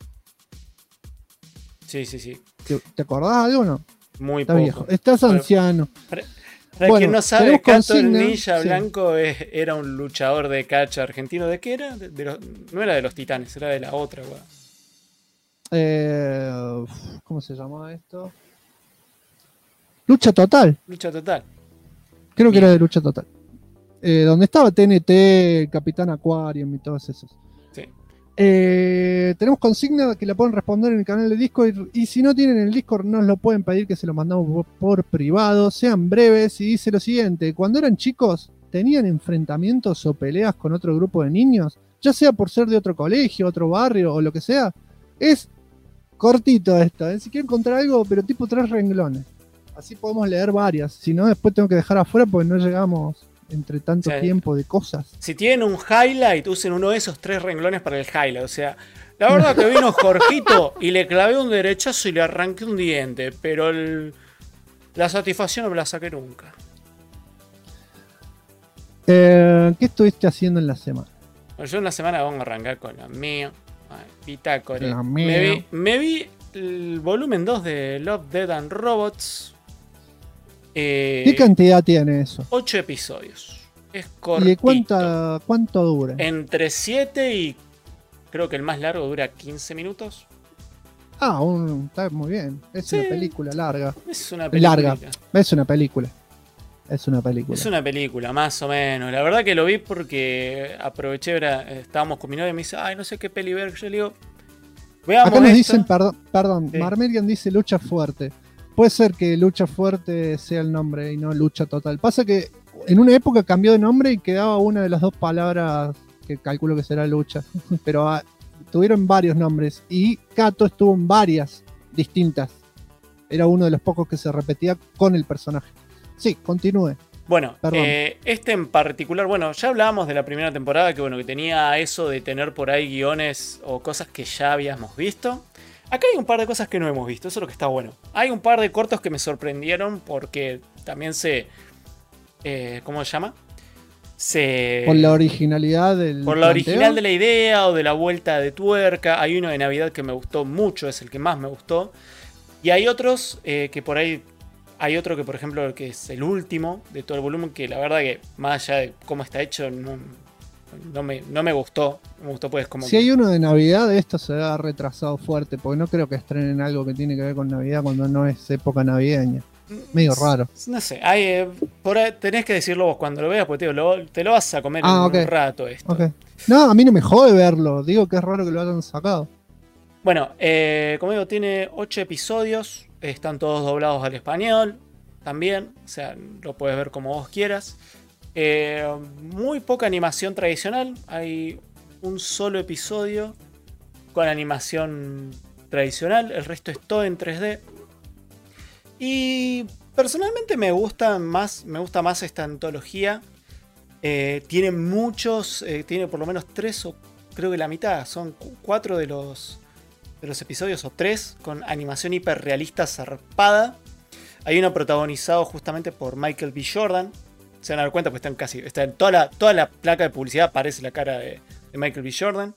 Sí. ¿Te acordás algo o no? Muy Está poco. viejo. Estás anciano. Para quien no sabe, Kato el consigna, ninja sí. blanco era un luchador de catch argentino. ¿De qué era? No era de los Titanes, era de la otra, weón. ¿Cómo se llamaba esto? Lucha Total. Lucha total. Creo que era de Lucha Total. donde estaba TNT, el Capitán Aquarium y todos esos. Sí. Tenemos consigna que la pueden responder en el canal de Discord y si no tienen el Discord nos lo pueden pedir que se lo mandamos por privado. Sean breves y dice lo siguiente: cuando eran chicos, ¿tenían enfrentamientos o peleas con otro grupo de niños? Ya sea por ser de otro colegio, otro barrio o lo que sea. Es cortito esto, ¿eh? Si quieren encontrar algo, pero tipo 3 renglones. Así podemos leer varias. Si no, después tengo que dejar afuera porque no llegamos entre tanto tiempo de cosas. Si tienen un highlight, usen uno de esos 3 renglones para el highlight. O sea, la verdad que vino Jorgito y le clavé un derechazo y le arranqué un diente, pero la satisfacción no me la saqué nunca. ¿Qué estuviste haciendo en la semana? Bueno, yo en la semana vamos a arrancar con la mía. Bitácora. La mía. Me vi el volumen 2 de Love, Death and Robots. ¿Qué cantidad tiene eso? 8 episodios. Es ¿Y cortito. de cuánto dura? Entre 7 y creo que el más largo dura 15 minutos. Ah, está muy bien. Es Sí. una película larga. Es una película. Larga. Es una película. Es una película. Es una película, más o menos. La verdad que lo vi porque aproveché, estábamos con mi novia y me dice, ay, no sé qué peli ver. Yo le digo, veamos Acá nos esto. dicen, perdón, Sí. Marmelian dice lucha fuerte. Puede ser que lucha fuerte sea el nombre y no lucha total. Pasa que en una época cambió de nombre y quedaba una de las 2 palabras que calculo que será lucha. Pero tuvieron varios nombres y Kato estuvo en varias distintas. Era uno de los pocos que se repetía con el personaje. Sí, continúe. Bueno, Perdón. este en particular, bueno, ya hablábamos de la primera temporada, que bueno, que tenía eso de tener por ahí guiones o cosas que ya habíamos visto. Acá hay un par de cosas que no hemos visto, eso es lo que está bueno. Hay un par de cortos que me sorprendieron porque también ¿cómo se llama? Por la originalidad del Por la planteo. original de la idea o de la vuelta de tuerca. Hay uno de Navidad que me gustó mucho, es el que más me gustó. Y hay otros que por ahí... Hay otro que, por ejemplo, que es el último de todo el volumen, que la verdad que más allá de cómo está hecho, no me gustó. Me gustó pues como... Si hay uno de Navidad, esto se ha retrasado fuerte, porque no creo que estrenen algo que tiene que ver con Navidad cuando no es época navideña. Medio raro. No sé, por ahí tenés que decirlo vos cuando lo veas, porque te lo vas a comer en ok. un rato esto. Ok. No, a mí no me jode verlo. Digo que es raro que lo hayan sacado. Bueno, como digo, tiene 8 episodios. Están todos doblados al español también. O sea, lo puedes ver como vos quieras. Muy poca animación tradicional. Hay un solo episodio con animación tradicional. El resto es todo en 3D. Y personalmente me gusta más esta antología. Tiene muchos. Tiene por lo menos 3 o creo que la mitad. Son 4 de los episodios o 3 con animación hiperrealista zarpada. Hay uno protagonizado justamente por Michael B. Jordan. Se van a dar cuenta, pues está en toda la placa de publicidad aparece la cara de Michael B. Jordan.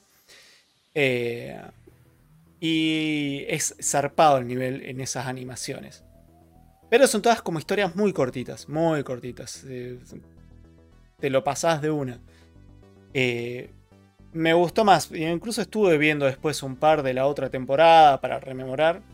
Y es zarpado el nivel en esas animaciones. Pero son todas como historias muy cortitas, muy cortitas. Te lo pasás de una. Me gustó más. Incluso estuve viendo después un par de la otra temporada para rememorar.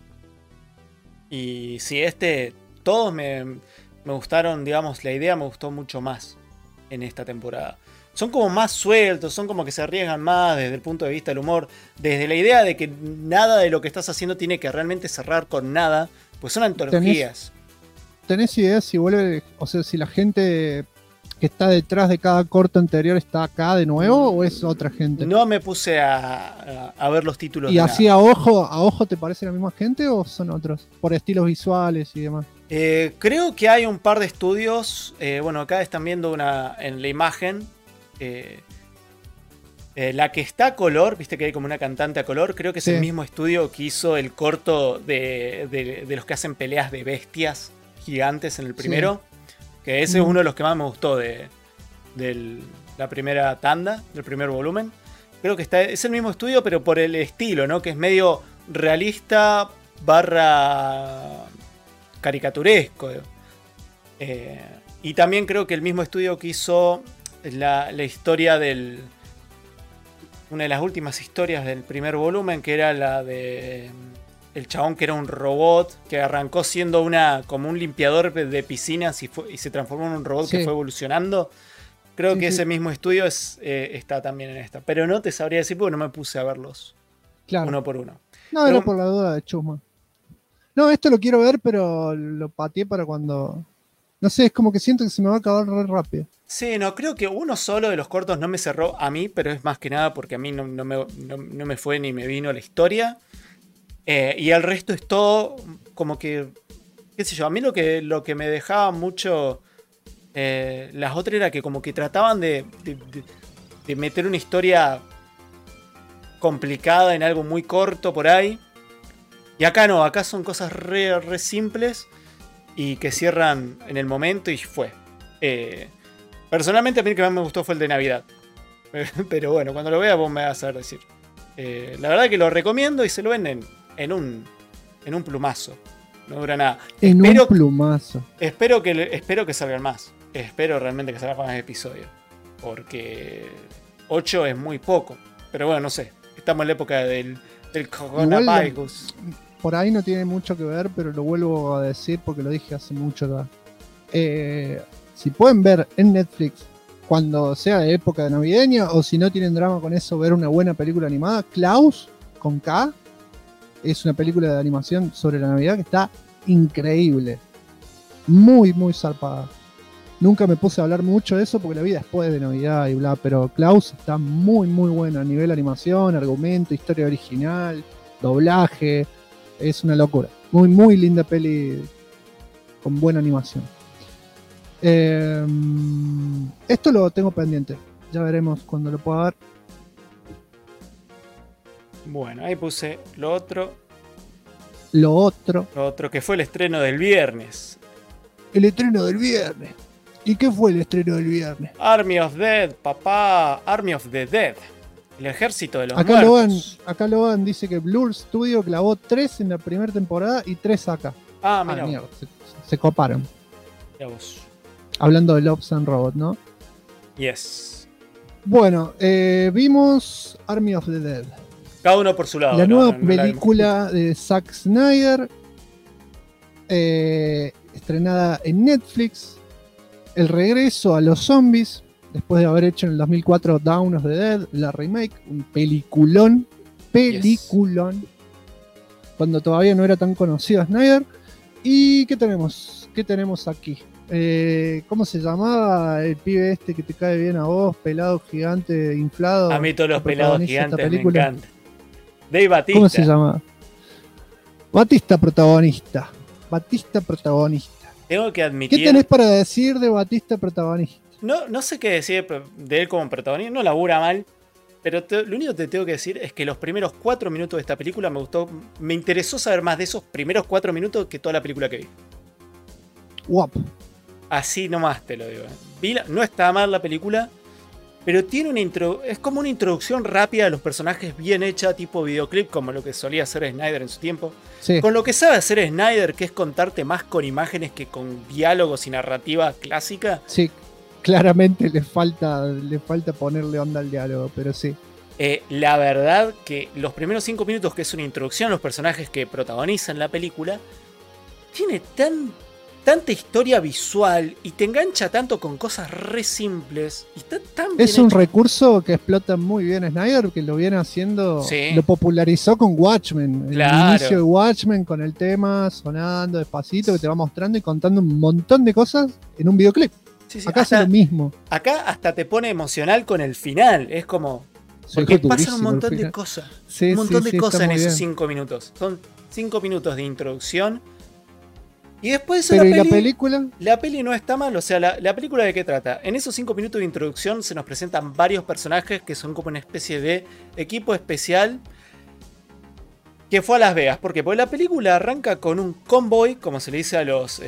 Y sí, todos me gustaron, digamos, la idea me gustó mucho más en esta temporada. Son como más sueltos, son como que se arriesgan más desde el punto de vista del humor. Desde la idea de que nada de lo que estás haciendo tiene que realmente cerrar con nada. Pues son antologías. ¿Tenés idea si vuelve, o sea, si la gente que está detrás de cada corto anterior está acá de nuevo o es otra gente? No me puse a ver los títulos. ¿Y así a ojo te parece la misma gente o son otros? Por estilos visuales y demás. Creo que hay un par de estudios. Bueno, acá están viendo en la imagen. La que está a color, viste que hay como una cantante a color. Creo que es el mismo estudio que hizo el corto de los que hacen peleas de bestias gigantes en el primero. Que ese es uno de los que más me gustó de la primera tanda, del primer volumen. Creo que es el mismo estudio, pero por el estilo, ¿no? Que es medio realista / caricaturesco. Y también creo que el mismo estudio que hizo la historia una de las últimas historias del primer volumen, que era la de el chabón que era un robot, que arrancó siendo como un limpiador de piscinas y se transformó en un robot que fue evolucionando. Creo Sí, que sí. ese mismo estudio está también en esta. Pero no te sabría decir porque no me puse a verlos Claro. uno por uno. No, Pero- era por la duda de Chusma. No, esto lo quiero ver, pero lo pateé para cuando. No sé, es como que siento que se me va a acabar re rápido. Sí, no, creo que uno solo de los cortos no me cerró a mí, pero es más que nada porque a mí no me fue ni me vino la historia. Y el resto es todo como que, qué sé yo, a mí lo que me dejaba mucho las otras era que como que trataban de meter una historia complicada en algo muy corto por ahí. Y acá no, acá son cosas re simples y que cierran en el momento y fue. Personalmente a mí el que más me gustó fue el de Navidad. Pero bueno, cuando lo vea vos me vas a saber decir. La verdad que lo recomiendo y se lo ven en un plumazo. No dura nada. En Espero- un plumazo. Espero que salgan más. Espero realmente que salgan más episodios. Porque 8 es muy poco. Pero bueno, no sé. Estamos en la época del coronavirus. Por ahí no tiene mucho que ver, pero lo vuelvo a decir porque lo dije hace mucho ya. Si pueden ver en Netflix cuando sea de época navideña o si no tienen drama con eso, ver una buena película animada, Klaus con K es una película de animación sobre la Navidad que está increíble. Muy, muy zarpada. Nunca me puse a hablar mucho de eso porque la vi después de Navidad y bla, pero Klaus está muy, muy buena a nivel animación, argumento, historia original, doblaje. Es una locura. Muy, muy linda peli con buena animación. Esto lo tengo pendiente. Ya veremos cuando lo pueda ver. Bueno, ahí puse lo otro Lo otro, que fue el estreno del viernes. el estreno del viernes. ¿Y qué fue el estreno del viernes? Army of Dead, papá. Army of the Dead. El ejército de los Acá muertos. Logan dice que Blur Studio clavó 3 en la primera temporada y 3 acá. Ah, Ah, mira, mierda, se coparon. mira vos. Hablando de Loves and Robot, ¿no? Yes. Bueno, vimos Army of the Dead. Cada uno por su lado. La ¿no? nueva No la vimos. película de Zack Snyder, estrenada en Netflix. El regreso a los zombies, después de haber hecho en el 2004 Dawn of the Dead, la remake, un peliculón, cuando todavía no era tan conocido Snyder. ¿Y qué tenemos? ¿Qué tenemos aquí? ¿Cómo se llamaba el pibe este que te cae bien a vos? Pelado, gigante, inflado. A mí todos los el pelados protagonista de esta gigantes me película. encantan. Dave Batista. ¿Cómo se llama? Batista protagonista. Batista protagonista. Tengo que ¿Qué admitir. tenés para decir de Batista protagonista? No sé qué decir de él como protagonista. No labura mal. Pero lo único que te tengo que decir es que los primeros 4 minutos de esta película me gustó. Me interesó saber más de esos primeros 4 minutos que toda la película que vi. Guapo. Así nomás te lo digo. No está mal la película, pero tiene es como una introducción rápida a los personajes bien hecha, tipo videoclip, como lo que solía hacer Snyder en su tiempo. Sí. Con lo que sabe hacer Snyder, que es contarte más con imágenes que con diálogos y narrativa clásica. Sí, claramente le falta ponerle onda al diálogo, pero sí. La verdad que los primeros 5 minutos, que es una introducción a los personajes que protagonizan la película, tiene tanta historia visual y te engancha tanto con cosas re simples. Y está tan bien Es un hecho. recurso que explota muy bien Snyder, que lo viene haciendo, Sí. lo popularizó con Watchmen. Claro. El inicio de Watchmen con el tema sonando despacito que te va mostrando y contando un montón de cosas en un videoclip. Sí, sí, Acá hace hasta- lo mismo. Acá hasta te pone emocional con el final. Es como. Sí, Porque durísimo pasan un el montón de final. cosas. Sí, Un montón sí, de cosas está en muy esos bien. 5 minutos. Son 5 minutos de introducción. Y después de eso Pero ¿y la la peli. película? La peli no está mal, o sea, la película de qué trata. En esos 5 minutos de introducción se nos presentan varios personajes que son como una especie de equipo especial que fue a Las Vegas. ¿Por qué? Porque la película arranca con un convoy, como se le dice a los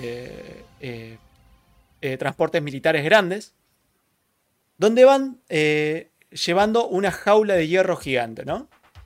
transportes militares grandes, donde van llevando una jaula de hierro gigante, ¿no?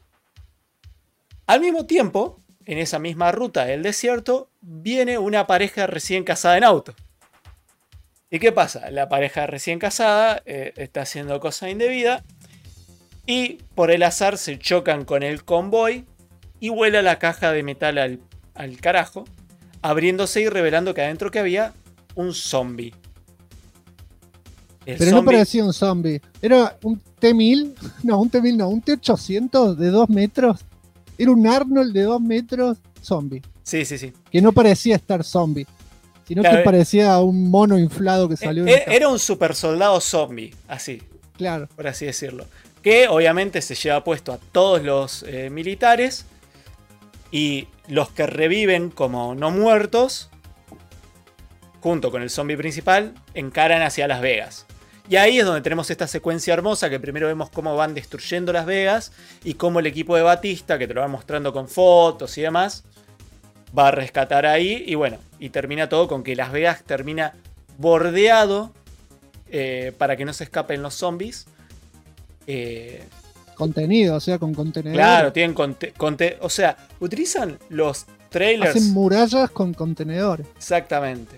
Al mismo tiempo, en esa misma ruta del desierto, viene una pareja recién casada en auto. ¿Y qué pasa? La pareja recién casada está haciendo cosas indebidas y por el azar se chocan con el convoy y vuela la caja de metal al carajo, abriéndose y revelando que adentro que había un zombie. El Pero no zombie- parecía un zombie. Era un T-1000, no, un T-1000 no, un T-800 de 2 metros. Era un Arnold de 2 metros zombie. Sí, sí, sí. Que no parecía estar zombie, sino Claro, que parecía un mono inflado que salió de una Era un super soldado zombie, así, Claro. por así decirlo. Que obviamente se lleva puesto a todos los militares. Y los que reviven como no muertos, junto con el zombie principal, encaran hacia Las Vegas. Y ahí es donde tenemos esta secuencia hermosa que primero vemos cómo van destruyendo Las Vegas y cómo el equipo de Batista, que te lo va mostrando con fotos y demás, va a rescatar ahí. Y bueno, y termina todo con que Las Vegas termina bordeado para que no se escapen los zombies. Contenido, o sea, con contenedores. Claro, tienen o sea, utilizan los trailers. Hacen murallas con contenedores. Exactamente.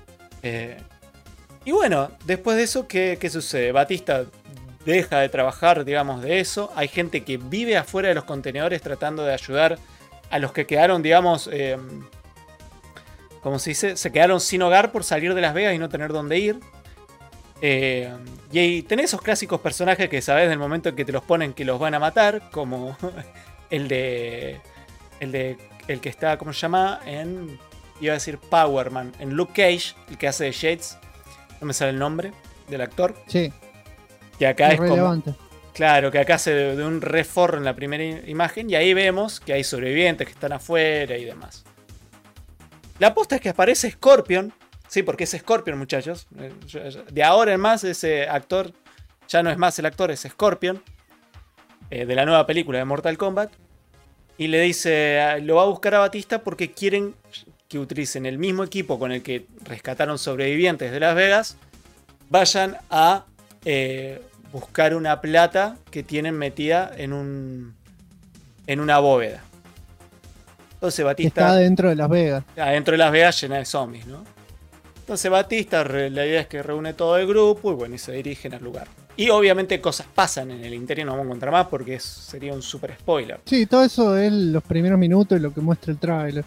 Y bueno, después de eso, ¿qué sucede? Batista deja de trabajar, digamos, de eso. Hay gente que vive afuera de los contenedores tratando de ayudar a los que quedaron, digamos, ¿cómo se dice? Se quedaron sin hogar por salir de Las Vegas y no tener dónde ir. Y ahí tenés esos clásicos personajes que sabés del momento en que te los ponen que los van a matar, como el que está, ¿cómo se llama? Iba a decir Power Man, en Luke Cage, el que hace de Shades, no me sale el nombre del actor, Sí, que acá es como, relevante. claro, que acá hace de un reforro en la primera imagen, y ahí vemos que hay sobrevivientes que están afuera y demás. La posta es que aparece Scorpion. Sí, porque es Scorpion, muchachos. De ahora en más, ese actor ya no es más el actor, es Scorpion. De la nueva película de Mortal Kombat. Y le dice, lo va a buscar a Batista porque quieren que utilicen el mismo equipo con el que rescataron sobrevivientes de Las Vegas. Vayan a buscar una plata que tienen metida en una bóveda. Entonces Que Batista... está dentro de Las Vegas. Adentro de Las Vegas llena de zombies, ¿no? Entonces Batista, la idea es que reúne todo el grupo y bueno, y se dirigen al lugar. Y obviamente cosas pasan en el interior, no vamos a encontrar más porque sería un super spoiler. Sí, todo eso es los primeros minutos y lo que muestra el tráiler.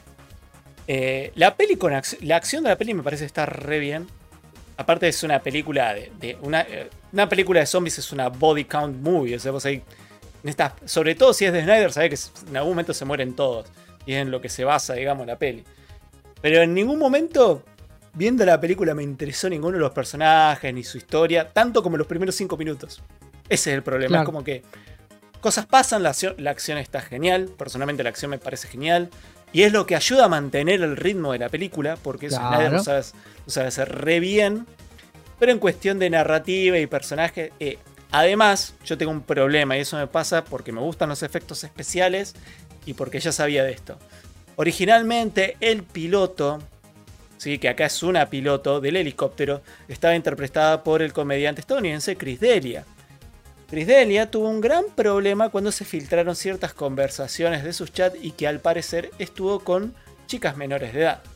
La peli la acción de la peli me parece estar re bien. Aparte es una película una película de zombies, es una body count movie. O sea, vos ahí sobre todo si es de Snyder, sabés que en algún momento se mueren todos. Y es en lo que se basa, digamos, la peli. Pero en ningún momento, viendo la película, me interesó ninguno de los personajes ni su historia, tanto como los primeros 5 minutos. Ese es el problema. Claro. Es como que cosas pasan, la acción está genial. Personalmente la acción me parece genial. Y es lo que ayuda a mantener el ritmo de la película, porque eso Claro. Snyder lo sabe hacer re bien. Pero en cuestión de narrativa y personaje, además, yo tengo un problema, y eso me pasa porque me gustan los efectos especiales y porque ya sabía de esto. Originalmente, el piloto, ¿sí? Que acá es una piloto del helicóptero, estaba interpretada por el comediante estadounidense Chris D'Elia. Chris D'Elia tuvo un gran problema cuando se filtraron ciertas conversaciones de sus chats y que al parecer estuvo con chicas menores de edad.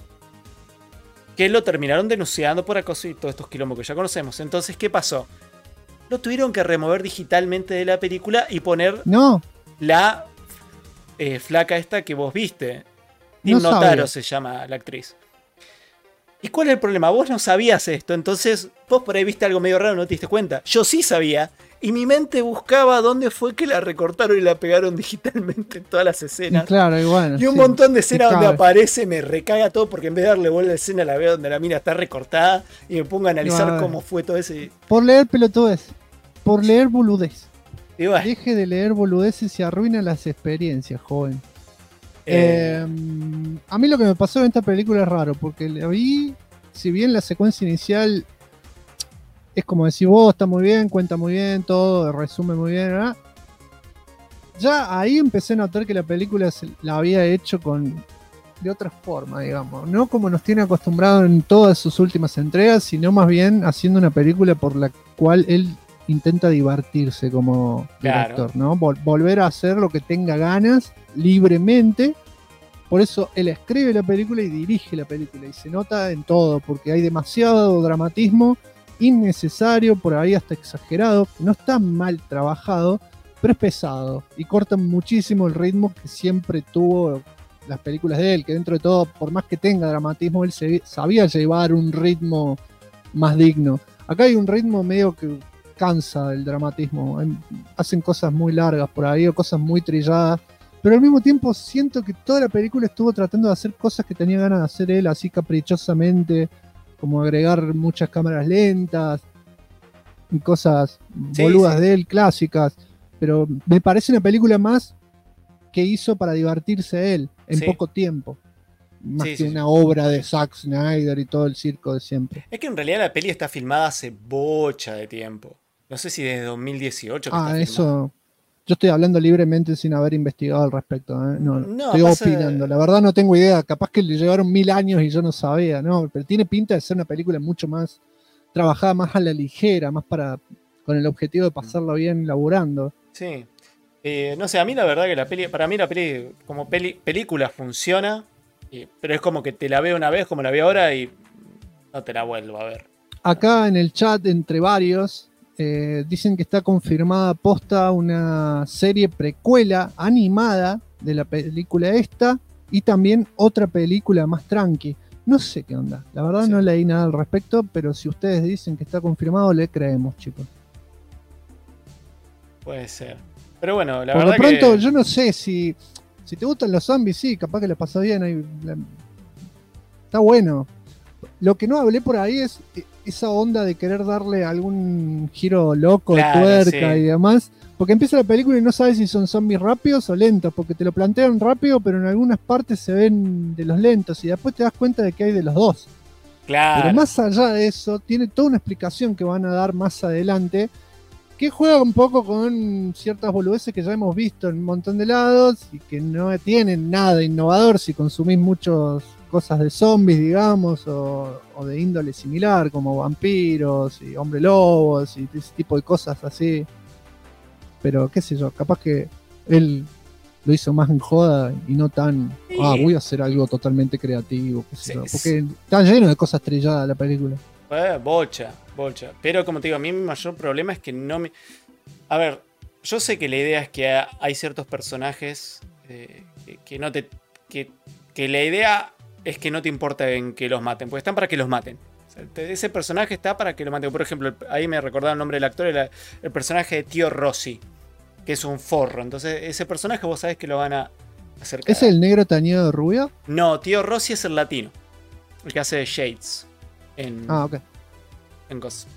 Que lo terminaron denunciando por acoso y todos estos quilombos que ya conocemos. Entonces, ¿qué pasó? Lo tuvieron que remover digitalmente de la película y poner No, la flaca esta que vos viste. No Tim Notaro sabía. se llama la actriz. ¿Y cuál es el problema? Vos no sabías esto, entonces vos por ahí viste algo medio raro, no te diste cuenta. Yo sí sabía, y mi mente buscaba dónde fue que la recortaron y la pegaron digitalmente en todas las y escenas. claro, y bueno. Y un sí, montón de escenas te donde cabe. aparece, me recaga todo, porque en vez de darle vuelta a la escena la veo donde la mina está recortada y me pongo a analizar Claro. cómo fue todo ese... Por leer pelotudez, por leer boludez. Y bueno, Deje de leer boludeces y arruina las experiencias, joven. eh, A mí lo que me pasó en esta película es raro, porque la vi, si bien la secuencia inicial es como decir vos, está muy bien, cuenta muy bien, todo, resume muy bien, ¿verdad? Ya ahí empecé a notar que la película la había hecho de otra forma, digamos. No como nos tiene acostumbrado en todas sus últimas entregas, sino más bien haciendo una película por la cual él intenta divertirse como Claro. director, ¿no? Volver a hacer lo que tenga ganas, libremente. Por eso él escribe la película y dirige la película. Y se nota en todo, porque hay demasiado dramatismo innecesario, por ahí hasta exagerado. No está mal trabajado, pero es pesado. Y corta muchísimo el ritmo que siempre tuvo las películas de él. Que dentro de todo, por más que tenga dramatismo, él sabía llevar un ritmo más digno. Acá hay un ritmo medio que cansa el dramatismo. Hacen cosas muy largas por ahí o cosas muy trilladas. Pero al mismo tiempo siento que toda la película estuvo tratando de hacer cosas que tenía ganas de hacer él así caprichosamente, como agregar muchas cámaras lentas y cosas boludas de él, clásicas. Pero me parece una película más que hizo para divertirse él en poco tiempo. Más que una obra de Zack Snyder y todo el circo de siempre. Es que en realidad la peli está filmada hace bocha de tiempo. No sé si desde 2018 que está eso... filmada. Yo estoy hablando libremente sin haber investigado al respecto. No, estoy pasa... opinando. La verdad no tengo idea. Capaz que le llevaron 1000 años y yo no sabía, ¿no? Pero tiene pinta de ser una película mucho más trabajada, más a la ligera, más con el objetivo de pasarla bien laburando. Sí. No sé, a mí la verdad que para mí la peli como película funciona, pero es como que te la veo una vez como la vi ahora y no te la vuelvo a ver. Acá en el chat, entre varios, dicen que está confirmada posta una serie precuela animada de la película esta y también otra película más tranqui. No sé qué onda, la verdad no leí nada al respecto, pero si ustedes dicen que está confirmado, le creemos, chicos. Puede ser. Pero bueno, la Por verdad lo pronto, que... yo no sé si te gustan los zombies, sí, capaz que la pasás bien. Está bueno. Lo que no hablé por ahí es esa onda de querer darle algún giro loco de tuerca y demás. Porque empieza la película y no sabes si son zombies rápidos o lentos, porque te lo plantean rápido, pero en algunas partes se ven de los lentos y después te das cuenta de que hay de los dos. Claro. Pero más allá de eso, tiene toda una explicación que van a dar más adelante, que juega un poco con ciertas boludeces que ya hemos visto en un montón de lados y que no tienen nada innovador si consumís muchas cosas de zombies, digamos, o de índole similar, como vampiros y hombre lobos y ese tipo de cosas así. Pero qué sé yo, capaz que él lo hizo más en joda y no tan, voy a hacer algo totalmente creativo, qué sé yo, porque está lleno de cosas trilladas la película. Bocha. Pero como te digo, a mí mi mayor problema es que no me... A ver, yo sé que la idea es que hay ciertos personajes que no te... Que la idea es que no te importa en que los maten, porque están para que los maten. O sea, ese personaje está para que lo maten. Por ejemplo, ahí me recordaba el nombre del actor, el personaje de Tío Rossi, que es un forro. Entonces, ese personaje vos sabés que lo van a hacer cagar. ¿Es el negro tañido de rubio? No, Tío Rossi es el latino, el que hace de Shades ok. En Ghost.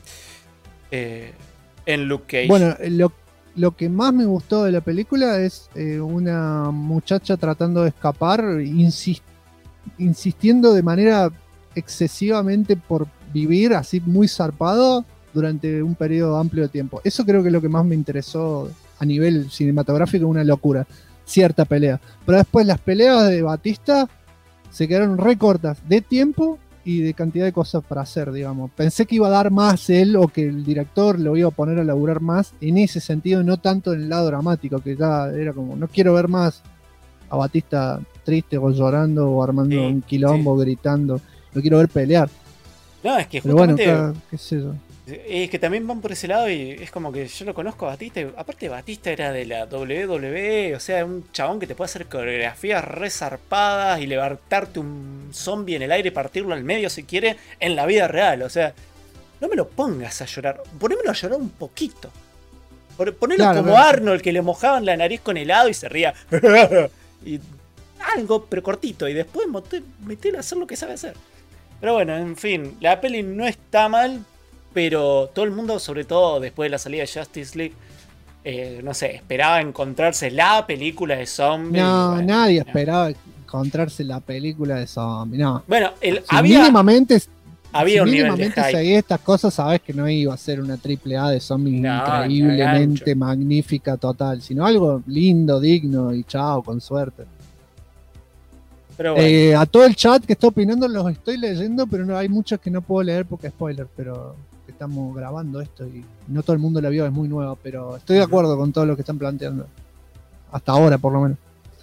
En Luke Cage. Bueno, lo que más me gustó de la película es una muchacha tratando de escapar, insistiendo de manera excesivamente por vivir así muy zarpado durante un periodo amplio de tiempo. Eso creo que es lo que más me interesó a nivel cinematográfico, una locura. Cierta pelea. Pero después las peleas de Batista se quedaron re cortas de tiempo y de cantidad de cosas para hacer, digamos. Pensé que iba a dar más él o que el director lo iba a poner a laburar más en ese sentido, no tanto en el lado dramático, que ya era como, no quiero ver más a Batista triste o llorando o armando un quilombo, gritando. No quiero ver pelear. No, es que justamente... Pero bueno, qué sé yo. Es que también van por ese lado y es como que yo lo conozco a Batista. Y aparte Batista era de la WWE, o sea, un chabón que te puede hacer coreografías resarpadas y levantarte un zombie en el aire y partirlo al medio si quiere en la vida real. O sea, no me lo pongas a llorar, ponémelo a llorar un poquilo. Ponelo como Arnold, que le mojaban la nariz con helado y se ría. Y algo, pero cortito, y después metelo a hacer lo que sabe hacer. Pero bueno, en fin, la peli no está mal. Pero todo el mundo, sobre todo después de la salida de Justice League, no sé, esperaba encontrarse la película de zombies. No, bueno, nadie esperaba encontrarse la película de zombies. No. Bueno, mínimamente mínimamente seguía estas cosas, sabes que no iba a ser una AAA de zombies increíblemente magnífica total, sino algo lindo, digno y chao, con suerte. Pero bueno. A todo el chat que está opinando los estoy leyendo, pero no hay muchos que no puedo leer porque es spoiler, pero estamos grabando esto y no todo el mundo la vio, es muy nueva, pero estoy de acuerdo con todo lo que están planteando. Hasta ahora, por lo menos.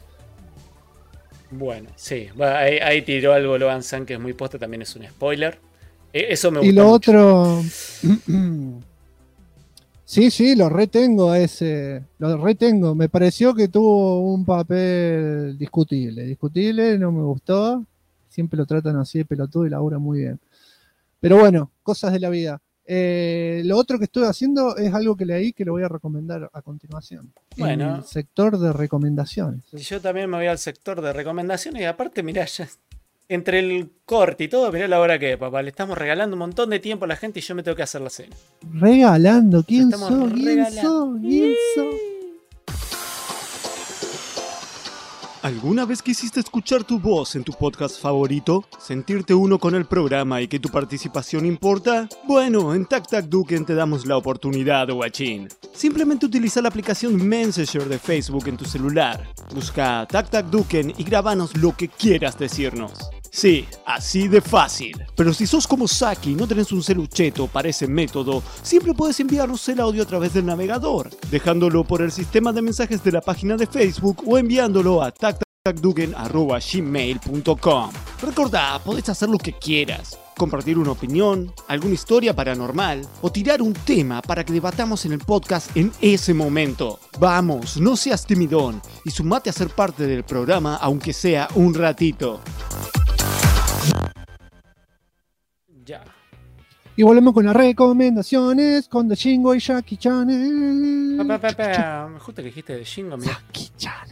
Bueno, sí. Ahí tiró algo Logan San que es muy posta, también es un spoiler. Eso me gusta. Y lo mucho. otro... Sí, lo retengo a ese. Lo retengo. Me pareció que tuvo un papel discutible, no me gustó. Siempre lo tratan así de pelotudo y labura muy bien. Pero bueno, cosas de la vida. Lo otro que estuve haciendo es algo que leí que lo voy a recomendar a continuación. Bueno. En el sector de recomendaciones. Y yo también me voy al sector de recomendaciones y aparte, mirá, ya entre el corte y todo, mirá la hora que es, papá. Le estamos regalando un montón de tiempo a la gente y yo me tengo que hacer la cena. Regalando, ¿quién Estamos sos? ¿Quién regalando. sos? ¿Quién sos? ¿Alguna vez quisiste escuchar tu voz en tu podcast favorito? ¿Sentirte uno con el programa y que tu participación importa? Bueno, en Tac Tac Duken te damos la oportunidad, guachín. Simplemente utiliza la aplicación Messenger de Facebook en tu celular. Busca Tac Tac Duken y grábanos lo que quieras decirnos. Sí, así de fácil. Pero si sos como Saki y no tenés un celucheto para ese método, siempre puedes enviarnos el audio a través del navegador, dejándolo por el sistema de mensajes de la página de Facebook o enviándolo a tactacduken@gmail.com. Recordá, podés hacer lo que quieras. Compartir una opinión, alguna historia paranormal o tirar un tema para que debatamos en el podcast en ese momento. Vamos, no seas timidón y sumate a ser parte del programa aunque sea un ratito. Ya. Y volvemos con las recomendaciones con The Shingo y Jackie Chan. Justo que dijiste de Shingo, mirá. Jackie Chan.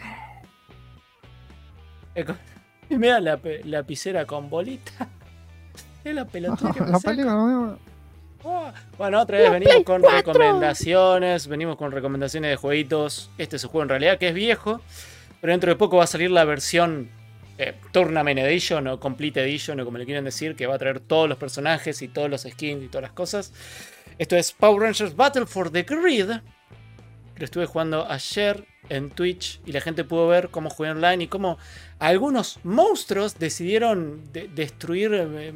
Mirá la lapicera con bolita. Es la pelotita que me La saca. película. Bueno, otra vez venimos con recomendaciones. Venimos con recomendaciones de jueguitos. Este es un juego en realidad que es viejo, pero dentro de poco va a salir la versión Tournament Edition o Complete Edition o como le quieren decir, que va a traer todos los personajes y todos los skins y todas las cosas. Esto es Power Rangers Battle for the Grid. Lo estuve jugando ayer en Twitch y la gente pudo ver cómo jugué online y cómo algunos monstruos decidieron destruir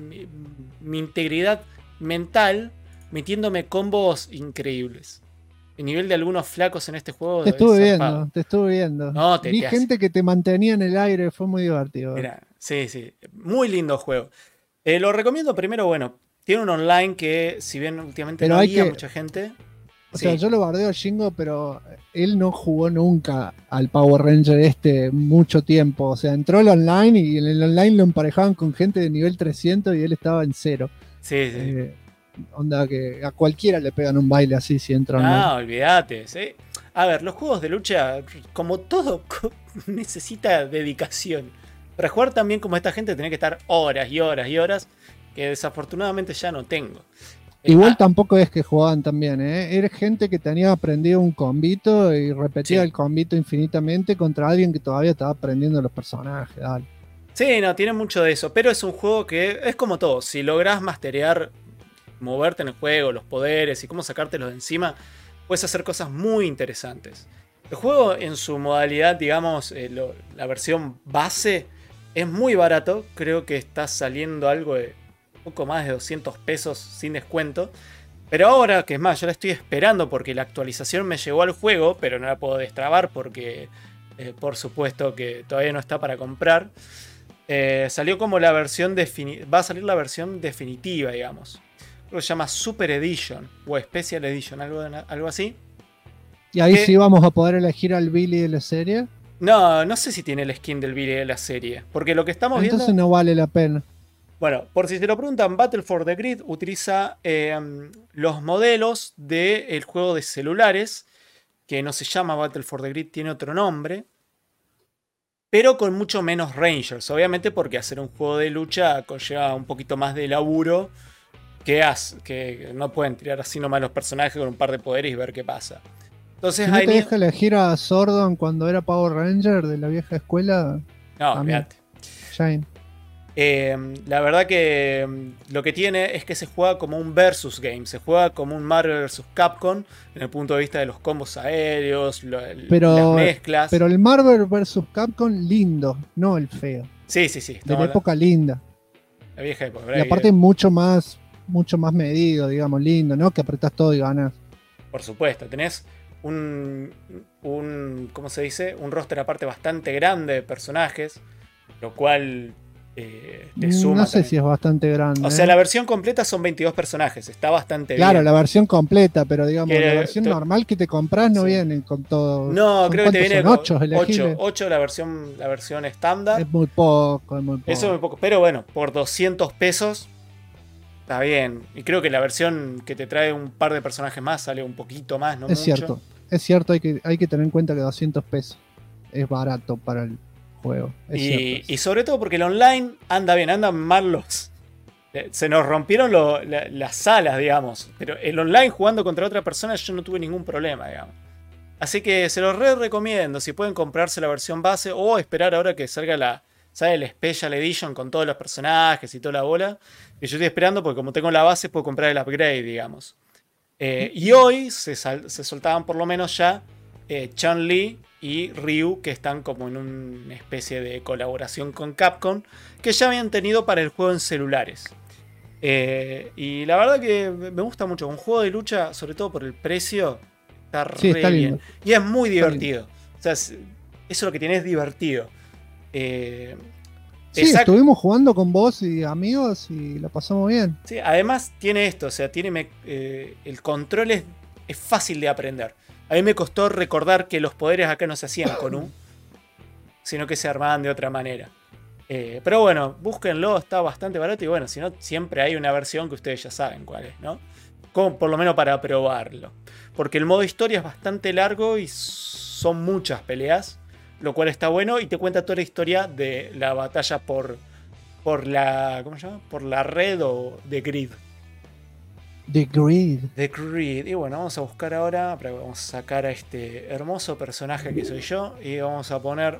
mi integridad mental metiéndome combos increíbles. El nivel de algunos flacos en este juego Te es estuve zarpado. viendo, te estuve viendo. No, Vi gente que te mantenía en el aire, fue muy divertido. Mira, sí, muy lindo juego. Lo recomiendo primero, bueno, tiene un online que si bien últimamente Pero no hay había que- mucha gente. O Sí. sea, yo lo bardeo a Shingo, pero él no jugó nunca al Power Ranger mucho tiempo. O sea, entró al online y en el online lo emparejaban con gente de nivel 300 y él estaba en 0. Sí. Onda que a cualquiera le pegan un baile así si entra online. Ah, olvídate, ¿sí? A ver, los juegos de lucha, como todo, necesita dedicación. Para jugar también como esta gente tenés que estar horas y horas y horas, que desafortunadamente ya no tengo. Igual tampoco es que jugaban tan bien, ¿eh? Era gente que tenía aprendido un combito y repetía Sí. el combito infinitamente contra alguien que todavía estaba aprendiendo los personajes. Dale. Sí, no, tiene mucho de eso, pero es un juego que es como todo. Si lográs masterear, moverte en el juego, los poderes y cómo sacártelos de encima, puedes hacer cosas muy interesantes. El juego en su modalidad, digamos, la versión base, es muy barato. Creo que está saliendo algo de poco más de 200 pesos sin descuento. Pero ahora, que es más, yo la estoy esperando porque la actualización me llegó al juego, pero no la puedo destrabar porque, por supuesto, que todavía no está para comprar. Salió como la versión va a salir la versión definitiva, digamos. Creo que se llama Super Edition o Special Edition, algo así. Y ahí ¿Qué? sí vamos a poder elegir al Billy de la serie. No sé si tiene el skin del Billy de la serie. Porque lo que estamos Entonces viendo. no vale la pena. Bueno, por si te lo preguntan, Battle for the Grid utiliza los modelos del juego de celulares, que no se llama Battle for the Grid, tiene otro nombre, pero con mucho menos Rangers, obviamente porque hacer un juego de lucha conlleva un poquito más de laburo que no pueden tirar así nomás los personajes con un par de poderes y ver qué pasa. Entonces Si no hay te deja elegir a Zordon cuando era Power Ranger de la vieja escuela, No, también. fíjate. Shane. La verdad que lo que tiene es que se juega como un versus game. Se juega como un Marvel vs. Capcom en el punto de vista de los combos aéreos, las mezclas. Pero el Marvel vs. Capcom lindo, no el feo. Sí. De la época linda. La vieja época. Y aparte mucho más medido, digamos, lindo, ¿no? Que apretás todo y ganas. Por supuesto, tenés un ¿cómo se dice? Un roster aparte bastante grande de personajes, lo cual te suma. No sé también. si es bastante grande. O sea, la versión completa son 22 personajes, está bastante Claro, bien. la versión completa, pero digamos, Que la versión normal que te compras no Sí. viene con todo. No, ¿Son creo que te cuántos viene son? con 8 elegibles. 8 la versión estándar. Es muy poco, es muy poco. Eso es muy poco. Pero bueno, por 200 pesos Está bien. Y creo que la versión que te trae un par de personajes más sale un poquito más, no Es mucho. cierto, hay que tener en cuenta que 200 pesos es barato para el juego. Es cierto. Y sobre todo porque el online anda bien, andan mal los... Se nos rompieron las salas, digamos. Pero el online jugando contra otra persona yo no tuve ningún problema, digamos. Así que se los recomiendo. Si pueden comprarse la versión base o esperar ahora que salga el Special Edition con todos los personajes y toda la bola. Que yo estoy esperando porque como tengo la base puedo comprar el upgrade, digamos. Y hoy se soltaban por lo menos ya Chun-Li y Ryu, que están como en una especie de colaboración con Capcom, que ya habían tenido para el juego en celulares. Y la verdad que me gusta mucho. Un juego de lucha, sobre todo por el precio, está re Está bien. lindo. Y es muy divertido. O sea, eso es lo que tiene, es divertido. Sí, estuvimos jugando con vos y amigos y la pasamos bien. Sí, además tiene esto, o sea, el control es fácil de aprender. A mí me costó recordar que los poderes acá no se hacían con U, sino que se armaban de otra manera. Pero bueno, búsquenlo, está bastante barato y bueno, si no, siempre hay una versión que ustedes ya saben cuál es, ¿no? Como por lo menos para probarlo. Porque el modo historia es bastante largo y son muchas peleas, lo cual está bueno y te cuenta toda la historia de la batalla por la, ¿cómo se llama? Por la red o de grid. The Grid. The Grid. Y bueno, vamos a buscar ahora, vamos a sacar a este hermoso personaje que soy yo y vamos a poner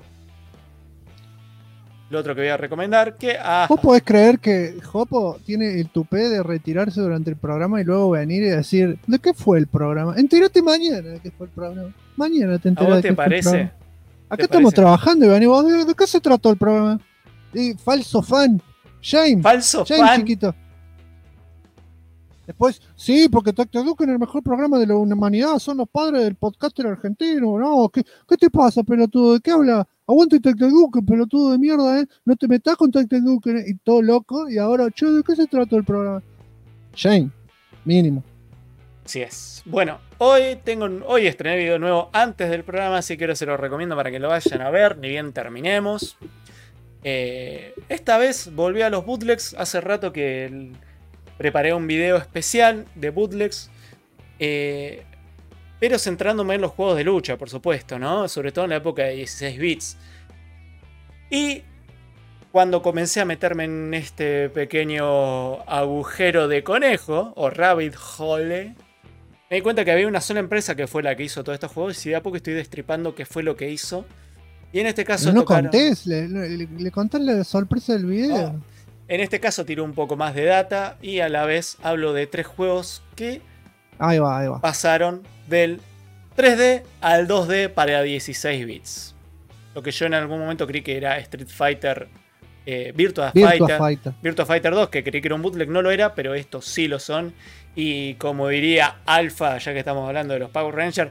lo otro que voy a recomendar, que... ¿Vos podés creer que Jopo tiene el tupé de retirarse durante el programa y luego venir y decir, ¿de qué fue el programa? Entérate mañana de qué fue el programa. Mañana te ¿A enteras vos de te qué fue el parece? programa. Acá ¿Te estamos parece? trabajando y venimos, ¿de qué se trató el programa? Falso fan. Shame. Falso Shame, fan. chiquito. Después, sí, porque Tacto Duque en el mejor programa de la humanidad son los padres del podcaster argentino. No, ¿qué te pasa, pelotudo? ¿De qué habla? Aguante Tacto Duque, pelotudo de mierda, ¿eh? No te metas con Tacto Duque, ¿eh? Y todo loco. Y ahora, che, ¿de qué se trata el programa? Shane, mínimo. Así es. Bueno, hoy estrené video nuevo antes del programa, así que se lo recomiendo para que lo vayan a ver, ni bien terminemos. Esta vez volví a los bootlegs. Hace rato que preparé un video especial de bootlegs, pero centrándome en los juegos de lucha, por supuesto, ¿no? Sobre todo en la época de 16 bits. Y cuando comencé a meterme en este pequeño agujero de conejo, o rabbit hole, me di cuenta que había una sola empresa que fue la que hizo todos estos juegos y de a poco estoy destripando qué fue lo que hizo. Y en este caso No tocaron... contés, le contás la sorpresa del video. No. En este caso tiro un poco más de data y a la vez hablo de 3 juegos que Ahí va. pasaron del 3D al 2D para 16 bits. Lo que yo en algún momento creí que era Street Fighter, Virtua Fighter 2, que creí que era un bootleg, no lo era, pero estos sí lo son. Y como diría Alpha, ya que estamos hablando de los Power Rangers,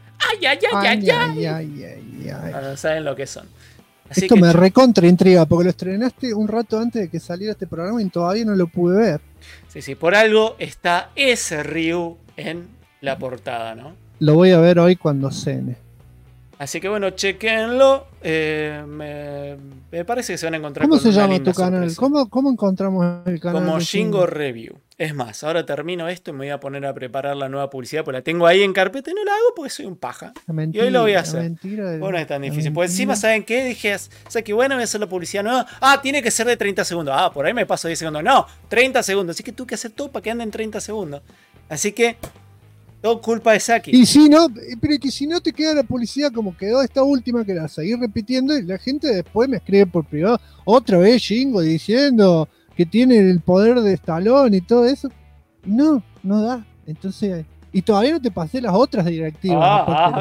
no saben lo que son. Así Esto que me recontra intriga, porque lo estrenaste un rato antes de que saliera este programa y todavía no lo pude ver. sí, por algo está ese Ryu en la portada, ¿no? Lo voy a ver hoy cuando cene. Así que bueno, chequenlo. Me parece que se van a encontrar ¿Cómo con se una llama linda tu canal? sorpresa. ¿Cómo encontramos el canal? Como de Shingo Review. Es más, ahora termino esto y me voy a poner a preparar la nueva publicidad, porque la tengo ahí en carpeta y no la hago porque soy un paja. Mentira, y hoy lo voy a hacer. Mentira, Bueno, no es tan difícil. mentira. Pues encima, ¿saben qué? Dije, o sea, que bueno, voy a hacer la publicidad nueva. Tiene que ser de 30 segundos. Por ahí me paso 10 segundos. No, 30 segundos. Así que tuve que hacer todo para que ande en 30 segundos. Así que, todo culpa de Saki. Y si no, pero que si no te queda la publicidad como quedó esta última, que la seguís repitiendo y la gente después me escribe por privado, otra vez Shingo diciendo que tiene el poder de Stallone y todo eso. No da. Entonces, y todavía no te pasé las otras directivas.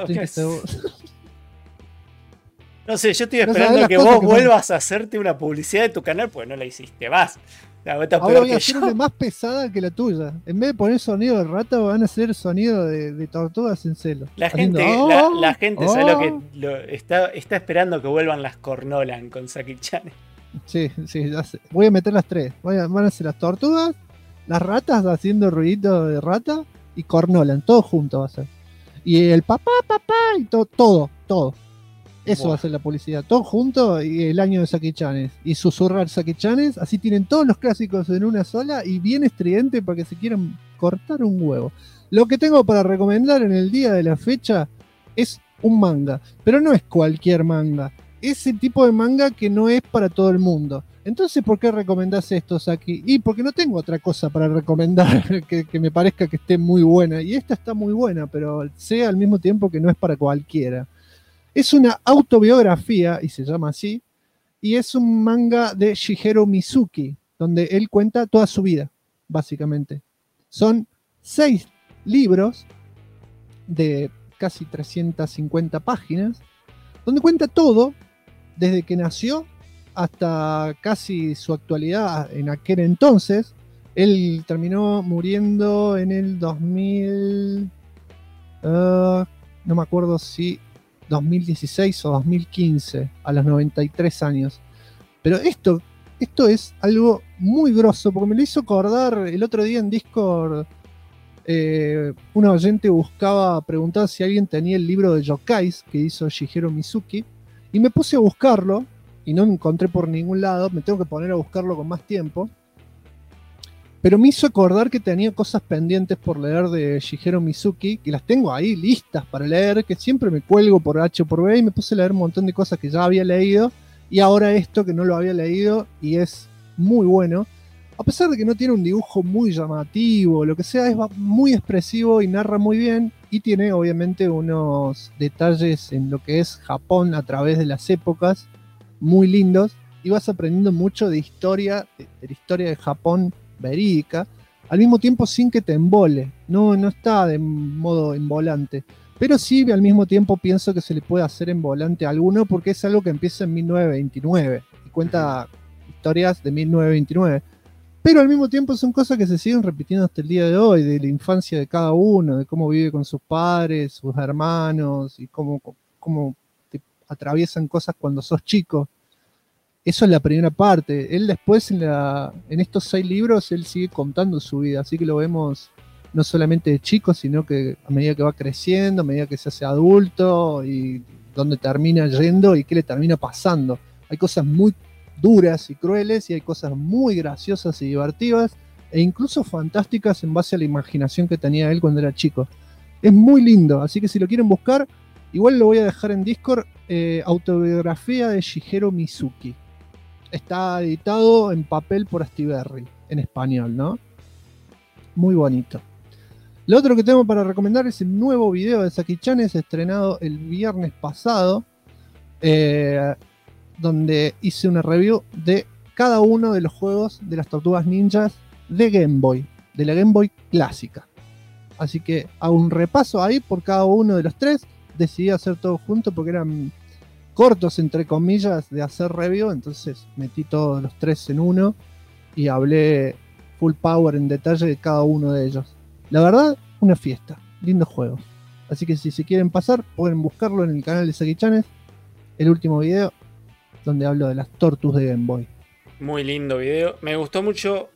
No sé, yo estoy No sabés esperando las que cosas vos que vuelvas a hacerte una publicidad de tu canal, pues no la hiciste más. La vuelta Ahora peor voy a que hacer yo. una más pesada que la tuya. En vez de poner sonido de rata, van a hacer sonido de tortugas en celo. La Haciendo, gente, la gente ¿sabe lo oh. que está esperando que vuelvan las Cornolan con Saki-chan? Sí, ya sé. Voy a meter las 3. Van a ser las tortugas, las ratas haciendo ruidito de rata y Cornolan, todo junto va a ser. Y el papá, y todo. Eso Buah. va a ser la publicidad. Todo junto y el año de Saki-chanes. Y susurrar Saki-chanes. Así tienen todos los clásicos en una sola y bien estridente para que se quieran cortar un huevo. Lo que tengo para recomendar en el día de la fecha es un manga. Pero no es cualquier manga. Es el tipo de manga que no es para todo el mundo. Entonces, ¿por qué recomendás esto, Saki? Y porque no tengo otra cosa para recomendar que me parezca que esté muy buena. Y esta está muy buena, pero sé al mismo tiempo que no es para cualquiera. Es una autobiografía, y se llama así, y es un manga de Shigeru Mizuki, donde él cuenta toda su vida, básicamente. Son 6 libros de casi 350 páginas, donde cuenta todo, desde que nació hasta casi su actualidad en aquel entonces. Él terminó muriendo en el 2000, no me acuerdo si 2016 o 2015, a los 93 años. Pero esto es algo muy grosso, porque me lo hizo acordar el otro día en Discord. Un oyente preguntaba si alguien tenía el libro de Yokais que hizo Shigeru Mizuki, y me puse a buscarlo y no lo encontré por ningún lado. Me tengo que poner a buscarlo con más tiempo, pero me hizo acordar que tenía cosas pendientes por leer de Shigeru Mizuki, que las tengo ahí listas para leer, que siempre me cuelgo por H o por B, y me puse a leer un montón de cosas que ya había leído, y ahora esto que no lo había leído, y es muy bueno. A pesar de que no tiene un dibujo muy llamativo, lo que sea, es muy expresivo y narra muy bien, y tiene obviamente unos detalles en lo que es Japón a través de las épocas, muy lindos, y vas aprendiendo mucho de historia, de la historia de Japón verídica, al mismo tiempo sin que te embole. No está de modo embolante, pero sí al mismo tiempo pienso que se le puede hacer embolante a alguno, porque es algo que empieza en 1929 y cuenta historias de 1929, pero al mismo tiempo son cosas que se siguen repitiendo hasta el día de hoy, de la infancia de cada uno, de cómo vive con sus padres, sus hermanos, y cómo te atraviesan cosas cuando sos chico. Eso es la primera parte. Él después, en estos 6 libros, él sigue contando su vida, así que lo vemos no solamente de chico, sino que a medida que va creciendo, a medida que se hace adulto, y dónde termina yendo y qué le termina pasando. Hay cosas muy duras y crueles, y hay cosas muy graciosas y divertidas, e incluso fantásticas en base a la imaginación que tenía él cuando era chico. Es muy lindo, así que si lo quieren buscar, igual lo voy a dejar en Discord. Autobiografía de Shigeru Mizuki. Está editado en papel por Astiberri, en español, ¿no? Muy bonito. Lo otro que tengo para recomendar es el nuevo video de Saki-chanes, estrenado el viernes pasado, donde hice una review de cada uno de los juegos de las Tortugas Ninjas de Game Boy, de la Game Boy clásica. Así que hago un repaso ahí por cada uno de los 3. Decidí hacer todo junto porque eran cortos, entre comillas, de hacer review, entonces metí todos los 3 en uno y hablé full power en detalle de cada uno de ellos. La verdad, una fiesta, lindos juegos. Así que si se quieren pasar, pueden buscarlo en el canal de Saki-chanes, el último video donde hablo de las Tortus de Game Boy. Muy lindo video. Me gustó mucho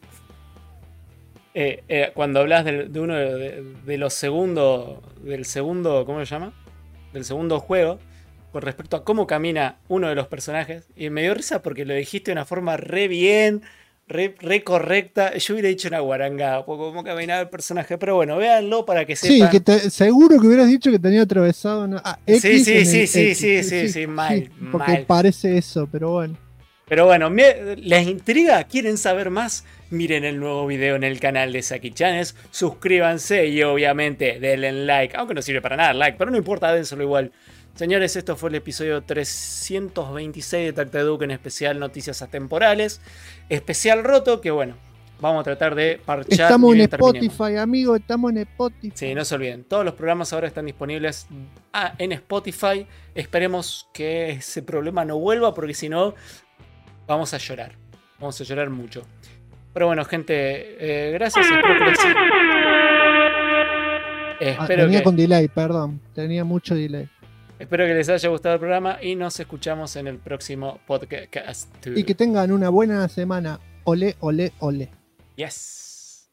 cuando hablas de uno de los del segundo, ¿cómo se llama? Del segundo juego, con respecto a cómo camina uno de los personajes. Y me dio risa porque lo dijiste de una forma re bien, re correcta. Yo hubiera dicho una guarangada, cómo caminaba el personaje. Pero bueno, véanlo para que sepan. Sí, seguro que hubieras dicho que tenía atravesado una X. Sí, mal. Porque mal. parece eso, pero bueno. Pero bueno, ¿les intriga? ¿Quieren saber más? Miren el nuevo video en el canal de Saki-chanes, suscríbanse y obviamente denle like, aunque no sirve para nada like, pero no importa, dénselo igual. Señores, esto fue el episodio 326 de Tacta Duke, en especial noticias atemporales, especial roto, que bueno, vamos a tratar de parchar. Estamos en Spotify, terminemos. Amigo, estamos en Spotify. Sí, no se olviden, todos los programas ahora están disponibles en Spotify. Esperemos que ese problema no vuelva, porque si no, vamos a llorar mucho. Pero bueno, gente, gracias. Tenía con delay, perdón. Tenía mucho delay. Espero que les haya gustado el programa y nos escuchamos en el próximo podcast. Y que tengan una buena semana. Ole, ole, ole. Yes.